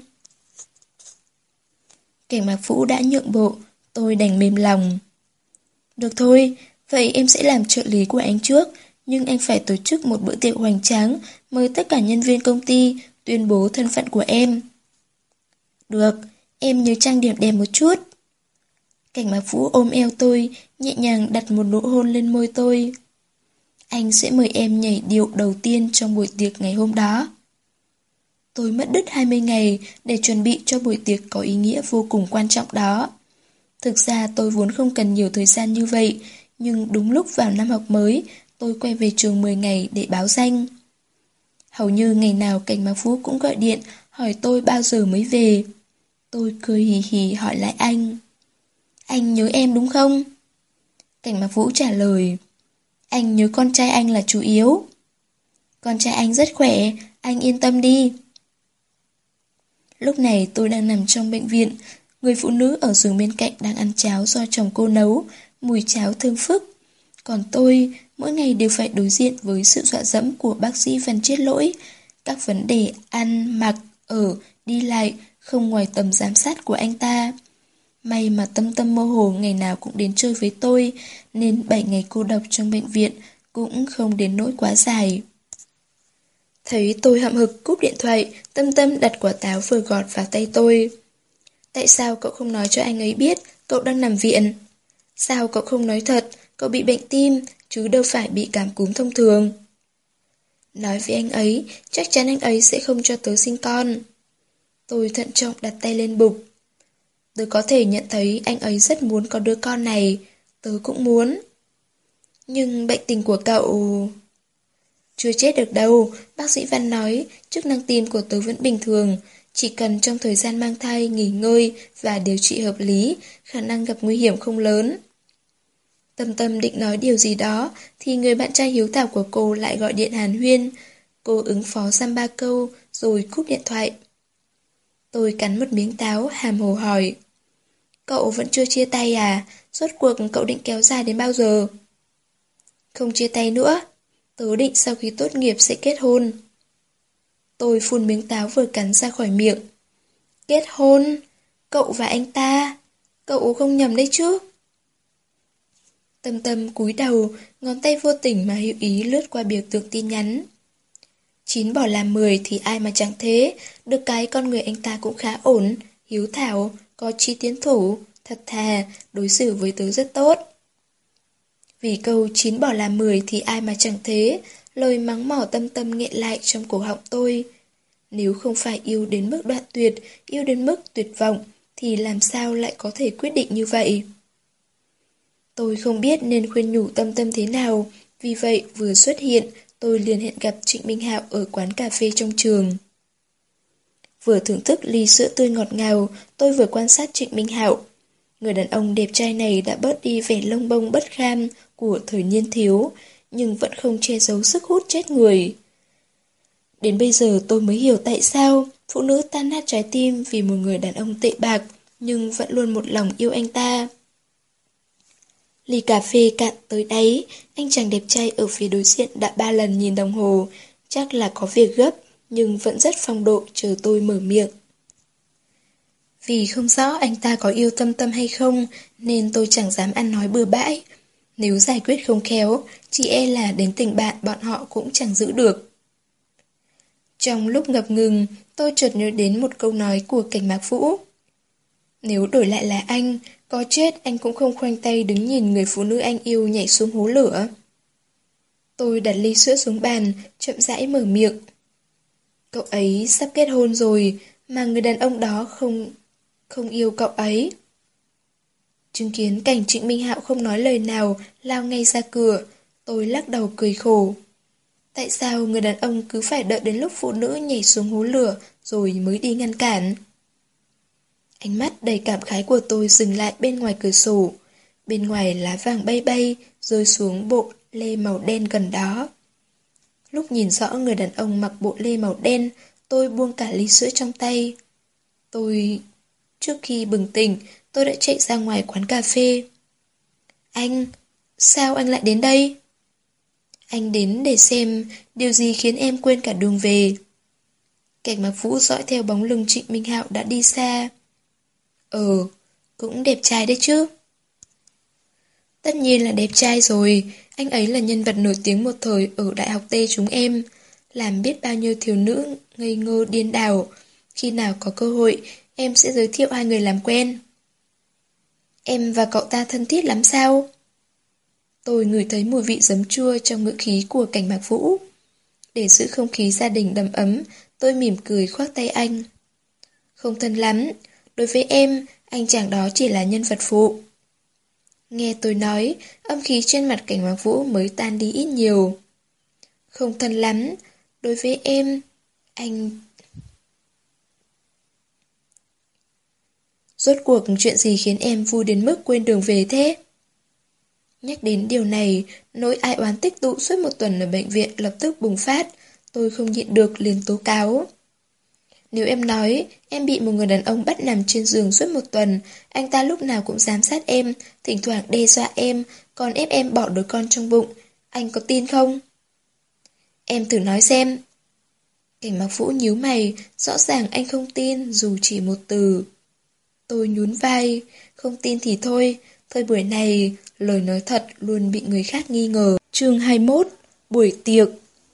Cảnh Mạc Vũ đã nhượng bộ, tôi đành mềm lòng. Được thôi, vậy em sẽ làm trợ lý của anh trước, nhưng anh phải tổ chức một bữa tiệc hoành tráng, mời tất cả nhân viên công ty, tuyên bố thân phận của em. Được, em nhớ trang điểm đẹp một chút. Cảnh Mạc Vũ ôm eo tôi, nhẹ nhàng đặt một nụ hôn lên môi tôi. Anh sẽ mời em nhảy điệu đầu tiên trong buổi tiệc ngày hôm đó. Tôi mất đứt hai mươi ngày để chuẩn bị cho buổi tiệc có ý nghĩa vô cùng quan trọng đó. Thực ra tôi vốn không cần nhiều thời gian như vậy, nhưng đúng lúc vào năm học mới, tôi quay về trường mười ngày để báo danh. Hầu như ngày nào Cảnh Mạc Vũ cũng gọi điện hỏi tôi bao giờ mới về. Tôi cười hì hì hỏi lại anh. Anh nhớ em đúng không? Cảnh Mạc Vũ trả lời. Anh nhớ con trai anh là chủ yếu. Con trai anh rất khỏe, anh yên tâm đi. Lúc này tôi đang nằm trong bệnh viện. Người phụ nữ ở giường bên cạnh đang ăn cháo do chồng cô nấu, mùi cháo thơm phức. Còn tôi, mỗi ngày đều phải đối diện với sự dọa dẫm của bác sĩ Văn Chiết Lỗi. Các vấn đề ăn, mặc, ở, đi lại không ngoài tầm giám sát của anh ta. May mà Tâm Tâm mơ hồ ngày nào cũng đến chơi với tôi, nên bảy ngày cô độc trong bệnh viện cũng không đến nỗi quá dài. Thấy tôi hậm hực cúp điện thoại, Tâm Tâm đặt quả táo vừa gọt vào tay tôi. Tại sao cậu không nói cho anh ấy biết cậu đang nằm viện? Sao cậu không nói thật, cậu bị bệnh tim, chứ đâu phải bị cảm cúm thông thường? Nói với anh ấy, chắc chắn anh ấy sẽ không cho tớ sinh con. Tôi thận trọng đặt tay lên bụng. Tớ có thể nhận thấy anh ấy rất muốn có đứa con này, tớ cũng muốn. Nhưng bệnh tình của cậu... Chưa chết được đâu, bác sĩ Văn nói chức năng tim của tớ vẫn bình thường, chỉ cần trong thời gian mang thai, nghỉ ngơi và điều trị hợp lý, khả năng gặp nguy hiểm không lớn. Tâm Tâm định nói điều gì đó, thì người bạn trai hiếu thảo của cô lại gọi điện hàn huyên. Cô ứng phó dăm ba câu, rồi cúp điện thoại. Tôi cắn một miếng táo, hàm hồ hỏi. Cậu vẫn chưa chia tay à? Rốt cuộc cậu định kéo dài đến bao giờ? Không chia tay nữa. Tớ định sau khi tốt nghiệp sẽ kết hôn. Tôi phun miếng táo vừa cắn ra khỏi miệng. Kết hôn? Cậu và anh ta? Cậu không nhầm đấy chứ? Tâm Tâm cúi đầu, ngón tay vô tình mà hữu ý lướt qua biểu tượng tin nhắn. Chín bỏ làm mười thì ai mà chẳng thế, được cái con người anh ta cũng khá ổn, hiếu thảo, có chí tiến thủ, thật thà, đối xử với tớ rất tốt. Vì câu chín bỏ làm mười thì ai mà chẳng thế, lời mắng mỏ Tâm Tâm nghẹn lại trong cổ họng tôi. Nếu không phải yêu đến mức đoạn tuyệt, yêu đến mức tuyệt vọng, thì làm sao lại có thể quyết định như vậy? Tôi không biết nên khuyên nhủ Tâm Tâm thế nào, vì vậy vừa xuất hiện, tôi liền hẹn gặp Trịnh Minh Hạo ở quán cà phê trong trường. Vừa thưởng thức ly sữa tươi ngọt ngào, tôi vừa quan sát Trịnh Minh Hạo. Người đàn ông đẹp trai này đã bớt đi vẻ lông bông bất kham của thời niên thiếu, nhưng vẫn không che giấu sức hút chết người. Đến bây giờ tôi mới hiểu tại sao phụ nữ tan nát trái tim vì một người đàn ông tệ bạc, nhưng vẫn luôn một lòng yêu anh ta. Ly cà phê cạn tới đáy, anh chàng đẹp trai ở phía đối diện đã ba lần nhìn đồng hồ, chắc là có việc gấp, nhưng vẫn rất phong độ chờ tôi mở miệng. Vì không rõ anh ta có yêu Tâm Tâm hay không, nên tôi chẳng dám ăn nói bừa bãi. Nếu giải quyết không khéo, chỉ e là đến tình bạn bọn họ cũng chẳng giữ được. Trong lúc ngập ngừng, tôi chợt nhớ đến một câu nói của Cảnh Mạc Vũ. Nếu đổi lại là anh, có chết anh cũng không khoanh tay đứng nhìn người phụ nữ anh yêu nhảy xuống hố lửa. Tôi đặt ly sữa xuống bàn, chậm rãi mở miệng. Cậu ấy sắp kết hôn rồi, mà người đàn ông đó không... không yêu cậu ấy. Chứng kiến cảnh Trịnh Minh Hạo không nói lời nào, lao ngay ra cửa, tôi lắc đầu cười khổ. Tại sao người đàn ông cứ phải đợi đến lúc phụ nữ nhảy xuống hố lửa rồi mới đi ngăn cản? Ánh mắt đầy cảm khái của tôi dừng lại bên ngoài cửa sổ. Bên ngoài lá vàng bay bay, rơi xuống bộ lê màu đen gần đó. Lúc nhìn rõ người đàn ông mặc bộ lê màu đen, tôi buông cả ly sữa trong tay. Tôi... Trước khi bừng tỉnh, tôi đã chạy ra ngoài quán cà phê. Anh... Sao anh lại đến đây? Anh đến để xem điều gì khiến em quên cả đường về. Cảnh Mạc Vũ dõi theo bóng lưng Trịnh Minh Hạo đã đi xa. Ờ, cũng đẹp trai đấy chứ. Tất nhiên là đẹp trai rồi, anh ấy là nhân vật nổi tiếng một thời ở Đại học T chúng em, làm biết bao nhiêu thiếu nữ ngây ngơ điên đảo. Khi nào có cơ hội, em sẽ giới thiệu hai người làm quen. Em và cậu ta thân thiết lắm sao? Tôi ngửi thấy mùi vị giấm chua trong ngữ khí của Cảnh Mạc Vũ. Để giữ không khí gia đình đầm ấm, tôi mỉm cười khoác tay anh. Không thân lắm, đối với em, anh chàng đó chỉ là nhân vật phụ. Nghe tôi nói, âm khí trên mặt Cảnh Mạc Vũ mới tan đi ít nhiều. Không thân lắm, đối với em, anh... Rốt cuộc chuyện gì khiến em vui đến mức quên đường về thế? Nhắc đến điều này, nỗi ai oán tích tụ suốt một tuần ở bệnh viện lập tức bùng phát. Tôi không nhịn được liền tố cáo. Nếu em nói, em bị một người đàn ông bắt nằm trên giường suốt một tuần, anh ta lúc nào cũng giám sát em, thỉnh thoảng đe dọa em, còn ép em bỏ đứa con trong bụng, anh có tin không? Em thử nói xem. Cảnh Mạc Vũ nhíu mày, rõ ràng anh không tin dù chỉ một từ. Tôi nhún vai, không tin thì thôi, thời buổi này, lời nói thật luôn bị người khác nghi ngờ. Chương hai mươi mốt, buổi tiệc.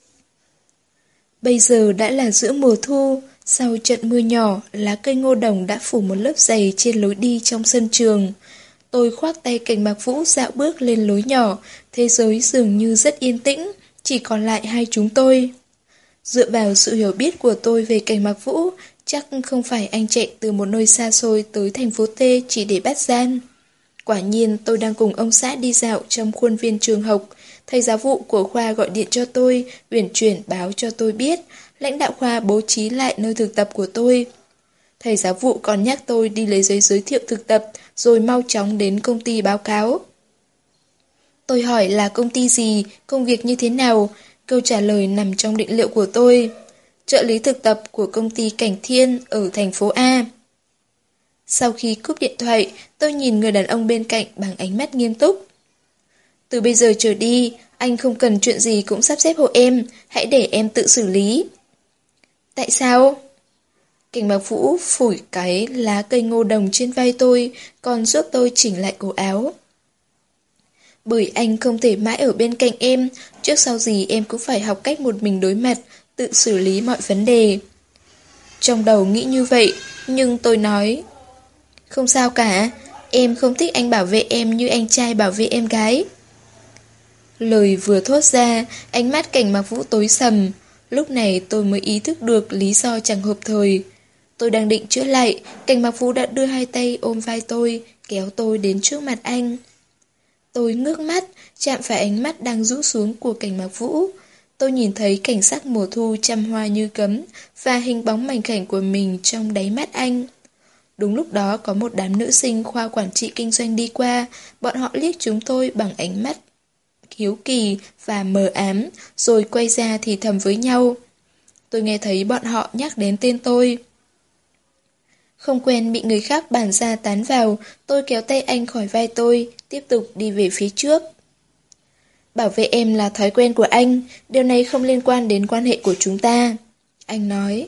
Bây giờ đã là giữa mùa thu, sau trận mưa nhỏ, lá cây ngô đồng đã phủ một lớp dày trên lối đi trong sân trường. Tôi khoác tay Cảnh Mạc Vũ dạo bước lên lối nhỏ, thế giới dường như rất yên tĩnh, chỉ còn lại hai chúng tôi. Dựa vào sự hiểu biết của tôi về Cảnh Mạc Vũ, chắc không phải anh chạy từ một nơi xa xôi tới thành phố T chỉ để bắt gian. Quả nhiên tôi đang cùng ông xã đi dạo trong khuôn viên trường học. Thầy giáo vụ của khoa gọi điện cho tôi, uyển chuyển báo cho tôi biết lãnh đạo khoa bố trí lại nơi thực tập của tôi. Thầy giáo vụ còn nhắc tôi đi lấy giấy giới thiệu thực tập rồi mau chóng đến công ty báo cáo. Tôi hỏi là công ty gì, công việc như thế nào, câu trả lời nằm trong định liệu của tôi. Trợ lý thực tập của công ty Cảnh Thiên ở thành phố A. Sau khi cúp điện thoại, tôi nhìn người đàn ông bên cạnh bằng ánh mắt nghiêm túc. Từ bây giờ trở đi, anh không cần chuyện gì cũng sắp xếp hộ em, hãy để em tự xử lý. Tại sao? Cảnh Mạc Vũ phủi cái lá cây ngô đồng trên vai tôi, còn giúp tôi chỉnh lại cổ áo. Bởi anh không thể mãi ở bên cạnh em, trước sau gì em cũng phải học cách một mình đối mặt, tự xử lý mọi vấn đề. Trong đầu nghĩ như vậy, nhưng tôi nói, không sao cả, em không thích anh bảo vệ em như anh trai bảo vệ em gái. Lời vừa thốt ra, ánh mắt Cảnh Mặc Vũ tối sầm. Lúc này tôi mới ý thức được lý do chẳng hợp thời. Tôi đang định chữa lại, Cảnh Mặc Vũ đã đưa hai tay ôm vai tôi, kéo tôi đến trước mặt anh. Tôi ngước mắt, chạm phải ánh mắt đang rũ xuống của Cảnh Mặc Vũ. Tôi nhìn thấy cảnh sắc mùa thu trăm hoa như cấm và hình bóng mảnh khảnh của mình trong đáy mắt anh. Đúng lúc đó có một đám nữ sinh khoa quản trị kinh doanh đi qua, bọn họ liếc chúng tôi bằng ánh mắt hiếu kỳ và mờ ám, rồi quay ra thì thầm với nhau. Tôi nghe thấy bọn họ nhắc đến tên tôi. Không quen bị người khác bàn ra tán vào, tôi kéo tay anh khỏi vai tôi, tiếp tục đi về phía trước. Bảo vệ em là thói quen của anh, điều này không liên quan đến quan hệ của chúng ta. Anh nói.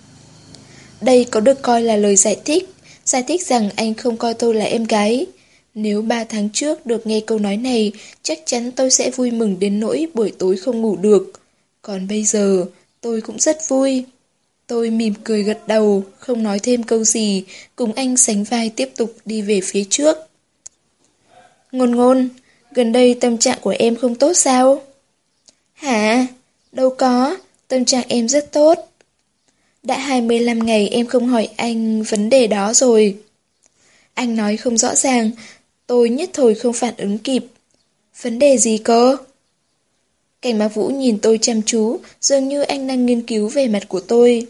Đây có được coi là lời giải thích, giải thích rằng anh không coi tôi là em gái. Nếu ba tháng trước được nghe câu nói này, chắc chắn tôi sẽ vui mừng đến nỗi buổi tối không ngủ được. Còn bây giờ, tôi cũng rất vui. Tôi mỉm cười gật đầu, không nói thêm câu gì, cùng anh sánh vai tiếp tục đi về phía trước. Ngôn Ngôn, gần đây tâm trạng của em không tốt sao? Hả? Đâu có, tâm trạng em rất tốt. Đã hai mươi lăm ngày em không hỏi anh vấn đề đó rồi. Anh nói không rõ ràng, tôi nhất thời không phản ứng kịp. Vấn đề gì cơ? Cảnh Mặc Vũ nhìn tôi chăm chú, dường như anh đang nghiên cứu về mặt của tôi.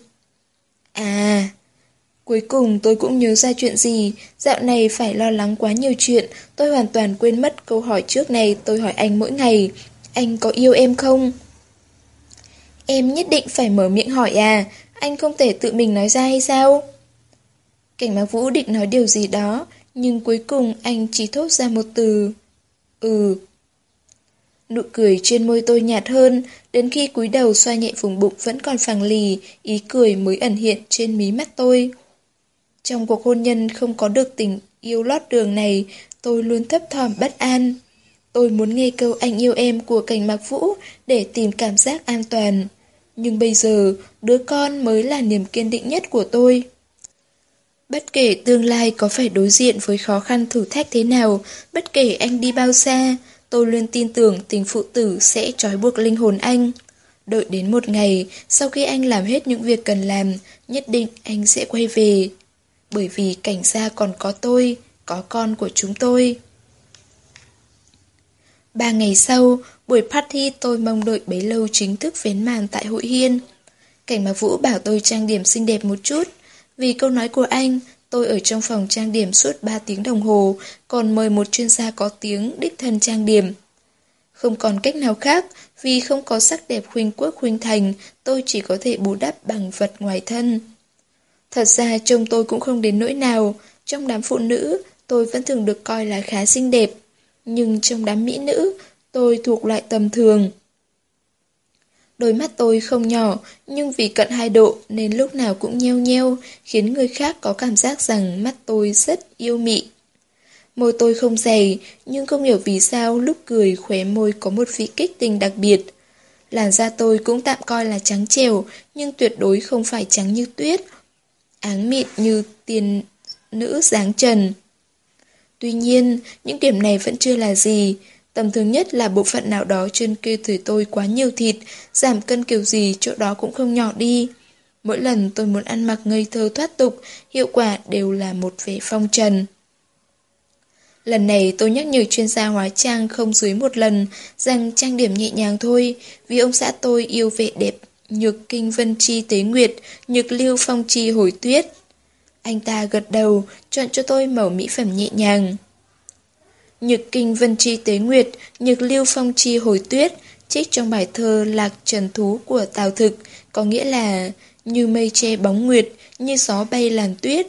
À, cuối cùng tôi cũng nhớ ra chuyện gì, dạo này phải lo lắng quá nhiều chuyện, tôi hoàn toàn quên mất câu hỏi trước này tôi hỏi anh mỗi ngày. Anh có yêu em không? Em nhất định phải mở miệng hỏi à, anh không thể tự mình nói ra hay sao? Cảnh Mặc Vũ định nói điều gì đó, nhưng cuối cùng anh chỉ thốt ra một từ. Ừ. Nụ cười trên môi tôi nhạt hơn, đến khi cúi đầu xoa nhẹ vùng bụng vẫn còn phẳng lì, ý cười mới ẩn hiện trên mí mắt tôi. Trong cuộc hôn nhân không có được tình yêu lót đường này, tôi luôn thấp thỏm bất an. Tôi muốn nghe câu anh yêu em của Cảnh Mặc Vũ để tìm cảm giác an toàn. Nhưng bây giờ, đứa con mới là niềm kiên định nhất của tôi. Bất kể tương lai có phải đối diện với khó khăn thử thách thế nào, bất kể anh đi bao xa, tôi luôn tin tưởng tình phụ tử sẽ trói buộc linh hồn anh. Đợi đến một ngày, sau khi anh làm hết những việc cần làm, nhất định anh sẽ quay về. Bởi vì Cảnh gia còn có tôi, có con của chúng tôi. Ba ngày sau, buổi party tôi mong đợi bấy lâu chính thức vén màn tại hội Hiên. Cảnh Mặc Vũ bảo tôi trang điểm xinh đẹp một chút. Vì câu nói của anh, tôi ở trong phòng trang điểm suốt ba tiếng đồng hồ, còn mời một chuyên gia có tiếng đích thân trang điểm. Không còn cách nào khác, vì không có sắc đẹp khuynh quốc khuynh thành, tôi chỉ có thể bù đắp bằng vật ngoài thân. Thật ra trông tôi cũng không đến nỗi nào, trong đám phụ nữ, tôi vẫn thường được coi là khá xinh đẹp. Nhưng trong đám mỹ nữ, tôi thuộc loại tầm thường. Đôi mắt tôi không nhỏ, nhưng vì cận hai độ nên lúc nào cũng nheo nheo, khiến người khác có cảm giác rằng mắt tôi rất yêu mị. Môi tôi không dày, nhưng không hiểu vì sao lúc cười khóe môi có một vị kích tình đặc biệt. Làn da tôi cũng tạm coi là trắng trẻo, nhưng tuyệt đối không phải trắng như tuyết, áng mịn như tiên nữ dáng trần. Tuy nhiên, những điểm này vẫn chưa là gì. Tầm thường nhất là bộ phận nào đó trên cơ thể tôi quá nhiều thịt, giảm cân kiểu gì chỗ đó cũng không nhỏ đi. Mỗi lần tôi muốn ăn mặc ngây thơ thoát tục, hiệu quả đều là một vẻ phong trần. Lần này tôi nhắc nhở chuyên gia hóa trang không dưới một lần rằng trang điểm nhẹ nhàng thôi, vì ông xã tôi yêu vẻ đẹp nhược kinh vân chi tế nguyệt, nhược lưu phong chi hồi tuyết. Anh ta gật đầu, chọn cho tôi màu mỹ phẩm nhẹ nhàng. Nhược kinh vân chi tế nguyệt, nhược lưu phong chi hồi tuyết, trích trong bài thơ Lạc Trần Thú của Tào Thực, có nghĩa là như mây che bóng nguyệt, như gió bay làn tuyết.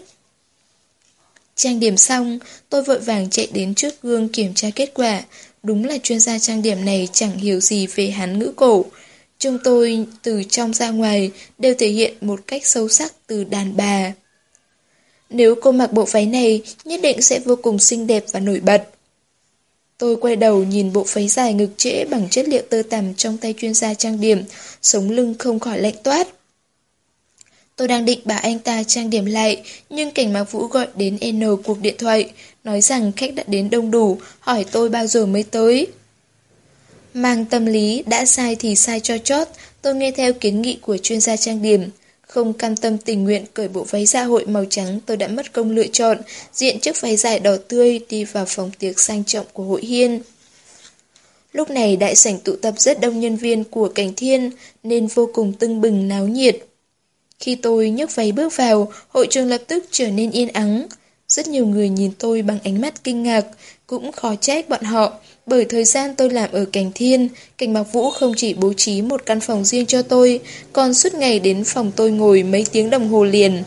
Trang điểm xong, tôi vội vàng chạy đến trước gương kiểm tra kết quả. Đúng là chuyên gia trang điểm này chẳng hiểu gì về Hán ngữ cổ. Trông tôi từ trong ra ngoài đều thể hiện một cách sâu sắc từ đàn bà. Nếu cô mặc bộ váy này, nhất định sẽ vô cùng xinh đẹp và nổi bật. Tôi quay đầu nhìn bộ váy dài ngực trễ bằng chất liệu tơ tằm trong tay chuyên gia trang điểm, sống lưng không khỏi lạnh toát. Tôi đang định bảo anh ta trang điểm lại, nhưng Cảnh Mạc Vũ gọi đến N cuộc điện thoại, nói rằng khách đã đến đông đủ, hỏi tôi bao giờ mới tới. Mang tâm lý, đã sai thì sai cho chót, tôi nghe theo kiến nghị của chuyên gia trang điểm. Không cam tâm tình nguyện cởi bộ váy dạ hội màu trắng, tôi đã mất công lựa chọn, diện chiếc váy dài đỏ tươi đi vào phòng tiệc sang trọng của hội Hiên. Lúc này đại sảnh tụ tập rất đông nhân viên của Cảnh Thiên nên vô cùng tưng bừng náo nhiệt. Khi tôi nhấc váy bước vào, hội trường lập tức trở nên yên ắng. Rất nhiều người nhìn tôi bằng ánh mắt kinh ngạc, cũng khó trách bọn họ, bởi thời gian tôi làm ở Cảnh Thiên, Cảnh Mạc Vũ không chỉ bố trí một căn phòng riêng cho tôi, còn suốt ngày đến phòng tôi ngồi mấy tiếng đồng hồ liền.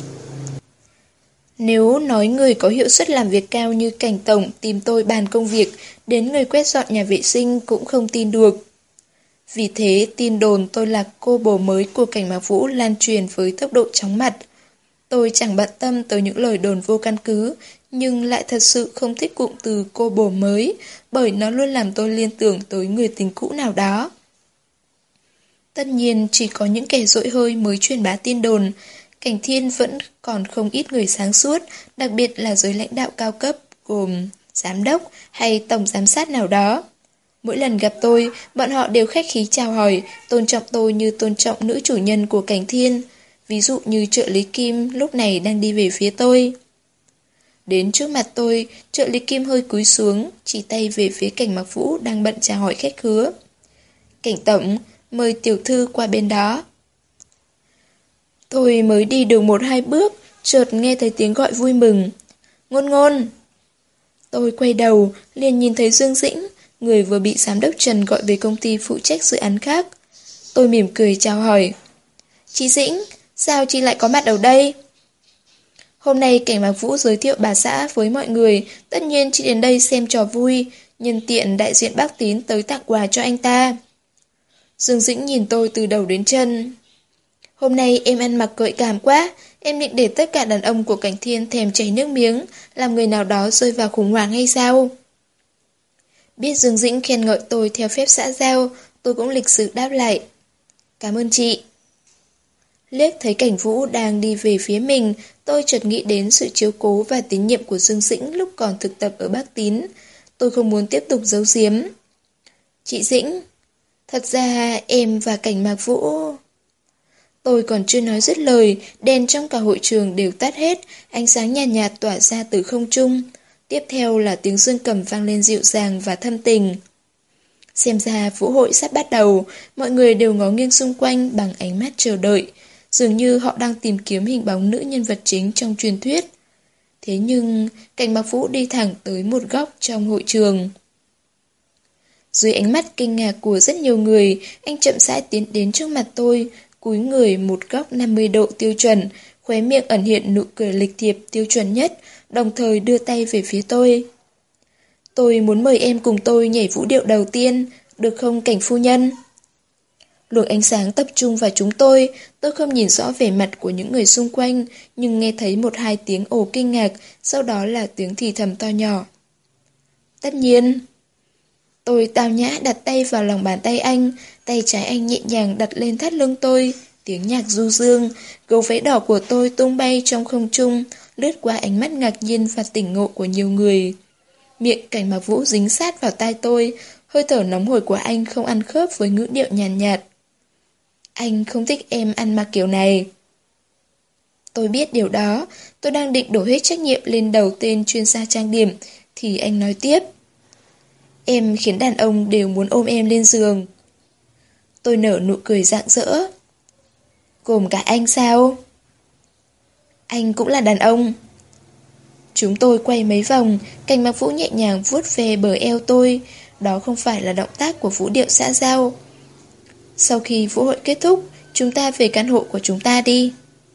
Nếu nói người có hiệu suất làm việc cao như Cảnh Tổng tìm tôi bàn công việc, đến người quét dọn nhà vệ sinh cũng không tin được. Vì thế, tin đồn tôi là cô bồ mới của Cảnh Mạc Vũ lan truyền với tốc độ chóng mặt. Tôi chẳng bận tâm tới những lời đồn vô căn cứ, nhưng lại thật sự không thích cụm từ cô bồ mới, bởi nó luôn làm tôi liên tưởng tới người tình cũ nào đó. Tất nhiên, chỉ có những kẻ dỗi hơi mới truyền bá tin đồn. Cảnh Thiên vẫn còn không ít người sáng suốt, đặc biệt là giới lãnh đạo cao cấp, gồm giám đốc hay tổng giám sát nào đó. Mỗi lần gặp tôi, bọn họ đều khách khí chào hỏi, tôn trọng tôi như tôn trọng nữ chủ nhân của Cảnh Thiên. Ví dụ như trợ lý Kim lúc này đang đi về phía tôi. Đến trước mặt tôi, trợ lý Kim hơi cúi xuống, chỉ tay về phía Cảnh Mạc Vũ đang bận chào hỏi khách khứa. Cảnh Tổng, mời tiểu thư qua bên đó. Tôi mới đi được một hai bước, chợt nghe thấy tiếng gọi vui mừng. Ngôn Ngôn! Tôi quay đầu, liền nhìn thấy Dương Dĩnh, người vừa bị giám đốc Trần gọi về công ty phụ trách dự án khác. Tôi mỉm cười chào hỏi. Chị Dĩnh, sao chị lại có mặt ở đây? Hôm nay Cảnh Mạc Vũ giới thiệu bà xã với mọi người, tất nhiên chị đến đây xem trò vui, nhân tiện đại diện bác Tín tới tặng quà cho anh ta. Dương Dĩnh nhìn tôi từ đầu đến chân. Hôm nay em ăn mặc gợi cảm quá, em định để tất cả đàn ông của Cảnh Thiên thèm chảy nước miếng, làm người nào đó rơi vào khủng hoảng hay sao? Biết Dương Dĩnh khen ngợi tôi theo phép xã giao, tôi cũng lịch sự đáp lại. Cảm ơn chị. Liếc thấy Cảnh Vũ đang đi về phía mình, tôi chợt nghĩ đến sự chiếu cố và tín nhiệm của Dương Dĩnh lúc còn thực tập ở Bắc Tín. Tôi không muốn tiếp tục giấu giếm. Chị Dĩnh, thật ra em và Cảnh Mạc Vũ... Tôi còn chưa nói dứt lời, đèn trong cả hội trường đều tắt hết, ánh sáng nhạt nhạt tỏa ra từ không trung. Tiếp theo là tiếng dương cầm vang lên dịu dàng và thâm tình. Xem ra vũ hội sắp bắt đầu, mọi người đều ngó nghiêng xung quanh bằng ánh mắt chờ đợi. Dường như họ đang tìm kiếm hình bóng nữ nhân vật chính trong truyền thuyết. Thế nhưng, Cảnh Mạc Vũ đi thẳng tới một góc trong hội trường. Dưới ánh mắt kinh ngạc của rất nhiều người, anh chậm rãi tiến đến trước mặt tôi, cúi người một góc năm mươi độ tiêu chuẩn, khóe miệng ẩn hiện nụ cười lịch thiệp tiêu chuẩn nhất, đồng thời đưa tay về phía tôi. Tôi muốn mời em cùng tôi nhảy vũ điệu đầu tiên, được không Cảnh phu nhân? Luồng ánh sáng tập trung vào chúng tôi, tôi không nhìn rõ vẻ mặt của những người xung quanh, nhưng nghe thấy một hai tiếng ồ kinh ngạc, sau đó là tiếng thì thầm to nhỏ. Tất nhiên. Tôi tao nhã đặt tay vào lòng bàn tay anh, tay trái anh nhẹ nhàng đặt lên thắt lưng tôi, tiếng nhạc du dương, gấu váy đỏ của tôi tung bay trong không trung, lướt qua ánh mắt ngạc nhiên và tỉnh ngộ của nhiều người. Miệng Cảnh Mạc Vũ dính sát vào tai tôi, hơi thở nóng hổi của anh không ăn khớp với ngữ điệu nhàn nhạt, nhạt. Anh không thích em ăn mặc kiểu này. Tôi biết điều đó, tôi đang định đổ hết trách nhiệm lên đầu tên chuyên gia trang điểm, thì anh nói tiếp. Em khiến đàn ông đều muốn ôm em lên giường. Tôi nở nụ cười rạng rỡ. Gồm cả anh sao? Anh cũng là đàn ông. Chúng tôi quay mấy vòng, Cảnh Mạc Vũ nhẹ nhàng vuốt về bờ eo tôi. Đó không phải là động tác của vũ điệu xã giao. Sau khi vũ hội kết thúc, chúng ta về căn hộ của chúng ta đi.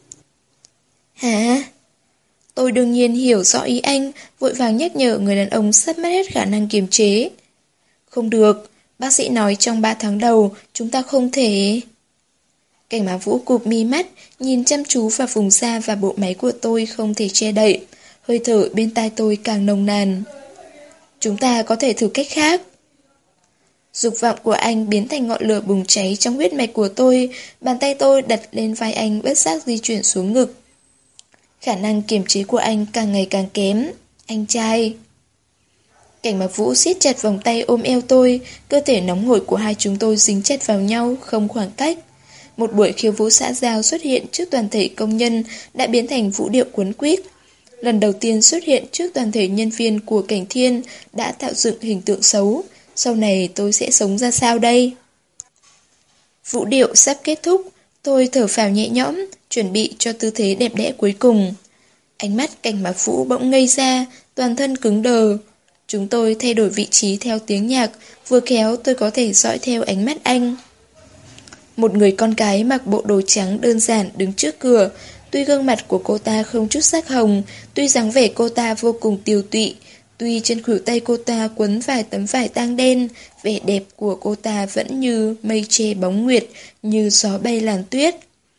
Hả? Tôi đương nhiên hiểu rõ ý anh, vội vàng nhắc nhở người đàn ông sắp mất hết khả năng kiềm chế. Không được, bác sĩ nói trong ba tháng đầu, chúng ta không thể... Cảnh Mạc Vũ cụp mi mắt, nhìn chăm chú vào vùng da và bộ máy của tôi không thể che đậy. Hơi thở bên tai tôi càng nồng nàn. Chúng ta có thể thử cách khác. Dục vọng của anh biến thành ngọn lửa bùng cháy trong huyết mạch của tôi, bàn tay tôi đặt lên vai anh bất giác di chuyển xuống ngực. Khả năng kiềm chế của anh càng ngày càng kém. Anh trai. Cảnh Mặc Vũ siết chặt vòng tay ôm eo tôi, cơ thể nóng hổi của hai chúng tôi dính chặt vào nhau, không khoảng cách. Một buổi khiêu vũ xã giao xuất hiện trước toàn thể công nhân đã biến thành vũ điệu cuốn quýt. Lần đầu tiên xuất hiện trước toàn thể nhân viên của Cảnh Thiên đã tạo dựng hình tượng xấu. Sau này tôi sẽ sống ra sao đây? Vũ điệu sắp kết thúc, tôi thở phào nhẹ nhõm, chuẩn bị cho tư thế đẹp đẽ cuối cùng. Ánh mắt Cảnh Mặc Vũ bỗng ngây ra, toàn thân cứng đờ. Chúng tôi thay đổi vị trí theo tiếng nhạc, vừa khéo tôi có thể dõi theo ánh mắt anh. Một người con gái mặc bộ đồ trắng đơn giản đứng trước cửa. Tuy gương mặt của cô ta không chút sắc hồng, tuy dáng vẻ cô ta vô cùng tiều tụy, tuy trên khuỷu tay cô ta quấn vài tấm vải tang đen, vẻ đẹp của cô ta vẫn như mây che bóng nguyệt, như gió bay làn tuyết.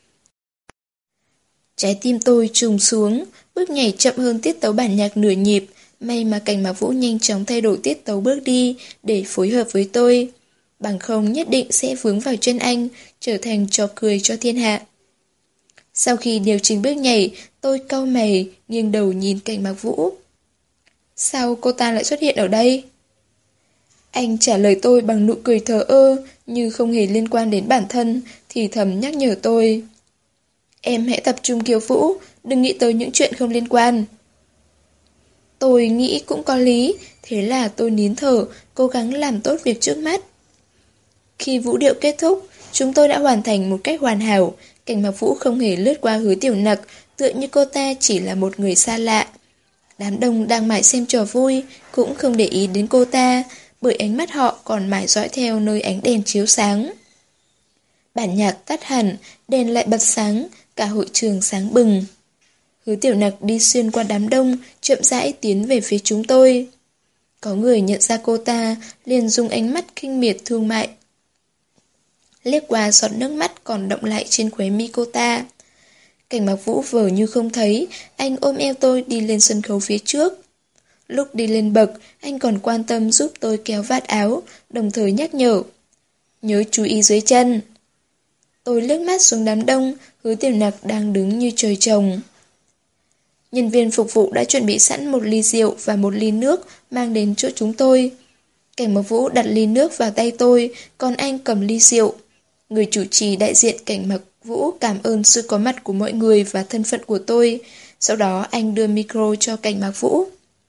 Trái tim tôi trùng xuống, bước nhảy chậm hơn tiết tấu bản nhạc nửa nhịp. May mà Cảnh Mặc Vũ nhanh chóng thay đổi tiết tấu bước đi để phối hợp với tôi. Bằng không nhất định sẽ vướng vào chân anh, trở thành trò cười cho thiên hạ. Sau khi điều chỉnh bước nhảy, tôi cau mày, nghiêng đầu nhìn Cảnh Mặc Vũ. Sao cô ta lại xuất hiện ở đây? Anh trả lời tôi bằng nụ cười thờ ơ, như không hề liên quan đến bản thân, thì thầm nhắc nhở tôi. Em hãy tập trung khiêu vũ, đừng nghĩ tới những chuyện không liên quan. Tôi nghĩ cũng có lý, thế là tôi nín thở, cố gắng làm tốt việc trước mắt. Khi vũ điệu kết thúc, chúng tôi đã hoàn thành một cách hoàn hảo. Cảnh Mặc Vũ không hề lướt qua Hứa Tiểu Nặc, tựa như cô ta chỉ là một người xa lạ. Đám đông đang mải xem trò vui, cũng không để ý đến cô ta, bởi ánh mắt họ còn mải dõi theo nơi ánh đèn chiếu sáng. Bản nhạc tắt hẳn, đèn lại bật sáng, cả hội trường sáng bừng. Hứa Tiểu Nặc đi xuyên qua đám đông, chậm rãi tiến về phía chúng tôi. Có người nhận ra cô ta, liền dùng ánh mắt khinh miệt thương mại. Liếc qua giọt nước mắt còn động lại trên khóe mi cô ta. Cảnh Mặc Vũ vờ như không thấy, anh ôm eo tôi đi lên sân khấu phía trước. Lúc đi lên bậc, anh còn quan tâm giúp tôi kéo vạt áo, đồng thời nhắc nhở. Nhớ chú ý dưới chân. Tôi liếc mắt xuống đám đông, Hứa Tiểu Nặc đang đứng như trời trồng. Nhân viên phục vụ đã chuẩn bị sẵn một ly rượu và một ly nước mang đến chỗ chúng tôi. Cảnh Mặc Vũ đặt ly nước vào tay tôi, còn anh cầm ly rượu. Người chủ trì đại diện Cảnh Mặc Vũ cảm ơn sự có mặt của mọi người và thân phận của tôi. Sau đó anh đưa micro cho Cảnh Mặc Vũ.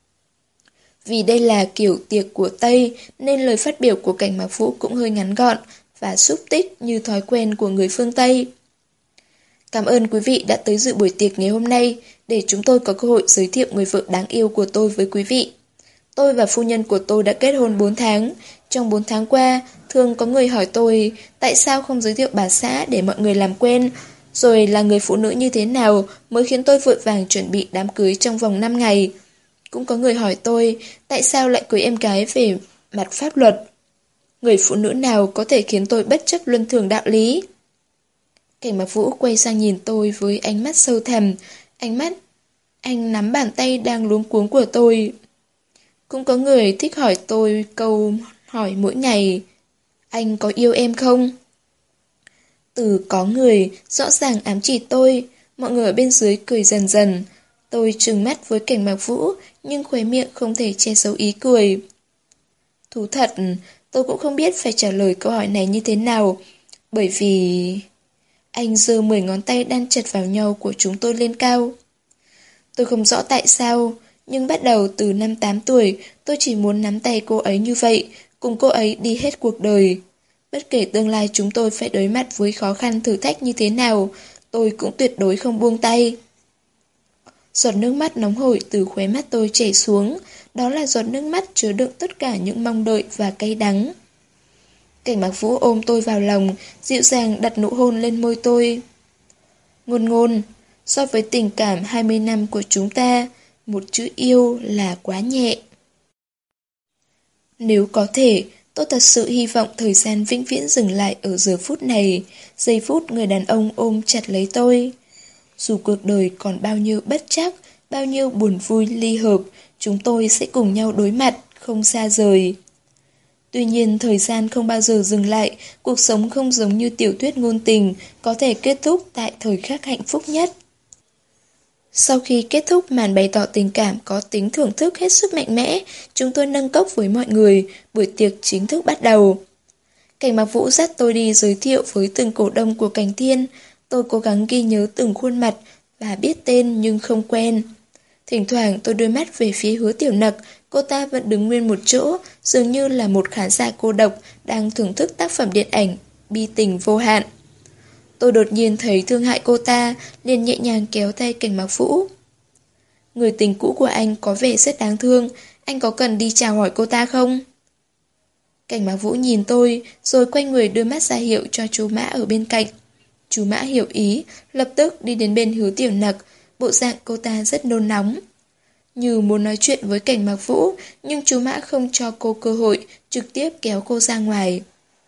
Vì đây là kiểu tiệc của Tây nên lời phát biểu của Cảnh Mặc Vũ cũng hơi ngắn gọn và xúc tích như thói quen của người phương Tây. Cảm ơn quý vị đã tới dự buổi tiệc ngày hôm nay để chúng tôi có cơ hội giới thiệu người vợ đáng yêu của tôi với quý vị. Tôi và phu nhân của tôi đã kết hôn bốn tháng. Trong bốn tháng qua, thường có người hỏi tôi tại sao không giới thiệu bà xã để mọi người làm quen, rồi là người phụ nữ như thế nào mới khiến tôi vội vàng chuẩn bị đám cưới trong vòng năm ngày. Cũng có người hỏi tôi tại sao lại cưới em gái về mặt pháp luật. Người phụ nữ nào có thể khiến tôi bất chấp luân thường đạo lý? Cảnh Mặc Vũ quay sang nhìn tôi với ánh mắt sâu thẳm, ánh mắt anh nắm bàn tay đang luống cuống của tôi. Cũng có người thích hỏi tôi câu hỏi mỗi ngày, anh có yêu em không? Từ có người rõ ràng ám chỉ tôi, mọi người ở bên dưới cười dần dần. Tôi trừng mắt với Cảnh Mặc Vũ, nhưng khóe miệng không thể che giấu ý cười. Thú thật, tôi cũng không biết phải trả lời câu hỏi này như thế nào, bởi vì... Anh giơ mười ngón tay đan chặt vào nhau của chúng tôi lên cao. Tôi không rõ tại sao, nhưng bắt đầu từ năm tám tuổi, tôi chỉ muốn nắm tay cô ấy như vậy, cùng cô ấy đi hết cuộc đời. Bất kể tương lai chúng tôi phải đối mặt với khó khăn thử thách như thế nào, tôi cũng tuyệt đối không buông tay. Giọt nước mắt nóng hổi từ khóe mắt tôi chảy xuống, đó là giọt nước mắt chứa đựng tất cả những mong đợi và cay đắng. Cảnh Mặc Vũ ôm tôi vào lòng, dịu dàng đặt nụ hôn lên môi tôi. Ngôn ngôn, so với tình cảm hai mươi năm của chúng ta, một chữ yêu là quá nhẹ. Nếu có thể, tôi thật sự hy vọng thời gian vĩnh viễn dừng lại ở giờ phút này, giây phút người đàn ông ôm chặt lấy tôi. Dù cuộc đời còn bao nhiêu bất trắc, bao nhiêu buồn vui ly hợp, chúng tôi sẽ cùng nhau đối mặt, không xa rời. Tuy nhiên thời gian không bao giờ dừng lại, cuộc sống không giống như tiểu thuyết ngôn tình, có thể kết thúc tại thời khắc hạnh phúc nhất. Sau khi kết thúc màn bày tỏ tình cảm có tính thưởng thức hết sức mạnh mẽ, chúng tôi nâng cốc với mọi người, buổi tiệc chính thức bắt đầu. Cảnh Mạc Vũ dắt tôi đi giới thiệu với từng cổ đông của Cảnh Thiên, tôi cố gắng ghi nhớ từng khuôn mặt và biết tên nhưng không quen. Thỉnh thoảng tôi đưa mắt về phía Hứa Tiểu Nặc, cô ta vẫn đứng nguyên một chỗ, dường như là một khán giả cô độc đang thưởng thức tác phẩm điện ảnh bi tình vô hạn. Tôi đột nhiên thấy thương hại cô ta, liền nhẹ nhàng kéo tay Cảnh Mạc Vũ. Người tình cũ của anh có vẻ rất đáng thương, anh có cần đi chào hỏi cô ta không? Cảnh Mạc Vũ nhìn tôi, rồi quay người đưa mắt ra hiệu cho chú Mã ở bên cạnh. Chú Mã hiểu ý, lập tức đi đến bên Hứa Tiểu Nặc, bộ dạng cô ta rất nôn nóng. Như muốn nói chuyện với Cảnh Mạc Vũ, nhưng chú Mã không cho cô cơ hội, trực tiếp kéo cô ra ngoài.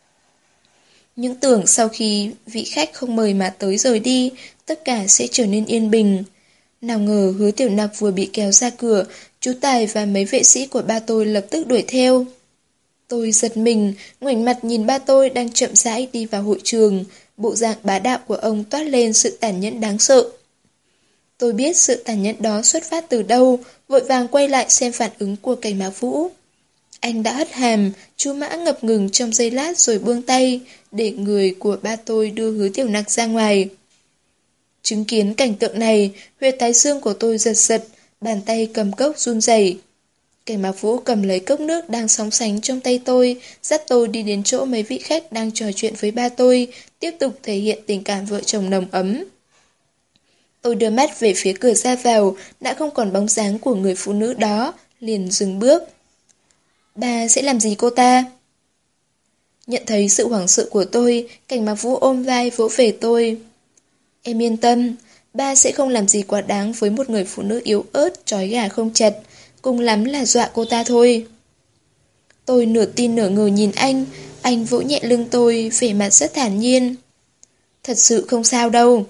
Những tưởng sau khi vị khách không mời mà tới rời đi, tất cả sẽ trở nên yên bình. Nào ngờ Hứa Tiểu Nặc vừa bị kéo ra cửa, chú Tài và mấy vệ sĩ của ba tôi lập tức đuổi theo. Tôi giật mình, ngoảnh mặt nhìn ba tôi đang chậm rãi đi vào hội trường, bộ dạng bá đạo của ông toát lên sự tàn nhẫn đáng sợ. Tôi biết sự tàn nhẫn đó xuất phát từ đâu, vội vàng quay lại xem phản ứng của Cảnh Mạc Vũ. Anh đã hất hàm, chú Mã ngập ngừng trong giây lát rồi buông tay, để người của ba tôi đưa Hứa Tiểu Nặc ra ngoài. Chứng kiến cảnh tượng này, huyệt thái dương của tôi giật giật, bàn tay cầm cốc run rẩy. Cảnh Mạc Vũ cầm lấy cốc nước đang sóng sánh trong tay tôi, dắt tôi đi đến chỗ mấy vị khách đang trò chuyện với ba tôi, tiếp tục thể hiện tình cảm vợ chồng nồng ấm. Tôi đưa mắt về phía cửa ra vào, đã không còn bóng dáng của người phụ nữ đó, liền dừng bước. Ba sẽ làm gì cô ta? Nhận thấy sự hoảng sợ của tôi, Cảnh Mạc Vũ ôm vai vỗ về tôi. Em yên tâm, ba sẽ không làm gì quá đáng với một người phụ nữ yếu ớt, trói gà không chặt, cùng lắm là dọa cô ta thôi. Tôi nửa tin nửa ngờ nhìn anh, anh vỗ nhẹ lưng tôi, vẻ mặt rất thản nhiên. Thật sự không sao đâu.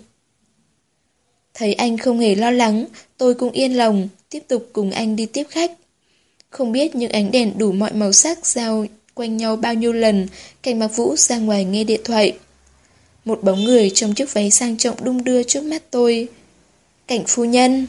Thấy anh không hề lo lắng, tôi cũng yên lòng, tiếp tục cùng anh đi tiếp khách. Không biết những ánh đèn đủ mọi màu sắc giao quanh nhau bao nhiêu lần, Cảnh Mạc Vũ ra ngoài nghe điện thoại. Một bóng người trong chiếc váy sang trọng đung đưa trước mắt tôi. Cảnh phu nhân.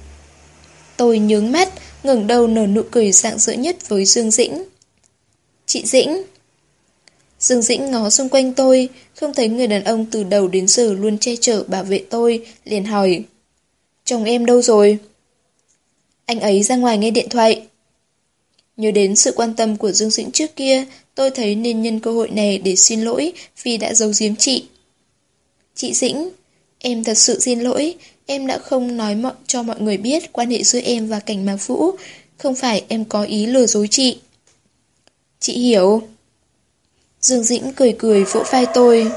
Tôi nhướng mắt, ngẩng đầu nở nụ cười rạng rỡ nhất với Dương Dĩnh. Chị Dĩnh. Dương Dĩnh ngó xung quanh tôi, không thấy người đàn ông từ đầu đến giờ luôn che chở bảo vệ tôi, liền hỏi. Chồng em đâu rồi? Anh ấy ra ngoài nghe điện thoại. Nhớ đến sự quan tâm của Dương Dĩnh trước kia, tôi thấy nên nhân cơ hội này để xin lỗi vì đã giấu giếm chị. Chị Dĩnh, em thật sự xin lỗi, em đã không nói mọi, cho mọi người biết quan hệ giữa em và Cảnh Mạc Vũ, không phải em có ý lừa dối chị. Chị hiểu. Dương Dĩnh cười cười vỗ vai tôi.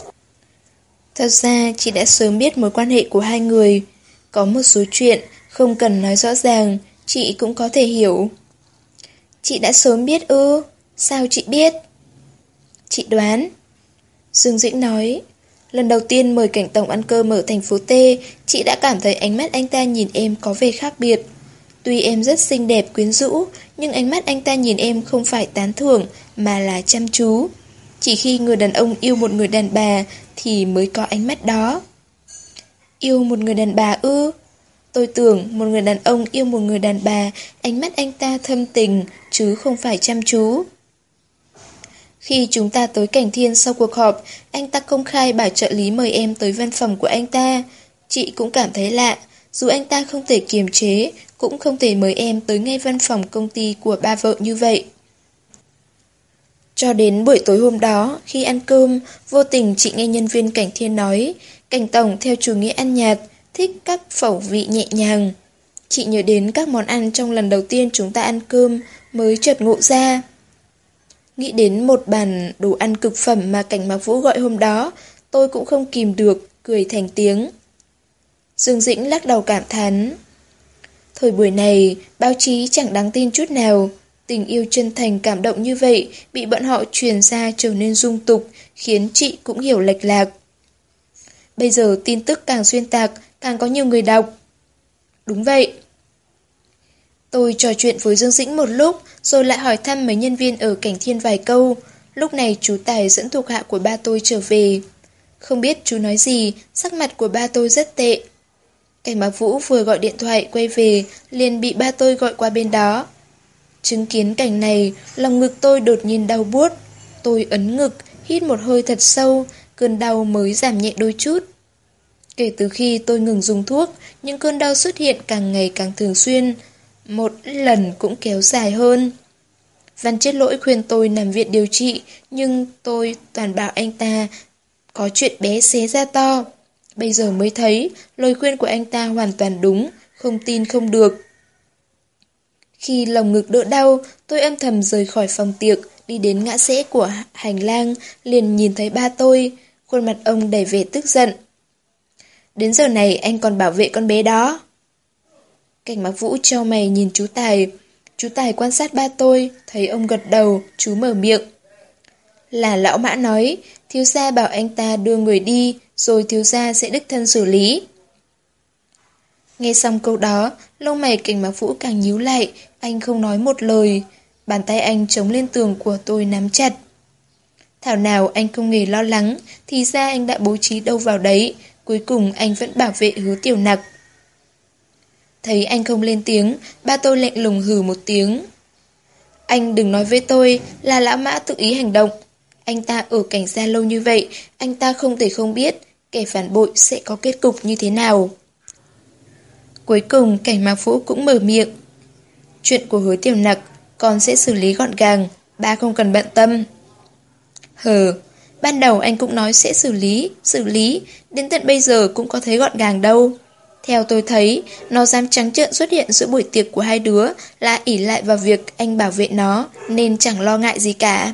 Thật ra chị đã sớm biết mối quan hệ của hai người. Có một số chuyện không cần nói rõ ràng, chị cũng có thể hiểu. Chị đã sớm biết ư? Sao chị biết? Chị đoán. Dương Dĩnh nói. Lần đầu tiên mời Cảnh Tổng ăn cơm ở thành phố T, chị đã cảm thấy ánh mắt anh ta nhìn em có vẻ khác biệt. Tuy em rất xinh đẹp quyến rũ, nhưng ánh mắt anh ta nhìn em không phải tán thưởng, mà là chăm chú. Chỉ khi người đàn ông yêu một người đàn bà thì mới có ánh mắt đó. Yêu một người đàn bà ư? Tôi tưởng một người đàn ông yêu một người đàn bà, ánh mắt anh ta thâm tình, chứ không phải chăm chú. Khi chúng ta tới Cảnh Thiên sau cuộc họp, anh ta công khai bảo trợ lý mời em tới văn phòng của anh ta. Chị cũng cảm thấy lạ, dù anh ta không thể kiềm chế, cũng không thể mời em tới ngay văn phòng công ty của ba vợ như vậy. Cho đến buổi tối hôm đó, khi ăn cơm, vô tình chị nghe nhân viên Cảnh Thiên nói, Cảnh Tổng theo chủ nghĩa ăn nhạt, thích các khẩu vị nhẹ nhàng. Chị nhớ đến các món ăn trong lần đầu tiên chúng ta ăn cơm, mới chợt ngộ ra. Nghĩ đến một bàn đồ ăn cực phẩm mà Cảnh Mạc Vũ gọi hôm đó, tôi cũng không kìm được, cười thành tiếng. Dương Dĩnh lắc đầu cảm thán. Thời buổi này, báo chí chẳng đáng tin chút nào. Tình yêu chân thành cảm động như vậy, bị bọn họ truyền ra trở nên dung tục, khiến chị cũng hiểu lệch lạc. Bây giờ tin tức càng xuyên tạc, càng có nhiều người đọc. Đúng vậy. Tôi trò chuyện với Dương Dĩnh một lúc, rồi lại hỏi thăm mấy nhân viên ở Cảnh Thiên vài câu. Lúc này chú Tài dẫn thuộc hạ của ba tôi trở về. Không biết chú nói gì, sắc mặt của ba tôi rất tệ. Cảnh Mạc Vũ vừa gọi điện thoại quay về, liền bị ba tôi gọi qua bên đó. Chứng kiến cảnh này, lòng ngực tôi đột nhiên đau buốt. Tôi ấn ngực, hít một hơi thật sâu, cơn đau mới giảm nhẹ đôi chút. Kể từ khi tôi ngừng dùng thuốc, những cơn đau xuất hiện càng ngày càng thường xuyên, một lần cũng kéo dài hơn. Văn Chết Lỗi khuyên tôi nằm viện điều trị, nhưng tôi toàn bảo anh ta có chuyện bé xé ra to. Bây giờ mới thấy, lời khuyên của anh ta hoàn toàn đúng, không tin không được. Khi lòng ngực đỡ đau, tôi âm thầm rời khỏi phòng tiệc, đi đến ngã rẽ của hành lang, liền nhìn thấy ba tôi, khuôn mặt ông đầy vẻ tức giận. Đến giờ này anh còn bảo vệ con bé đó. Cảnh Mạc Vũ trao mày nhìn chú Tài. Chú Tài quan sát ba tôi, thấy ông gật đầu, chú mở miệng. Là lão Mã nói, thiếu gia bảo anh ta đưa người đi, rồi thiếu gia sẽ đích thân xử lý. Nghe xong câu đó, lông mày Cảnh Mạc Vũ càng nhíu lại, anh không nói một lời. Bàn tay anh chống lên tường của tôi nắm chặt. Thảo nào anh không hề lo lắng, thì ra anh đã bố trí đâu vào đấy, cuối cùng anh vẫn bảo vệ Hứa Tiểu Nặc. Thấy anh không lên tiếng, ba tôi lạnh lùng hừ một tiếng. Anh đừng nói với tôi là lão Mã tự ý hành động. Anh ta ở cảnh gia lâu như vậy, anh ta không thể không biết kẻ phản bội sẽ có kết cục như thế nào. Cuối cùng Cảnh Mạc Vũ cũng mở miệng. Chuyện của Hứa Tiểu Nặc con sẽ xử lý gọn gàng, ba không cần bận tâm. Hờ, ban đầu anh cũng nói sẽ xử lý, xử lý, đến tận bây giờ cũng có thấy gọn gàng đâu. Theo tôi thấy, nó dám trắng trợn xuất hiện giữa buổi tiệc của hai đứa là ỷ lại vào việc anh bảo vệ nó, nên chẳng lo ngại gì cả.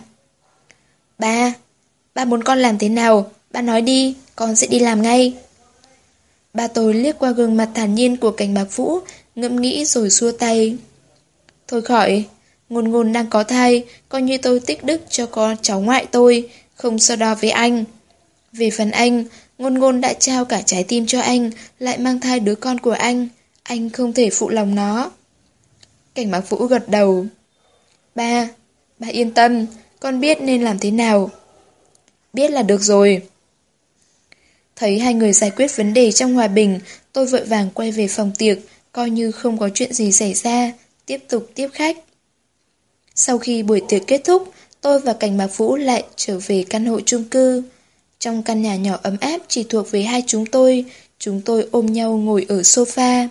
Ba, ba muốn con làm thế nào? Ba nói đi, con sẽ đi làm ngay. Ba tôi liếc qua gương mặt thản nhiên của Cảnh Mạc Vũ, ngẫm nghĩ rồi xua tay. Thôi khỏi, Ngôn Ngôn đang có thai, coi như tôi tích đức cho con cháu ngoại tôi, không so đo với anh. Về phần anh, Ngôn Ngôn đã trao cả trái tim cho anh, lại mang thai đứa con của anh, anh không thể phụ lòng nó. Cảnh Mạc Vũ gật đầu. Ba, ba yên tâm, con biết nên làm thế nào. Biết là được rồi. Thấy hai người giải quyết vấn đề trong hòa bình, tôi vội vàng quay về phòng tiệc, coi như không có chuyện gì xảy ra, tiếp tục tiếp khách. Sau khi buổi tiệc kết thúc, tôi và Cảnh Mạc Vũ lại trở về căn hộ chung cư. Trong căn nhà nhỏ ấm áp chỉ thuộc về hai chúng tôi, chúng tôi ôm nhau ngồi ở sofa.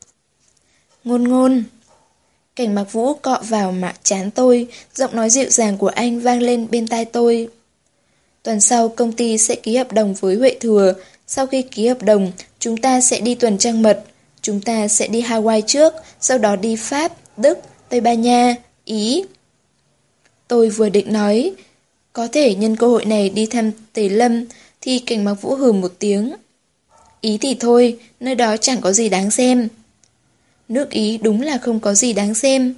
Ngôn Ngôn. Cảnh Mạc Vũ cọ vào mặt trán tôi, giọng nói dịu dàng của anh vang lên bên tai tôi. Tuần sau công ty sẽ ký hợp đồng với Huệ Thừa, sau khi ký hợp đồng, chúng ta sẽ đi tuần trăng mật. Chúng ta sẽ đi Hawaii trước, sau đó đi Pháp, Đức, Tây Ban Nha, Ý. Tôi vừa định nói, có thể nhân cơ hội này đi thăm Tề Lâm, thì Cảnh Mạc Vũ hừ một tiếng. Ý thì thôi, nơi đó chẳng có gì đáng xem. Nước Ý đúng là không có gì đáng xem.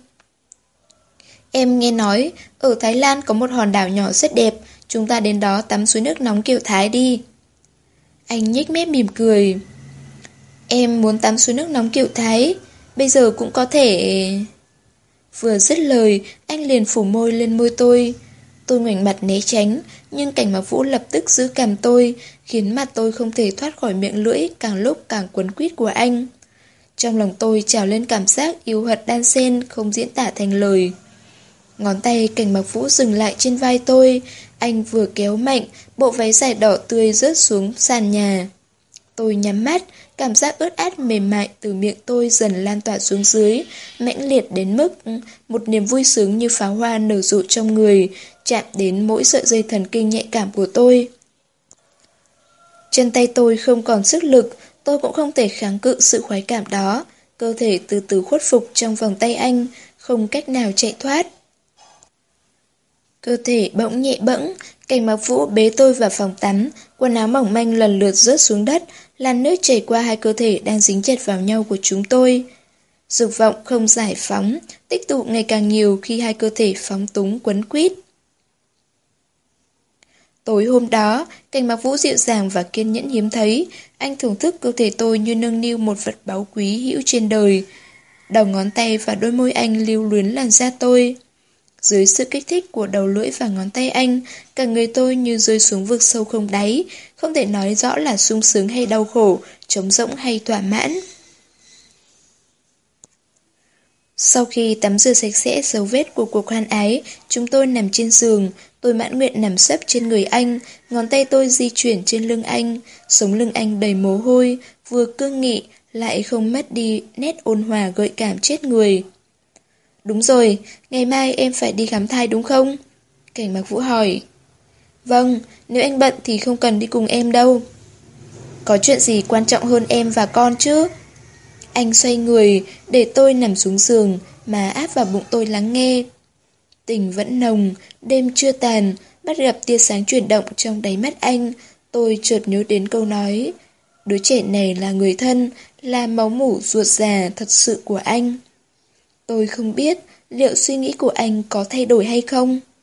Em nghe nói, ở Thái Lan có một hòn đảo nhỏ rất đẹp, chúng ta đến đó tắm suối nước nóng kiểu Thái đi. Anh nhếch mép mỉm cười. Em muốn tắm suối nước nóng kiểu Thái, bây giờ cũng có thể... Vừa dứt lời, anh liền phủ môi lên môi tôi. Tôi ngoảnh mặt né tránh, nhưng Cảnh Mạc Vũ lập tức giữ cằm tôi, khiến mặt tôi không thể thoát khỏi miệng lưỡi càng lúc càng quấn quýt của anh. Trong lòng tôi trào lên cảm giác yêu hận đan xen không diễn tả thành lời. Ngón tay Cảnh Mạc Vũ dừng lại trên vai tôi, anh vừa kéo mạnh, bộ váy dài đỏ tươi rớt xuống sàn nhà. Tôi nhắm mắt, cảm giác ướt át mềm mại từ miệng tôi dần lan tỏa xuống dưới, mãnh liệt đến mức một niềm vui sướng như pháo hoa nở rộ trong người, chạm đến mỗi sợi dây thần kinh nhạy cảm của tôi. Chân tay tôi không còn sức lực, tôi cũng không thể kháng cự sự khoái cảm đó, cơ thể từ từ khuất phục trong vòng tay anh, không cách nào chạy thoát. Cơ thể bỗng nhẹ bẫng, Cảnh Mạc Vũ bế tôi vào phòng tắm, quần áo mỏng manh lần lượt rớt xuống đất, làn nước chảy qua hai cơ thể đang dính chặt vào nhau của chúng tôi. Dục vọng không giải phóng, tích tụ ngày càng nhiều khi hai cơ thể phóng túng quấn quýt. Tối hôm đó, Cảnh Mạc Vũ dịu dàng và kiên nhẫn hiếm thấy, anh thưởng thức cơ thể tôi như nâng niu một vật báu quý hữu trên đời. Đầu ngón tay và đôi môi anh lưu luyến làn da tôi. Dưới sự kích thích của đầu lưỡi và ngón tay anh, cả người tôi như rơi xuống vực sâu không đáy, không thể nói rõ là sung sướng hay đau khổ, trống rỗng hay thỏa mãn. Sau khi tắm rửa sạch sẽ dấu vết của cuộc hoan ái, chúng tôi nằm trên giường, tôi mãn nguyện nằm sấp trên người anh, ngón tay tôi di chuyển trên lưng anh, sống lưng anh đầy mồ hôi, vừa cương nghị, lại không mất đi nét ôn hòa gợi cảm chết người. Đúng rồi, ngày mai em phải đi khám thai đúng không? Cảnh Mặc Vũ hỏi. Vâng, nếu anh bận thì không cần đi cùng em đâu. Có chuyện gì quan trọng hơn em và con chứ? Anh xoay người, để tôi nằm xuống giường, mà áp vào bụng tôi lắng nghe. Tình vẫn nồng, đêm chưa tàn, bắt gặp tia sáng chuyển động trong đáy mắt anh. Tôi chợt nhớ đến câu nói, đứa trẻ này là người thân, là máu mủ ruột già thật sự của anh. Tôi không biết liệu suy nghĩ của anh có thay đổi hay không.